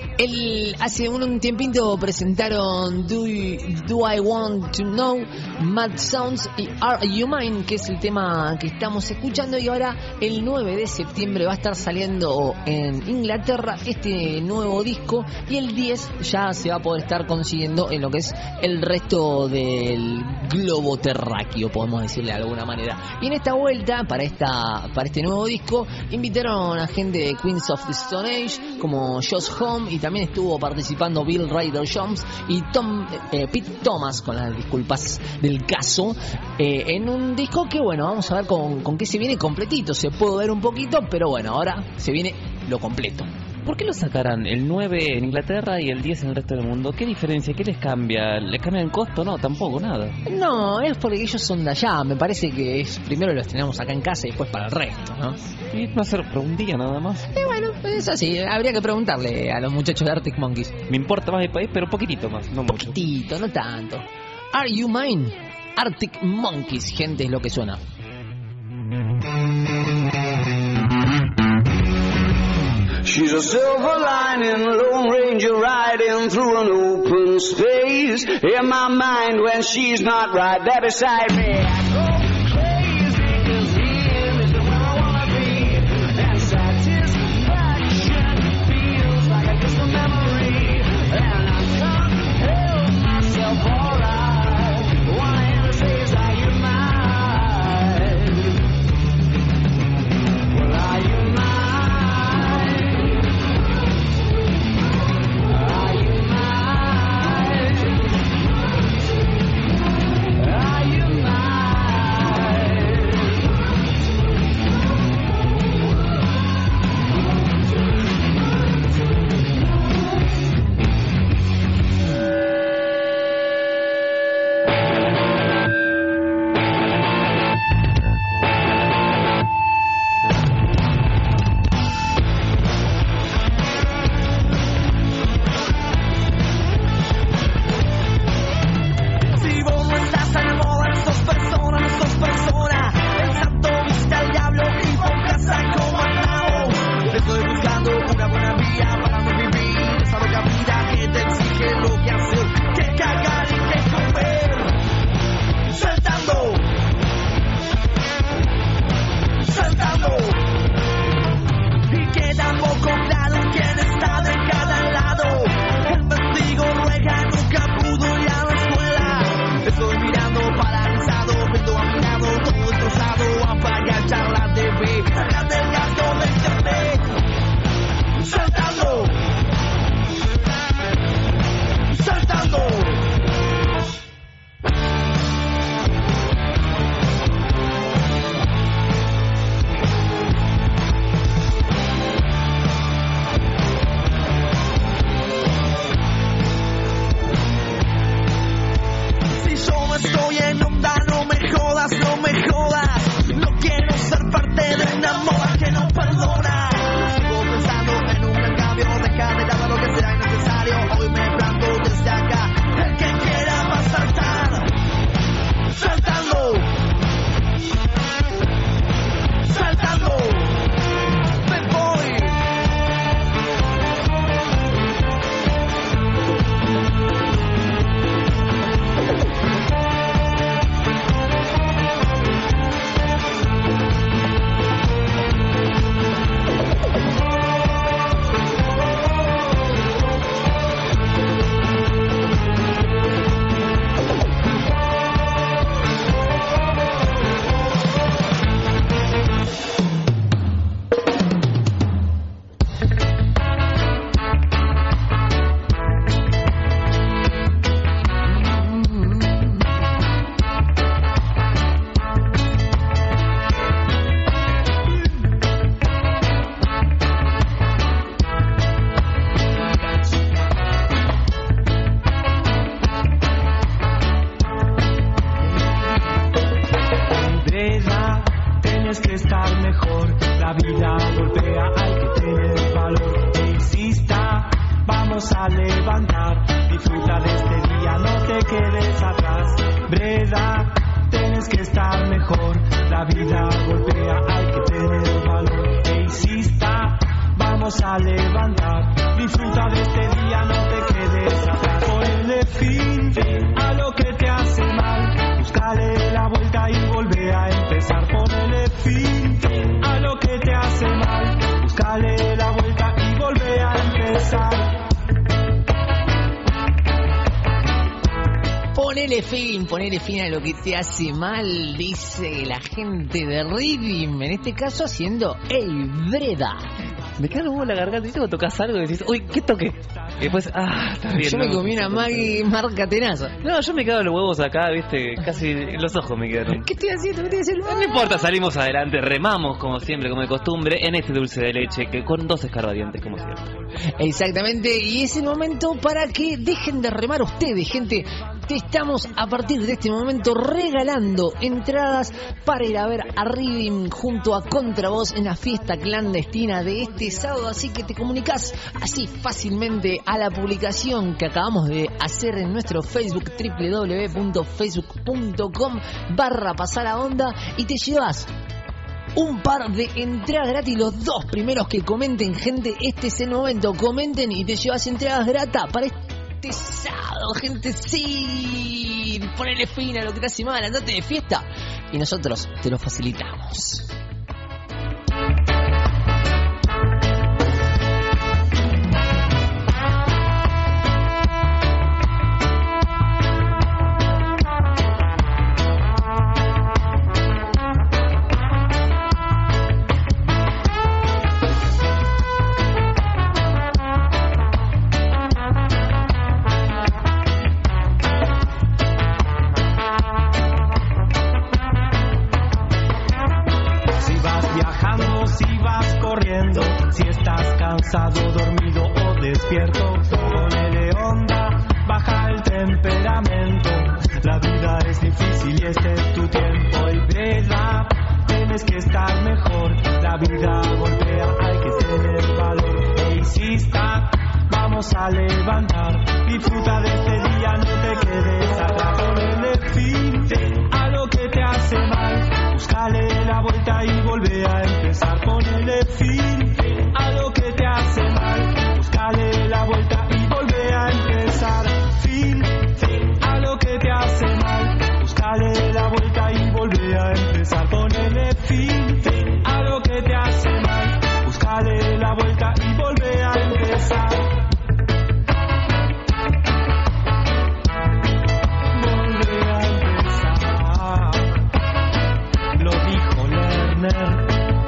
Hace un tiempito presentaron Do I Want to Know, Mad Sounds y Are You Mine, que es el tema que estamos escuchando, y ahora el 9 de septiembre va a estar saliendo en Inglaterra este nuevo disco y el 10 ya se va a poder estar consiguiendo en lo que es el resto del globo terráqueo, podemos decirle de alguna manera. Y en esta vuelta, para este nuevo disco, invitaron a gente de Queens of the Stone Age como Josh Homme, y también estuvo participando Bill Ryder Jones y Pete Thomas, con las disculpas del caso, en un disco que bueno, vamos a ver con qué se viene completito. Se puede ver un poquito, pero bueno, ahora se viene lo completo. ¿Por qué lo sacarán el 9 en Inglaterra y el 10 en el resto del mundo? ¿Qué diferencia? ¿Qué les cambia? ¿Les cambia el costo? No, tampoco, nada. No, es porque ellos son de allá. Me parece que es primero lo estrenamos acá en casa y después para el resto, ¿no? Y no hacer por un día nada más. Bueno, es así. Habría que preguntarle a los muchachos de Arctic Monkeys. Me importa más mi país, pero un poquitito más, no mucho. Poquitito, no tanto. Are You Mine? Arctic Monkeys, gente, es lo que suena. She's a silver lining, Lone Ranger riding through an open space. In my mind when she's not right there beside me, I go crazy 'cause here is where I wanna be. And satisfaction feels like a distant memory. And I can't help myself, alright. Wanna hear her say, is are you mine? Well, are you mine? Ponele fin a lo que te hace mal, dice la gente de Rhythm, en este caso haciendo el Breda. me queda un la garganta, ¿viste? Cuando tocas algo y decís, uy, ¿qué toqué? Y después, está bien. Yo me comí una Maggi marca Tenaza. No, yo me cago los huevos acá, ¿viste? Casi los ojos me quedaron. ¿Qué estoy haciendo? ¿Qué estoy haciendo? No importa, salimos adelante, remamos como siempre, como de costumbre, en este dulce de leche, que con 2 escarbadientes, como siempre. Exactamente, y es el momento para que dejen de remar ustedes, gente. Te estamos a partir de este momento regalando entradas para ir a ver a Rhythm junto a Contravoz en la fiesta clandestina de este sábado, así que te comunicas así fácilmente a la publicación que acabamos de hacer en nuestro Facebook, www.facebook.com/pasalaonda, y te llevas un par de entradas gratis. Los 2 primeros que comenten, gente, este es el momento, comenten y te llevas entradas gratis para este sábado, gente. Sí, ponele fin a lo que te hace mal, andate de fiesta y nosotros te lo facilitamos. Dormido o despierto, ponele onda, baja el temperamento. La vida es difícil y este es tu tiempo. Y vela, tienes que estar mejor. La vida golpea, hay que tener valor. E insista, vamos a levantar. Disfruta de este día, no te quedes atrás. Ponele fin a lo que te hace mal. Búscale la vuelta y volvé a empezar. Ponele fin a lo que te hace mal, búscale la vuelta y volvé a empezar. Fin a lo que te hace mal, búscale la vuelta y volvé a empezar. Ponele fin a lo que te hace mal, búscale la vuelta y volvé a empezar. Volvé a empezar, lo dijo Lerner.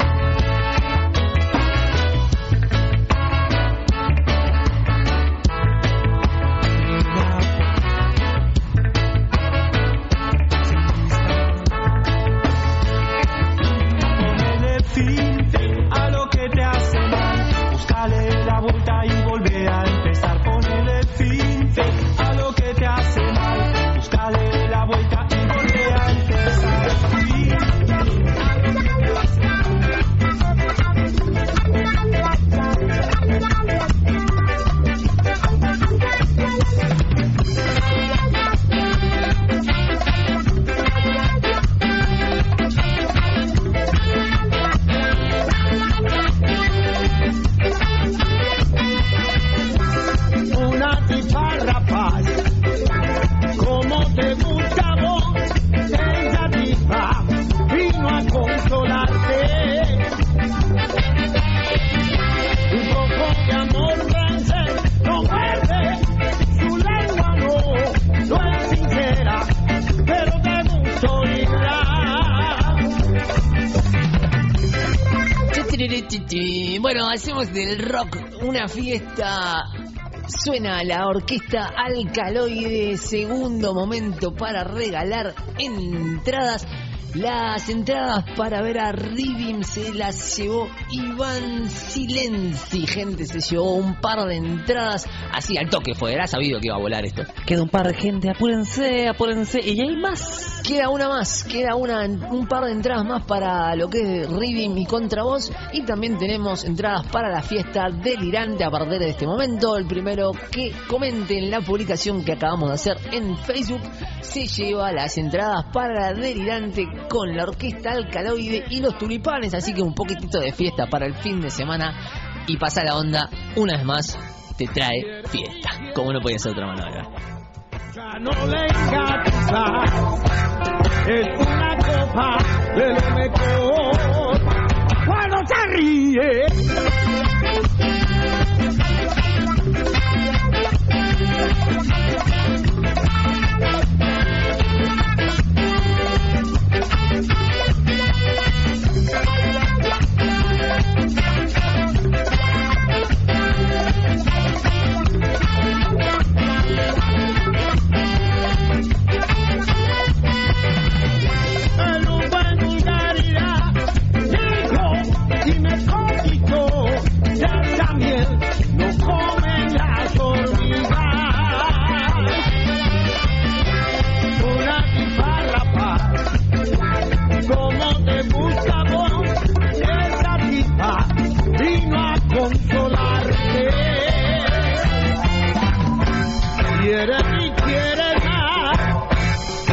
Bueno, hacemos del rock una fiesta. Suena la orquesta Alcaloide. Segundo momento para regalar entradas. Las entradas para ver a Rhythm se las llevó Iván Silenzi. Gente, se llevó un par de entradas. Así al toque fue, era sabido que iba a volar esto. Queda un par de gente, apúrense. Y hay más. Queda un par de entradas más para lo que es Rhythm y Contravoz. Y también tenemos entradas para la fiesta delirante a partir de este momento. El primero que comente en la publicación que acabamos de hacer en Facebook se lleva las entradas para la delirante con la orquesta Alcaloide y los Tulipanes. Así que un poquitito de fiesta para el fin de semana. Y Pasa la Onda, una vez más, te trae fiesta. Como no podía ser de otra manera. Ya no le encanta, es una copa de lo mejor. Cuando se ríe,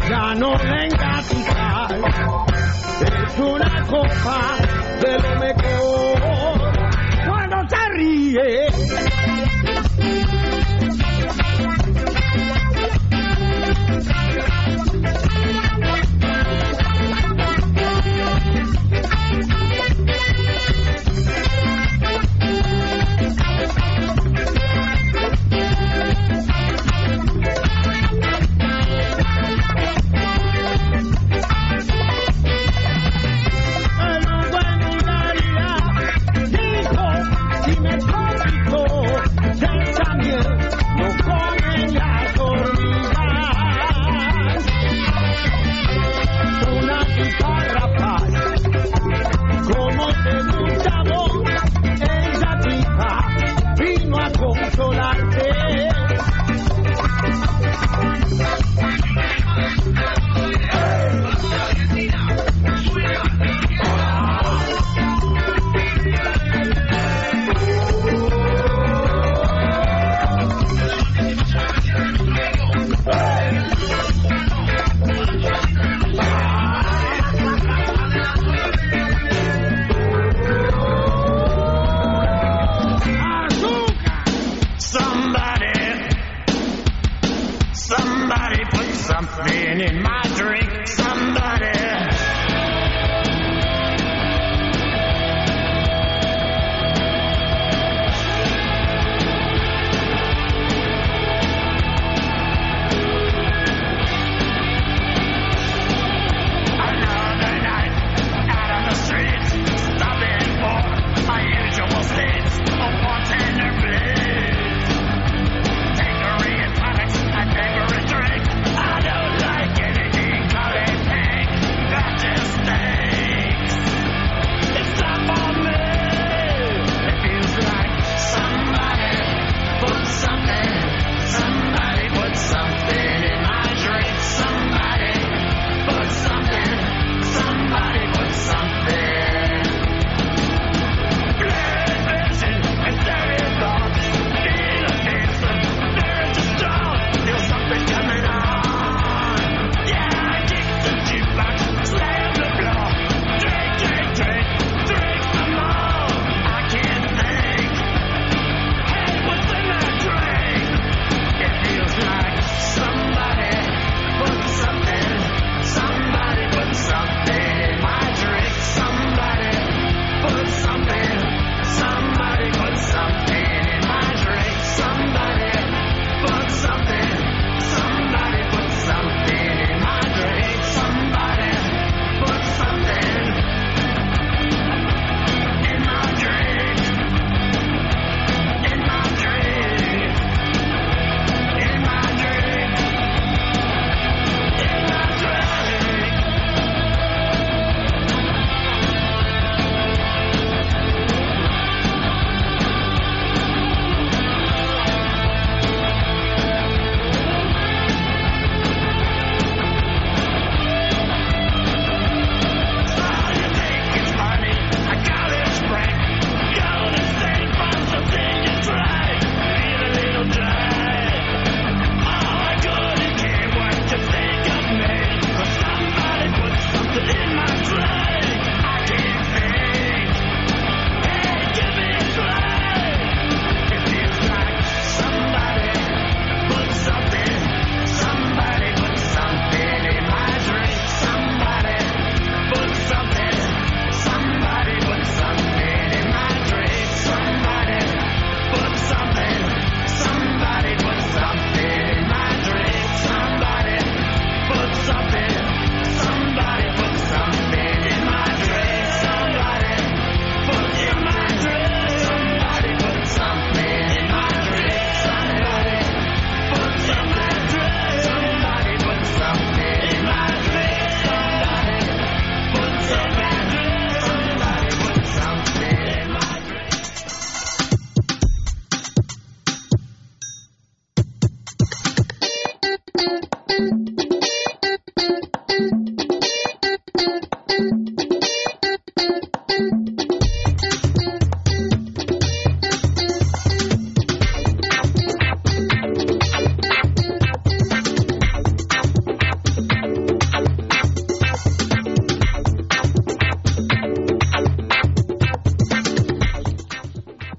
ya no le engatusas. Es una copa de lo mejor cuando se ríe. Take a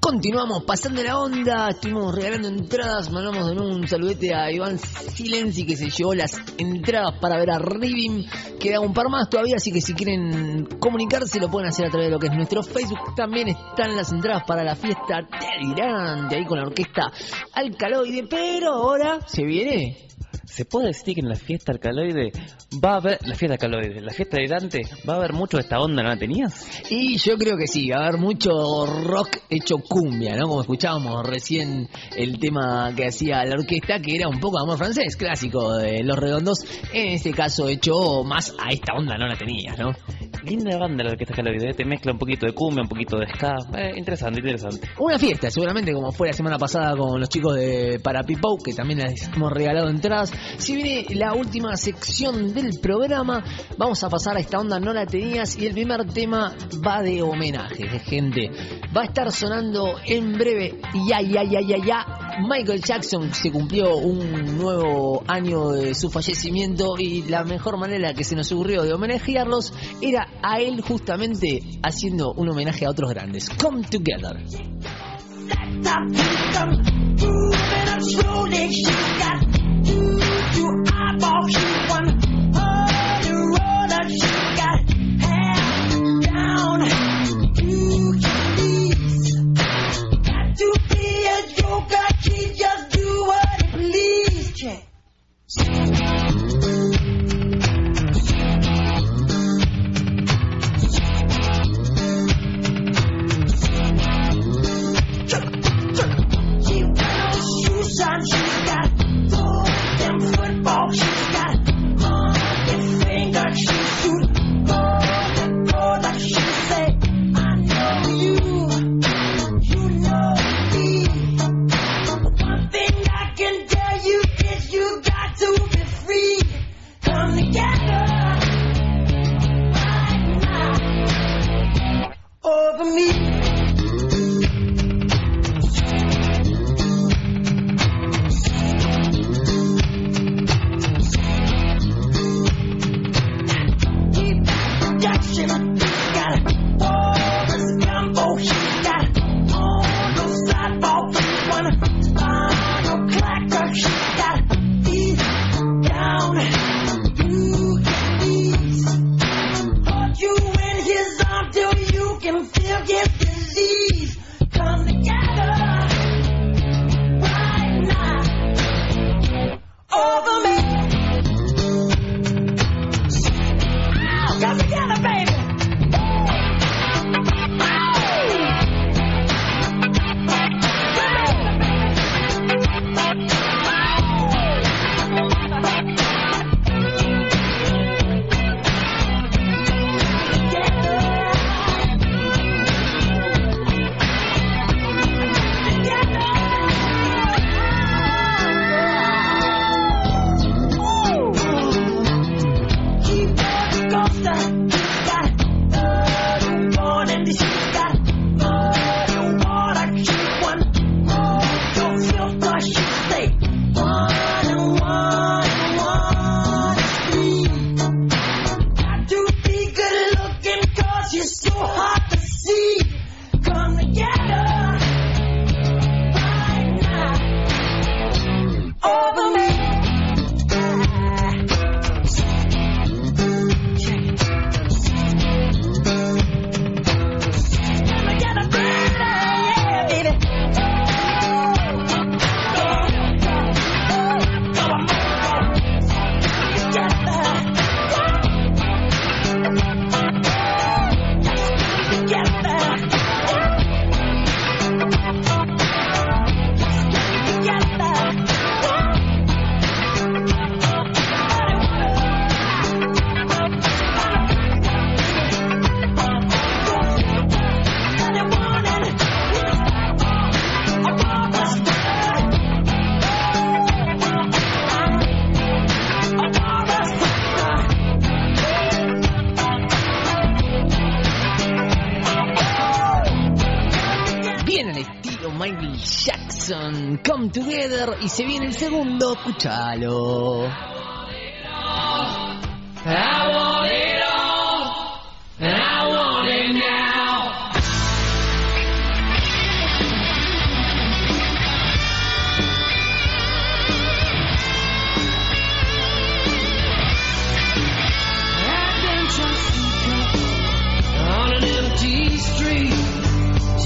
Continuamos pasando la onda, estuvimos regalando entradas, mandamos en un saludete a Iván Silenzi que se llevó las entradas para ver a Rivim, queda un par más todavía, así que si quieren comunicarse lo pueden hacer a través de lo que es nuestro Facebook. También están las entradas para la fiesta delirante ahí con la orquesta Alcaloide, pero ahora se viene... ¿Se puede decir que en la fiesta Alcaloide va a haber, la fiesta Alcaloide, la fiesta de Dante, va a haber mucho de esta onda, ¿no la tenías? Y yo creo que sí, va a haber mucho rock hecho cumbia, ¿no? Como escuchábamos recién el tema que hacía la orquesta, que era un poco amor francés, clásico de Los Redondos, en este caso hecho más a esta onda, no la tenías, ¿no? Linda banda la orquesta Alcaloide, te mezcla un poquito de cumbia, un poquito de ska, interesante. Una fiesta, seguramente como fue la semana pasada con los chicos de Parapipou, que también les hemos regalado entradas. Si viene la última sección del programa, vamos a pasar a esta onda, no la tenías, y el primer tema va de homenajes, gente. Va a estar sonando en breve, ya. Michael Jackson se cumplió un nuevo año de su fallecimiento y la mejor manera que se nos ocurrió de homenajearlos era a él justamente haciendo un homenaje a otros grandes. Come Together. Come Together, y se viene el segundo, escuchalo. I want it all, and I want it now.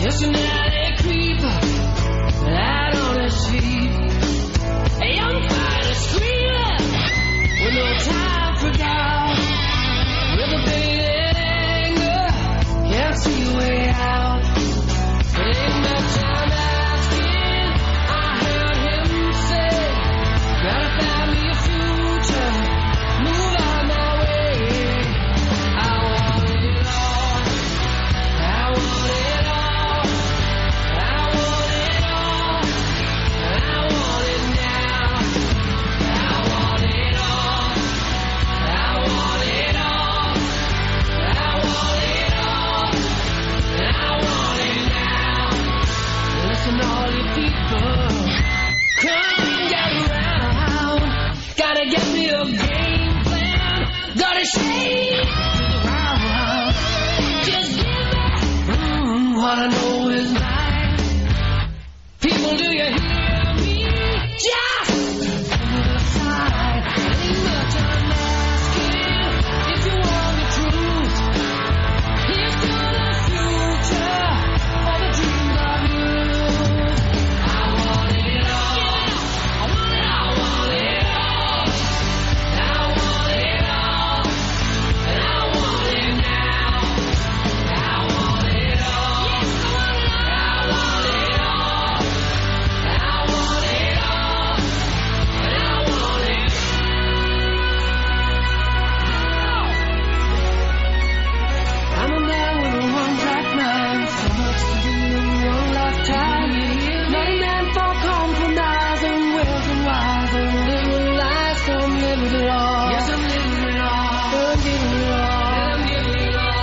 Just an alley creeper out on his feet. A young fighter screaming with no time for doubt. With a faded anger, can't see a way out. It ain't much time asking. I heard him say, gotta find me a future, move on my way. I want it all. I want it all. I want it all. And I want it now. I want it all. I want it all. I want it all. And I want it now. Listen, all you people, come get around. Gotta get me a game plan. Gotta shake the ground. Just give me what I know is mine. People, do you hear me? Just give me the sign. Ain't much I'm asking. If you want the truth, here's to the future for the dreams of youth. I want it all. I want it all. I want it all. I want it all. And I want it now. I want it all. Yes, I want it all. I want it all. I want it all. And I want it now. I'm a man with a one-track mind. So much to do in one lifetime. Not a man for compromise and wills and wise and living life. So I'm living it all. Yes, I'm living it all. I'm giving it all. I'm giving it all.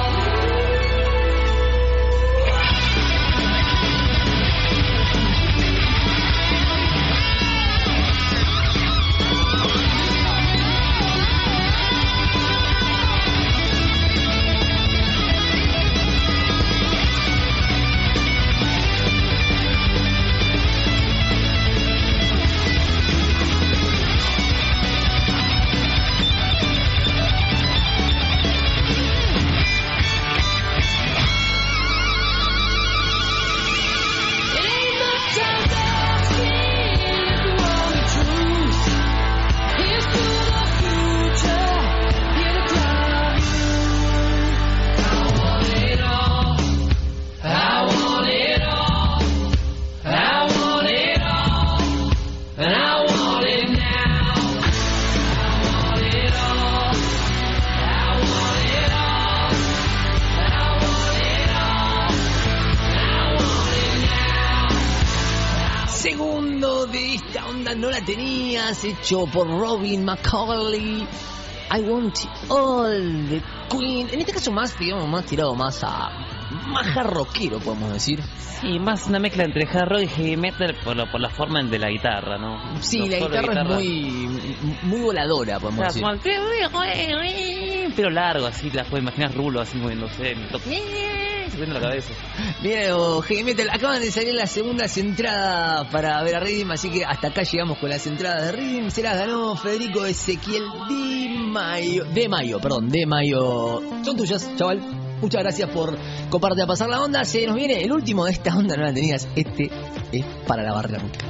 It ain't much I'm asking. If you want the truth, here's to the future. Hear the cry of youth. I want it all. I want it all. I want it all. And I want it now. I want it all. I want it all. I want it all. I want it now. Segundo de esta onda, no la tenías, hecho por Robin McCauley. I Want It All, de Queen. En este caso más, digamos, más tirado más a... más hard rockero, podemos decir. Sí, más una mezcla entre hard rock y heavy metal por la forma de la guitarra, ¿no? Sí, Los la solos de guitarra es muy voladora, podemos Claro, decir. como el- pero largo, así la puedes imaginar Rulo así moviéndose, subiendo la cabeza. Bien, heavy metal, acaban de salir las segundas entradas para ver a Rhythm, así que hasta acá llegamos con las entradas de Rhythm. Se las ganó Federico Ezequiel de Mayo. Son tuyas, chaval. Muchas gracias por coparte a pasar la onda. Se nos viene el último de esta onda, no la tenías. Este es para la barra música.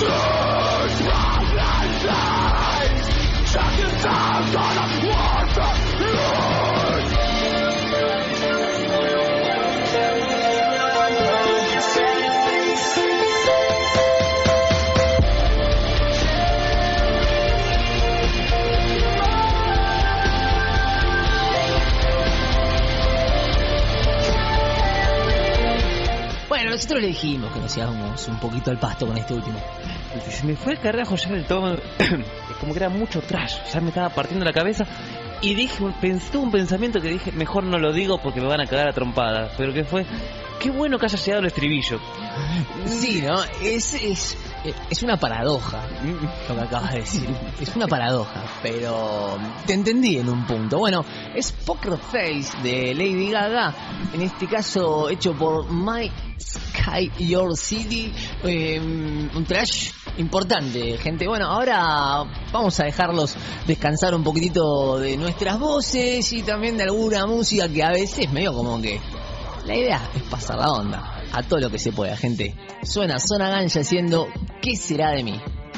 Nosotros le dijimos que nos íbamos un poquito al pasto con este último. Se me fue el carajo ya del todo. Como que era mucho trash. Ya me estaba partiendo la cabeza. Y dije, tuve un pensamiento que dije, mejor no lo digo porque me van a cagar a trompadas. Pero que fue, qué bueno que haya llegado el estribillo. Sí, ¿no? Es una paradoja lo que acabas de decir. Es una paradoja, pero te entendí en un punto. Bueno, es Poker Face de Lady Gaga, en este caso hecho por My Sky Your City, un trash importante, gente. Bueno, ahora vamos a dejarlos descansar un poquitito de nuestras voces y también de alguna música que a veces medio como que la idea es pasar la onda a todo lo que se pueda, gente. Suena Zona Ganja haciendo ¿Qué será de mí?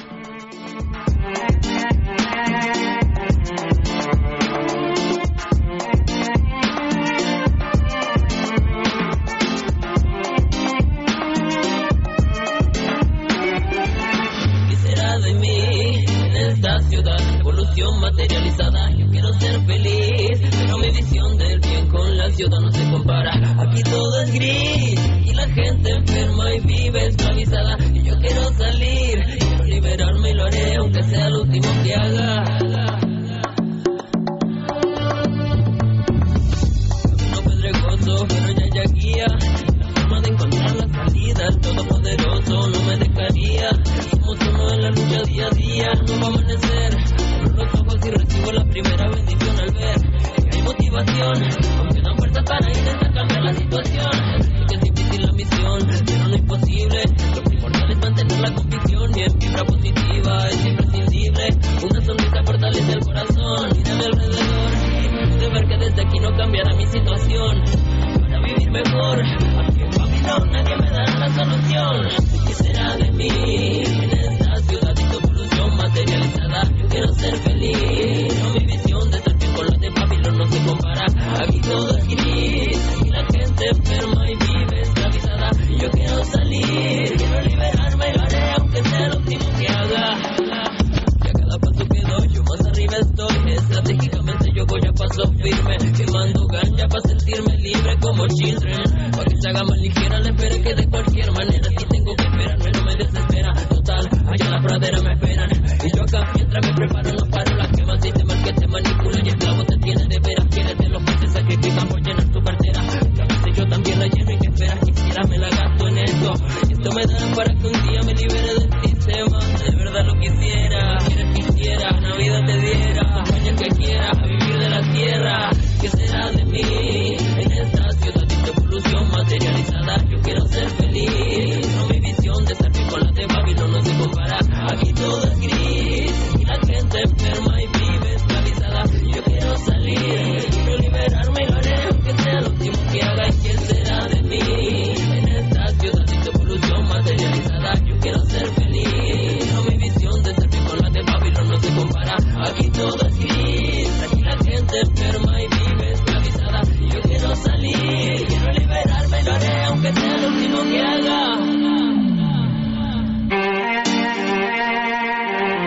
¿Qué será de mí en esta ciudad? Evolución materializada, yo quiero ser feliz, pero mi visión del bien con la ciudad no se compara. Aquí todo es gris y la gente enferma y vive esclavizada. Y yo quiero salir, quiero liberarme y lo haré aunque sea lo último que haga. Camino pedregoso, pero ya guía. La forma de encontrar la salida, el todopoderoso no me dejaría. Somos uno en la lucha día a día, no va a amanecer. Abro los ojos y recibo la primera bendición al ver que hay motivación, aunque dan fuerzas para intentar cambiar la situación. Sé que es difícil la misión, pero no imposible. Lo primordial es mantener la convicción y en vibra positiva es imprescindible. Una sonrisa fortalece el corazón. Mira a mi alrededor y pude ver que desde aquí no cambiará mi situación. Para vivir mejor, aquí en Babilón nadie me dará la solución. ¿Qué será de mí en esta ciudad de evolución materializada? Yo quiero ser feliz, pero mi visión de ser bien con la de Babilón no se compara. Aquí todo es gris y la gente enferma y vive esclavizada. Yo quiero salir, quiero liberarme y lo haré aunque sea lo último que haga. Y a cada paso que doy yo más arriba estoy. Estratégicamente yo voy a paso firme, quemando ganja para sentirme libre como children. Para que se haga más ligera la espera que de cualquier manera si tengo que esperarme no me desespera. Total, allá en la pradera me esperan y yo acá mientras me preparo no paro la quema. Sistema que te manipula y esclavo te tiene de veras. Quieres de los que se sacrifican por llenar tu cartera. Que a veces yo también la lleno y que esperas quisiera me la gasto en esto. Esto me dará para que un día me libere del sistema. De verdad lo quisiera, quisiera, una vida te diera. Acompaña el que quiera a vivir de la tierra. ¿Qué será de mí en esta ciudad de evolución materializada? Yo quiero ser feliz, pero mi visión de ser bien con la de Babilón no se compara. Aquí todo es gris y la gente enferma y vive esclavizada. Yo quiero salir, quiero liberarme y lo haré aunque sea lo último que haga. ¿Y quién será de mí en esta ciudad de evolución materializada? Yo quiero ser feliz, pero mi visión de ser bien con la de Babilón no se compara. Aquí todo es gris, aquí la gente enferma y vive esclavizada. Yo quiero salir, quiero liberarme y lo haré aunque sea lo último que haga.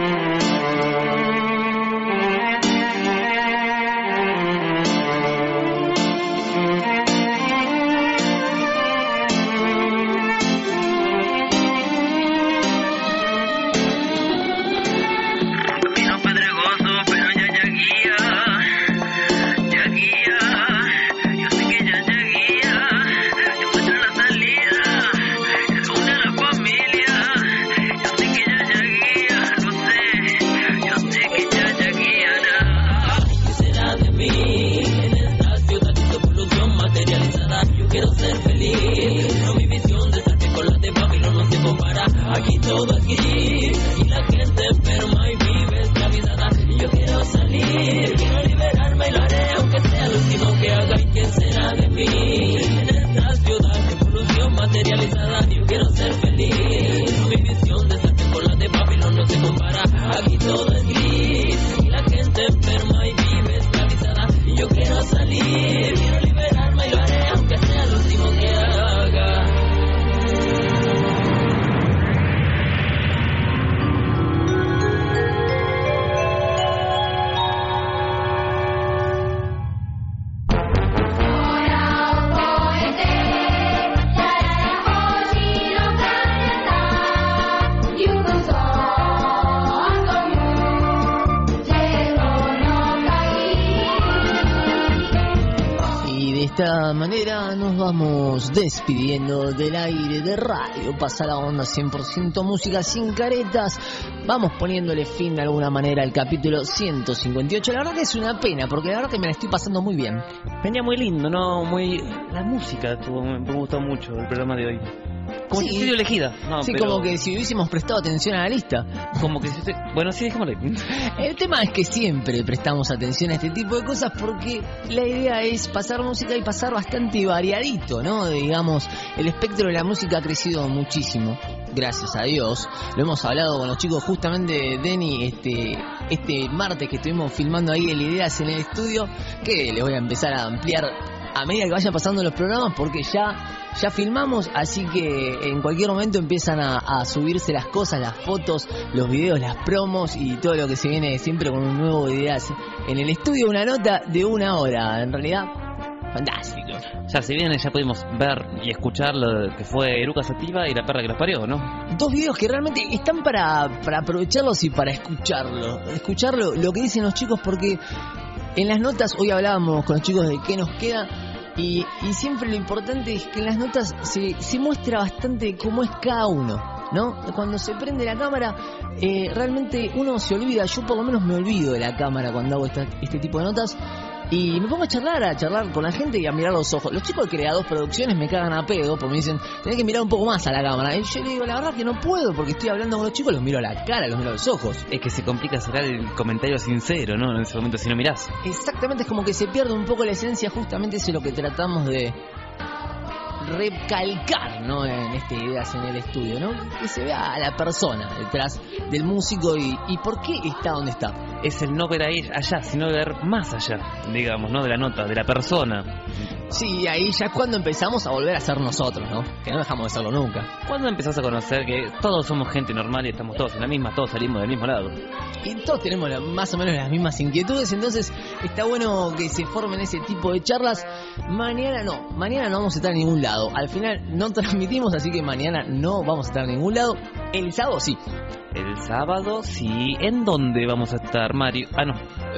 esta manera nos vamos despidiendo del aire de radio. Pasa la onda 100% música sin caretas. Vamos poniéndole fin de alguna manera al capítulo 158. La verdad que es una pena, porque la verdad que me la estoy pasando muy bien. Venía muy lindo, ¿no? La música me gustó mucho el programa de hoy. Como si hubiese sido elegida. No, sí, pero... como que si hubiésemos prestado atención a la lista. Como que si bueno, sí, dejémosle. El tema es que siempre prestamos atención a este tipo de cosas porque la idea es pasar música y pasar bastante variadito, ¿no? Digamos, el espectro de la música ha crecido muchísimo, gracias a Dios. Lo hemos hablado con los chicos justamente, Denny, este martes que estuvimos filmando ahí el Ideas en el estudio, que les voy a empezar a ampliar a medida que vayan pasando los programas porque ya filmamos, así que en cualquier momento empiezan a subirse las cosas, las fotos, los videos, las promos y todo lo que se viene siempre con un nuevo Ideas en el estudio. Una nota de 1 hora, en realidad fantástico. Ya se viene, ya pudimos ver y escuchar lo que fue Eruca Sativa y La perra que los parió, ¿no? 2 videos que realmente están para aprovecharlos y para escucharlo lo que dicen los chicos, porque en las notas hoy hablábamos con los chicos de qué nos queda. Y siempre lo importante es que en las notas se muestra bastante cómo es cada uno, ¿no? Cuando se prende la cámara, realmente uno se olvida. Yo por lo menos me olvido de la cámara cuando hago este tipo de notas. Y me pongo a charlar con la gente y a mirar los ojos. Los chicos de Creados Producciones me cagan a pedo porque me dicen, tenés que mirar un poco más a la cámara. Y yo le digo, la verdad que no puedo porque estoy hablando con los chicos, los miro a la cara, los miro a los ojos. Es que se complica sacar el comentario sincero, ¿no? En ese momento si no mirás. Exactamente, es como que se pierde un poco la esencia. Justamente eso es lo que tratamos de recalcar, ¿no? En Ideas en el estudio, ¿no? Que se vea a la persona detrás del músico y por qué está donde está. Es el no ver allá, sino ver más allá, digamos, ¿no? De la nota, de la persona. Sí, ahí ya es cuando empezamos a volver a ser nosotros, ¿no? Que no dejamos de serlo nunca. Cuando empezás a conocer que todos somos gente normal y estamos todos en la misma, todos salimos del mismo lado. Y todos tenemos más o menos las mismas inquietudes, entonces está bueno que se formen ese tipo de charlas. Mañana no vamos a estar en ningún lado. Al final no transmitimos, así que mañana no vamos a estar en ningún lado. El sábado sí. El sábado sí. ¿En dónde vamos a estar, Mario? Ah, no.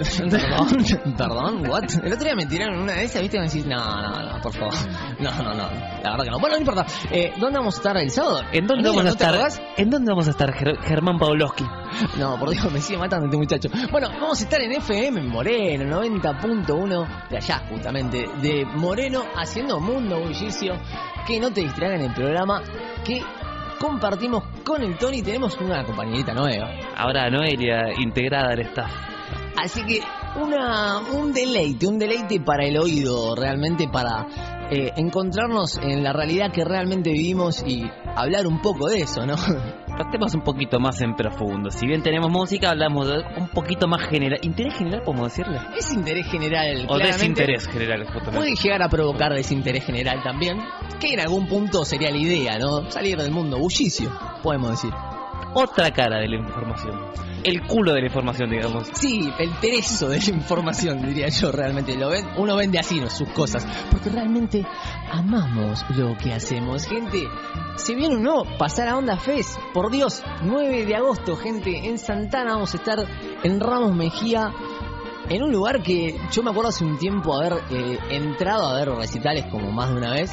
Perdón, what? El otro día me tiraron una de esas, ¿viste? Y me decís, no, por favor. No. La verdad que no. Bueno, no importa. ¿Dónde vamos a estar el sábado? ¿En dónde vamos a estar? ¿En dónde vamos a estar, Germán Pavlovsky? No, por Dios, me sigue matando este muchacho. Bueno, vamos a estar en FM en Moreno, 90.1 de allá, justamente, de Moreno, haciendo Mundo Bullicio. Que no te distraigan el programa, que compartimos con el Tony. Tenemos una compañerita nueva. Ahora Noelia, integrada al staff. Así que un deleite para el oído, realmente para encontrarnos en la realidad que realmente vivimos y hablar un poco de eso, ¿no? Temas un poquito más en profundo. Si bien tenemos música, hablamos de un poquito más general. ¿Interés general, podemos decirle? Es interés general. O desinterés general, justamente. Puede llegar a provocar desinterés general también, que en algún punto sería la idea, ¿no? Salir del mundo bullicio, podemos decir. Otra cara de la información. El culo de la información, digamos. Sí, el tereso de la información, diría yo, realmente. Uno vende así, ¿no? Sus cosas. Porque realmente amamos lo que hacemos. Gente, se viene un nuevo Pasar a Onda Fest. Por Dios, 9 de agosto, gente, en Santana. Vamos a estar en Ramos Mejía, en un lugar que yo me acuerdo hace un tiempo haber entrado a ver recitales como más de una vez.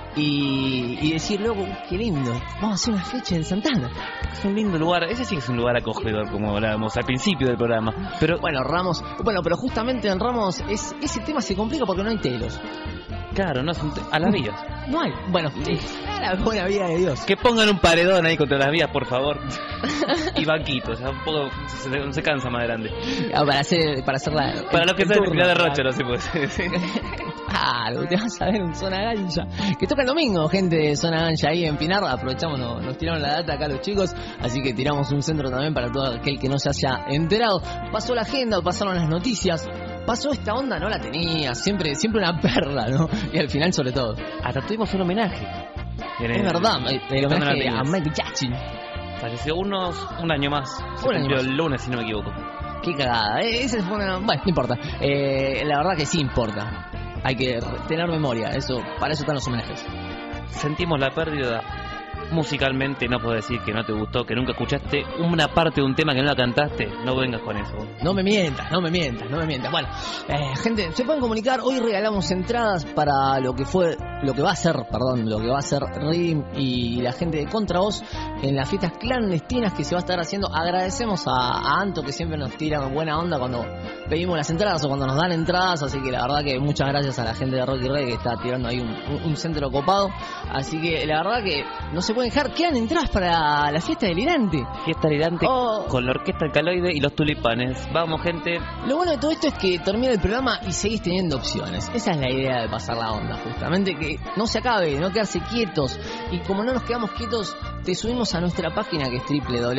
Y decir, loco, qué lindo, vamos a hacer una fecha en Santana. Es un lindo lugar, ese sí que es un lugar acogedor, como hablábamos al principio del programa. Pero bueno, pero justamente en Ramos ese tema se complica porque no hay telos. Claro, no son a las vías. No hay. Bueno, a la buena vida de Dios. Que pongan un paredón ahí contra las vías, por favor. Y banquitos, un poco se cansa más grande. Para hacer la... Para los que están en Pilar de Rocha, no se puede. Claro, te vas a ver un Zona Gancha. Que toca el domingo, gente de Zona Gancha ahí en Pinar. Aprovechamos, nos tiraron la data acá los chicos. Así que tiramos un centro también para todo aquel que no se haya enterado. Pasó la agenda, pasaron las noticias. Pasó esta onda, no la tenía. Siempre una perla, ¿no? Y al final, sobre todo. Hasta tuvimos un homenaje. Es verdad, el homenaje a Michael Jackson. Falleció un año más. Se cumplió el lunes, si no me equivoco. Qué cagada. Ese fue una... Bueno, no importa. La verdad que sí importa. Hay que tener memoria. Para eso están los homenajes. Sentimos la pérdida musicalmente no puedo decir que no te gustó, que nunca escuchaste una parte de un tema que no la cantaste. No vengas con eso. No me mientas. Bueno, gente, se pueden comunicar. Hoy regalamos entradas para lo que va a ser Rim y la gente de Contravoz en las fiestas clandestinas que se va a estar haciendo. Agradecemos a Anto, que siempre nos tira buena onda cuando pedimos las entradas o cuando nos dan entradas, así que la verdad que muchas gracias a la gente de Rocky Red que está tirando ahí un centro copado. Así que la verdad que no se pueden dejar, quedan entradas para la fiesta delirante. Fiesta delirante con la orquesta Alcaloide y los Tulipanes. Vamos, gente. Lo bueno de todo esto es que termina el programa y seguís teniendo opciones. Esa es la idea de pasar la onda, justamente, que no se acabe, no quedarse quietos. Y como no nos quedamos quietos, te subimos a nuestra página, que es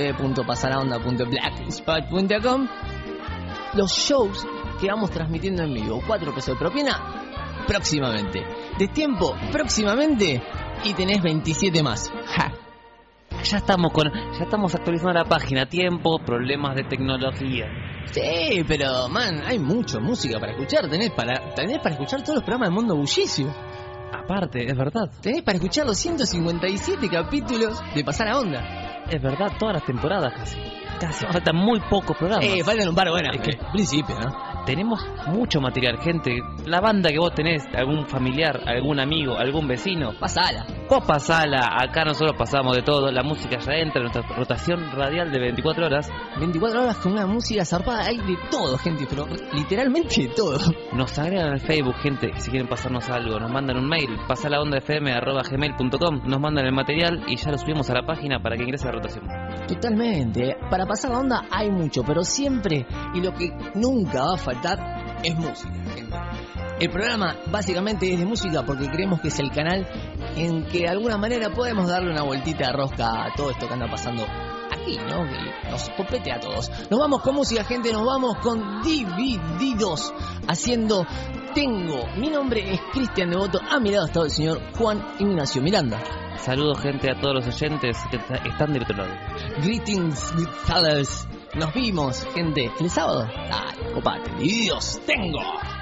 www.pasarlaonda.blogspot.com, los shows que vamos transmitiendo en vivo. 4 pesos de propina próximamente. Destiempo próximamente. Y tenés 27 más. ¡Ja! Ya estamos actualizando la página. Tiempo, problemas de tecnología. Sí, pero man, hay mucha música para escuchar. Tenés para escuchar todos los programas del Mundo Bullicio. Aparte, es verdad. Tenés para escuchar los 157 capítulos de Pasar a Onda. Es verdad, todas las temporadas casi. Faltan muy pocos programas. Faltan un par, bueno, es que al principio, ¿no? Tenemos mucho material, gente. La banda que vos tenés, algún familiar, algún amigo, algún vecino, pasala. Vos pasala. Acá nosotros pasamos de todo. La música ya entra en nuestra rotación radial de 24 horas. 24 horas con una música zarpada. Hay de todo, gente, pero literalmente de todo. Nos agregan al Facebook, gente, si quieren pasarnos algo. Nos mandan un mail, pasalaondafm@gmail.com. Nos mandan el material y ya lo subimos a la página para que ingrese a la rotación. Totalmente. Para pasar la onda hay mucho, pero siempre, y lo que nunca va a faltar, es música, gente. El programa básicamente es de música porque creemos que es el canal en que de alguna manera podemos darle una vueltita de rosca a todo esto que anda pasando aquí, ¿no? Que nos compete a todos. Nos vamos con música, gente, nos vamos con Divididos haciendo Tengo. Mi nombre es Cristian Devoto, a mi lado está el señor Juan Ignacio Miranda. Saludos, gente, a todos los oyentes que están del otro lado. Greetings, good fellas. Nos vimos, gente, el sábado. Dale, copate. Divididos, Tengo.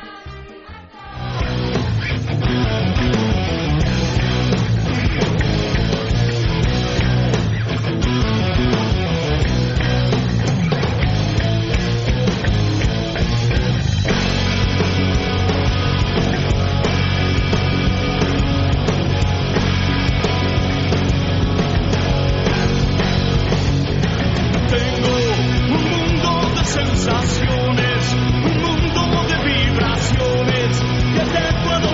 Sensaciones, un mundo de vibraciones que te puedo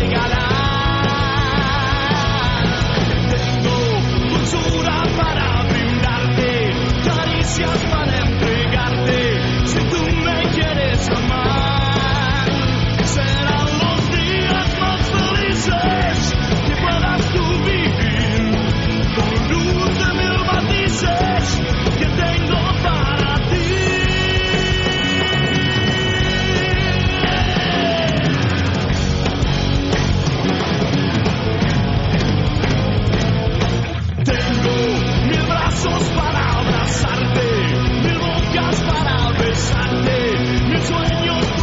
regalar. Tengo dulzura para brindarte, caricias para entregarte. Si tú me quieres amar, serán los días más felices que puedas tú vivir. Con luz de mil matices que tengo para ti. Para abrazarte, mil bocas para besarte, mil sueños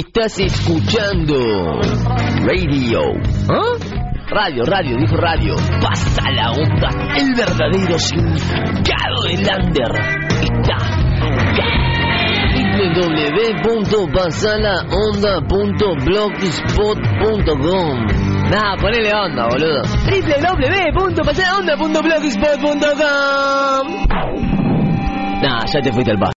Estás escuchando Radio. ¿Ah? Radio, dijo radio. Pasa la onda, el verdadero significado del under. Está www.pasalaonda.blogspot.com. Nah, ponele onda, boludo. www.pasalaonda.blogspot.com. Nah, ya te fuiste al paso.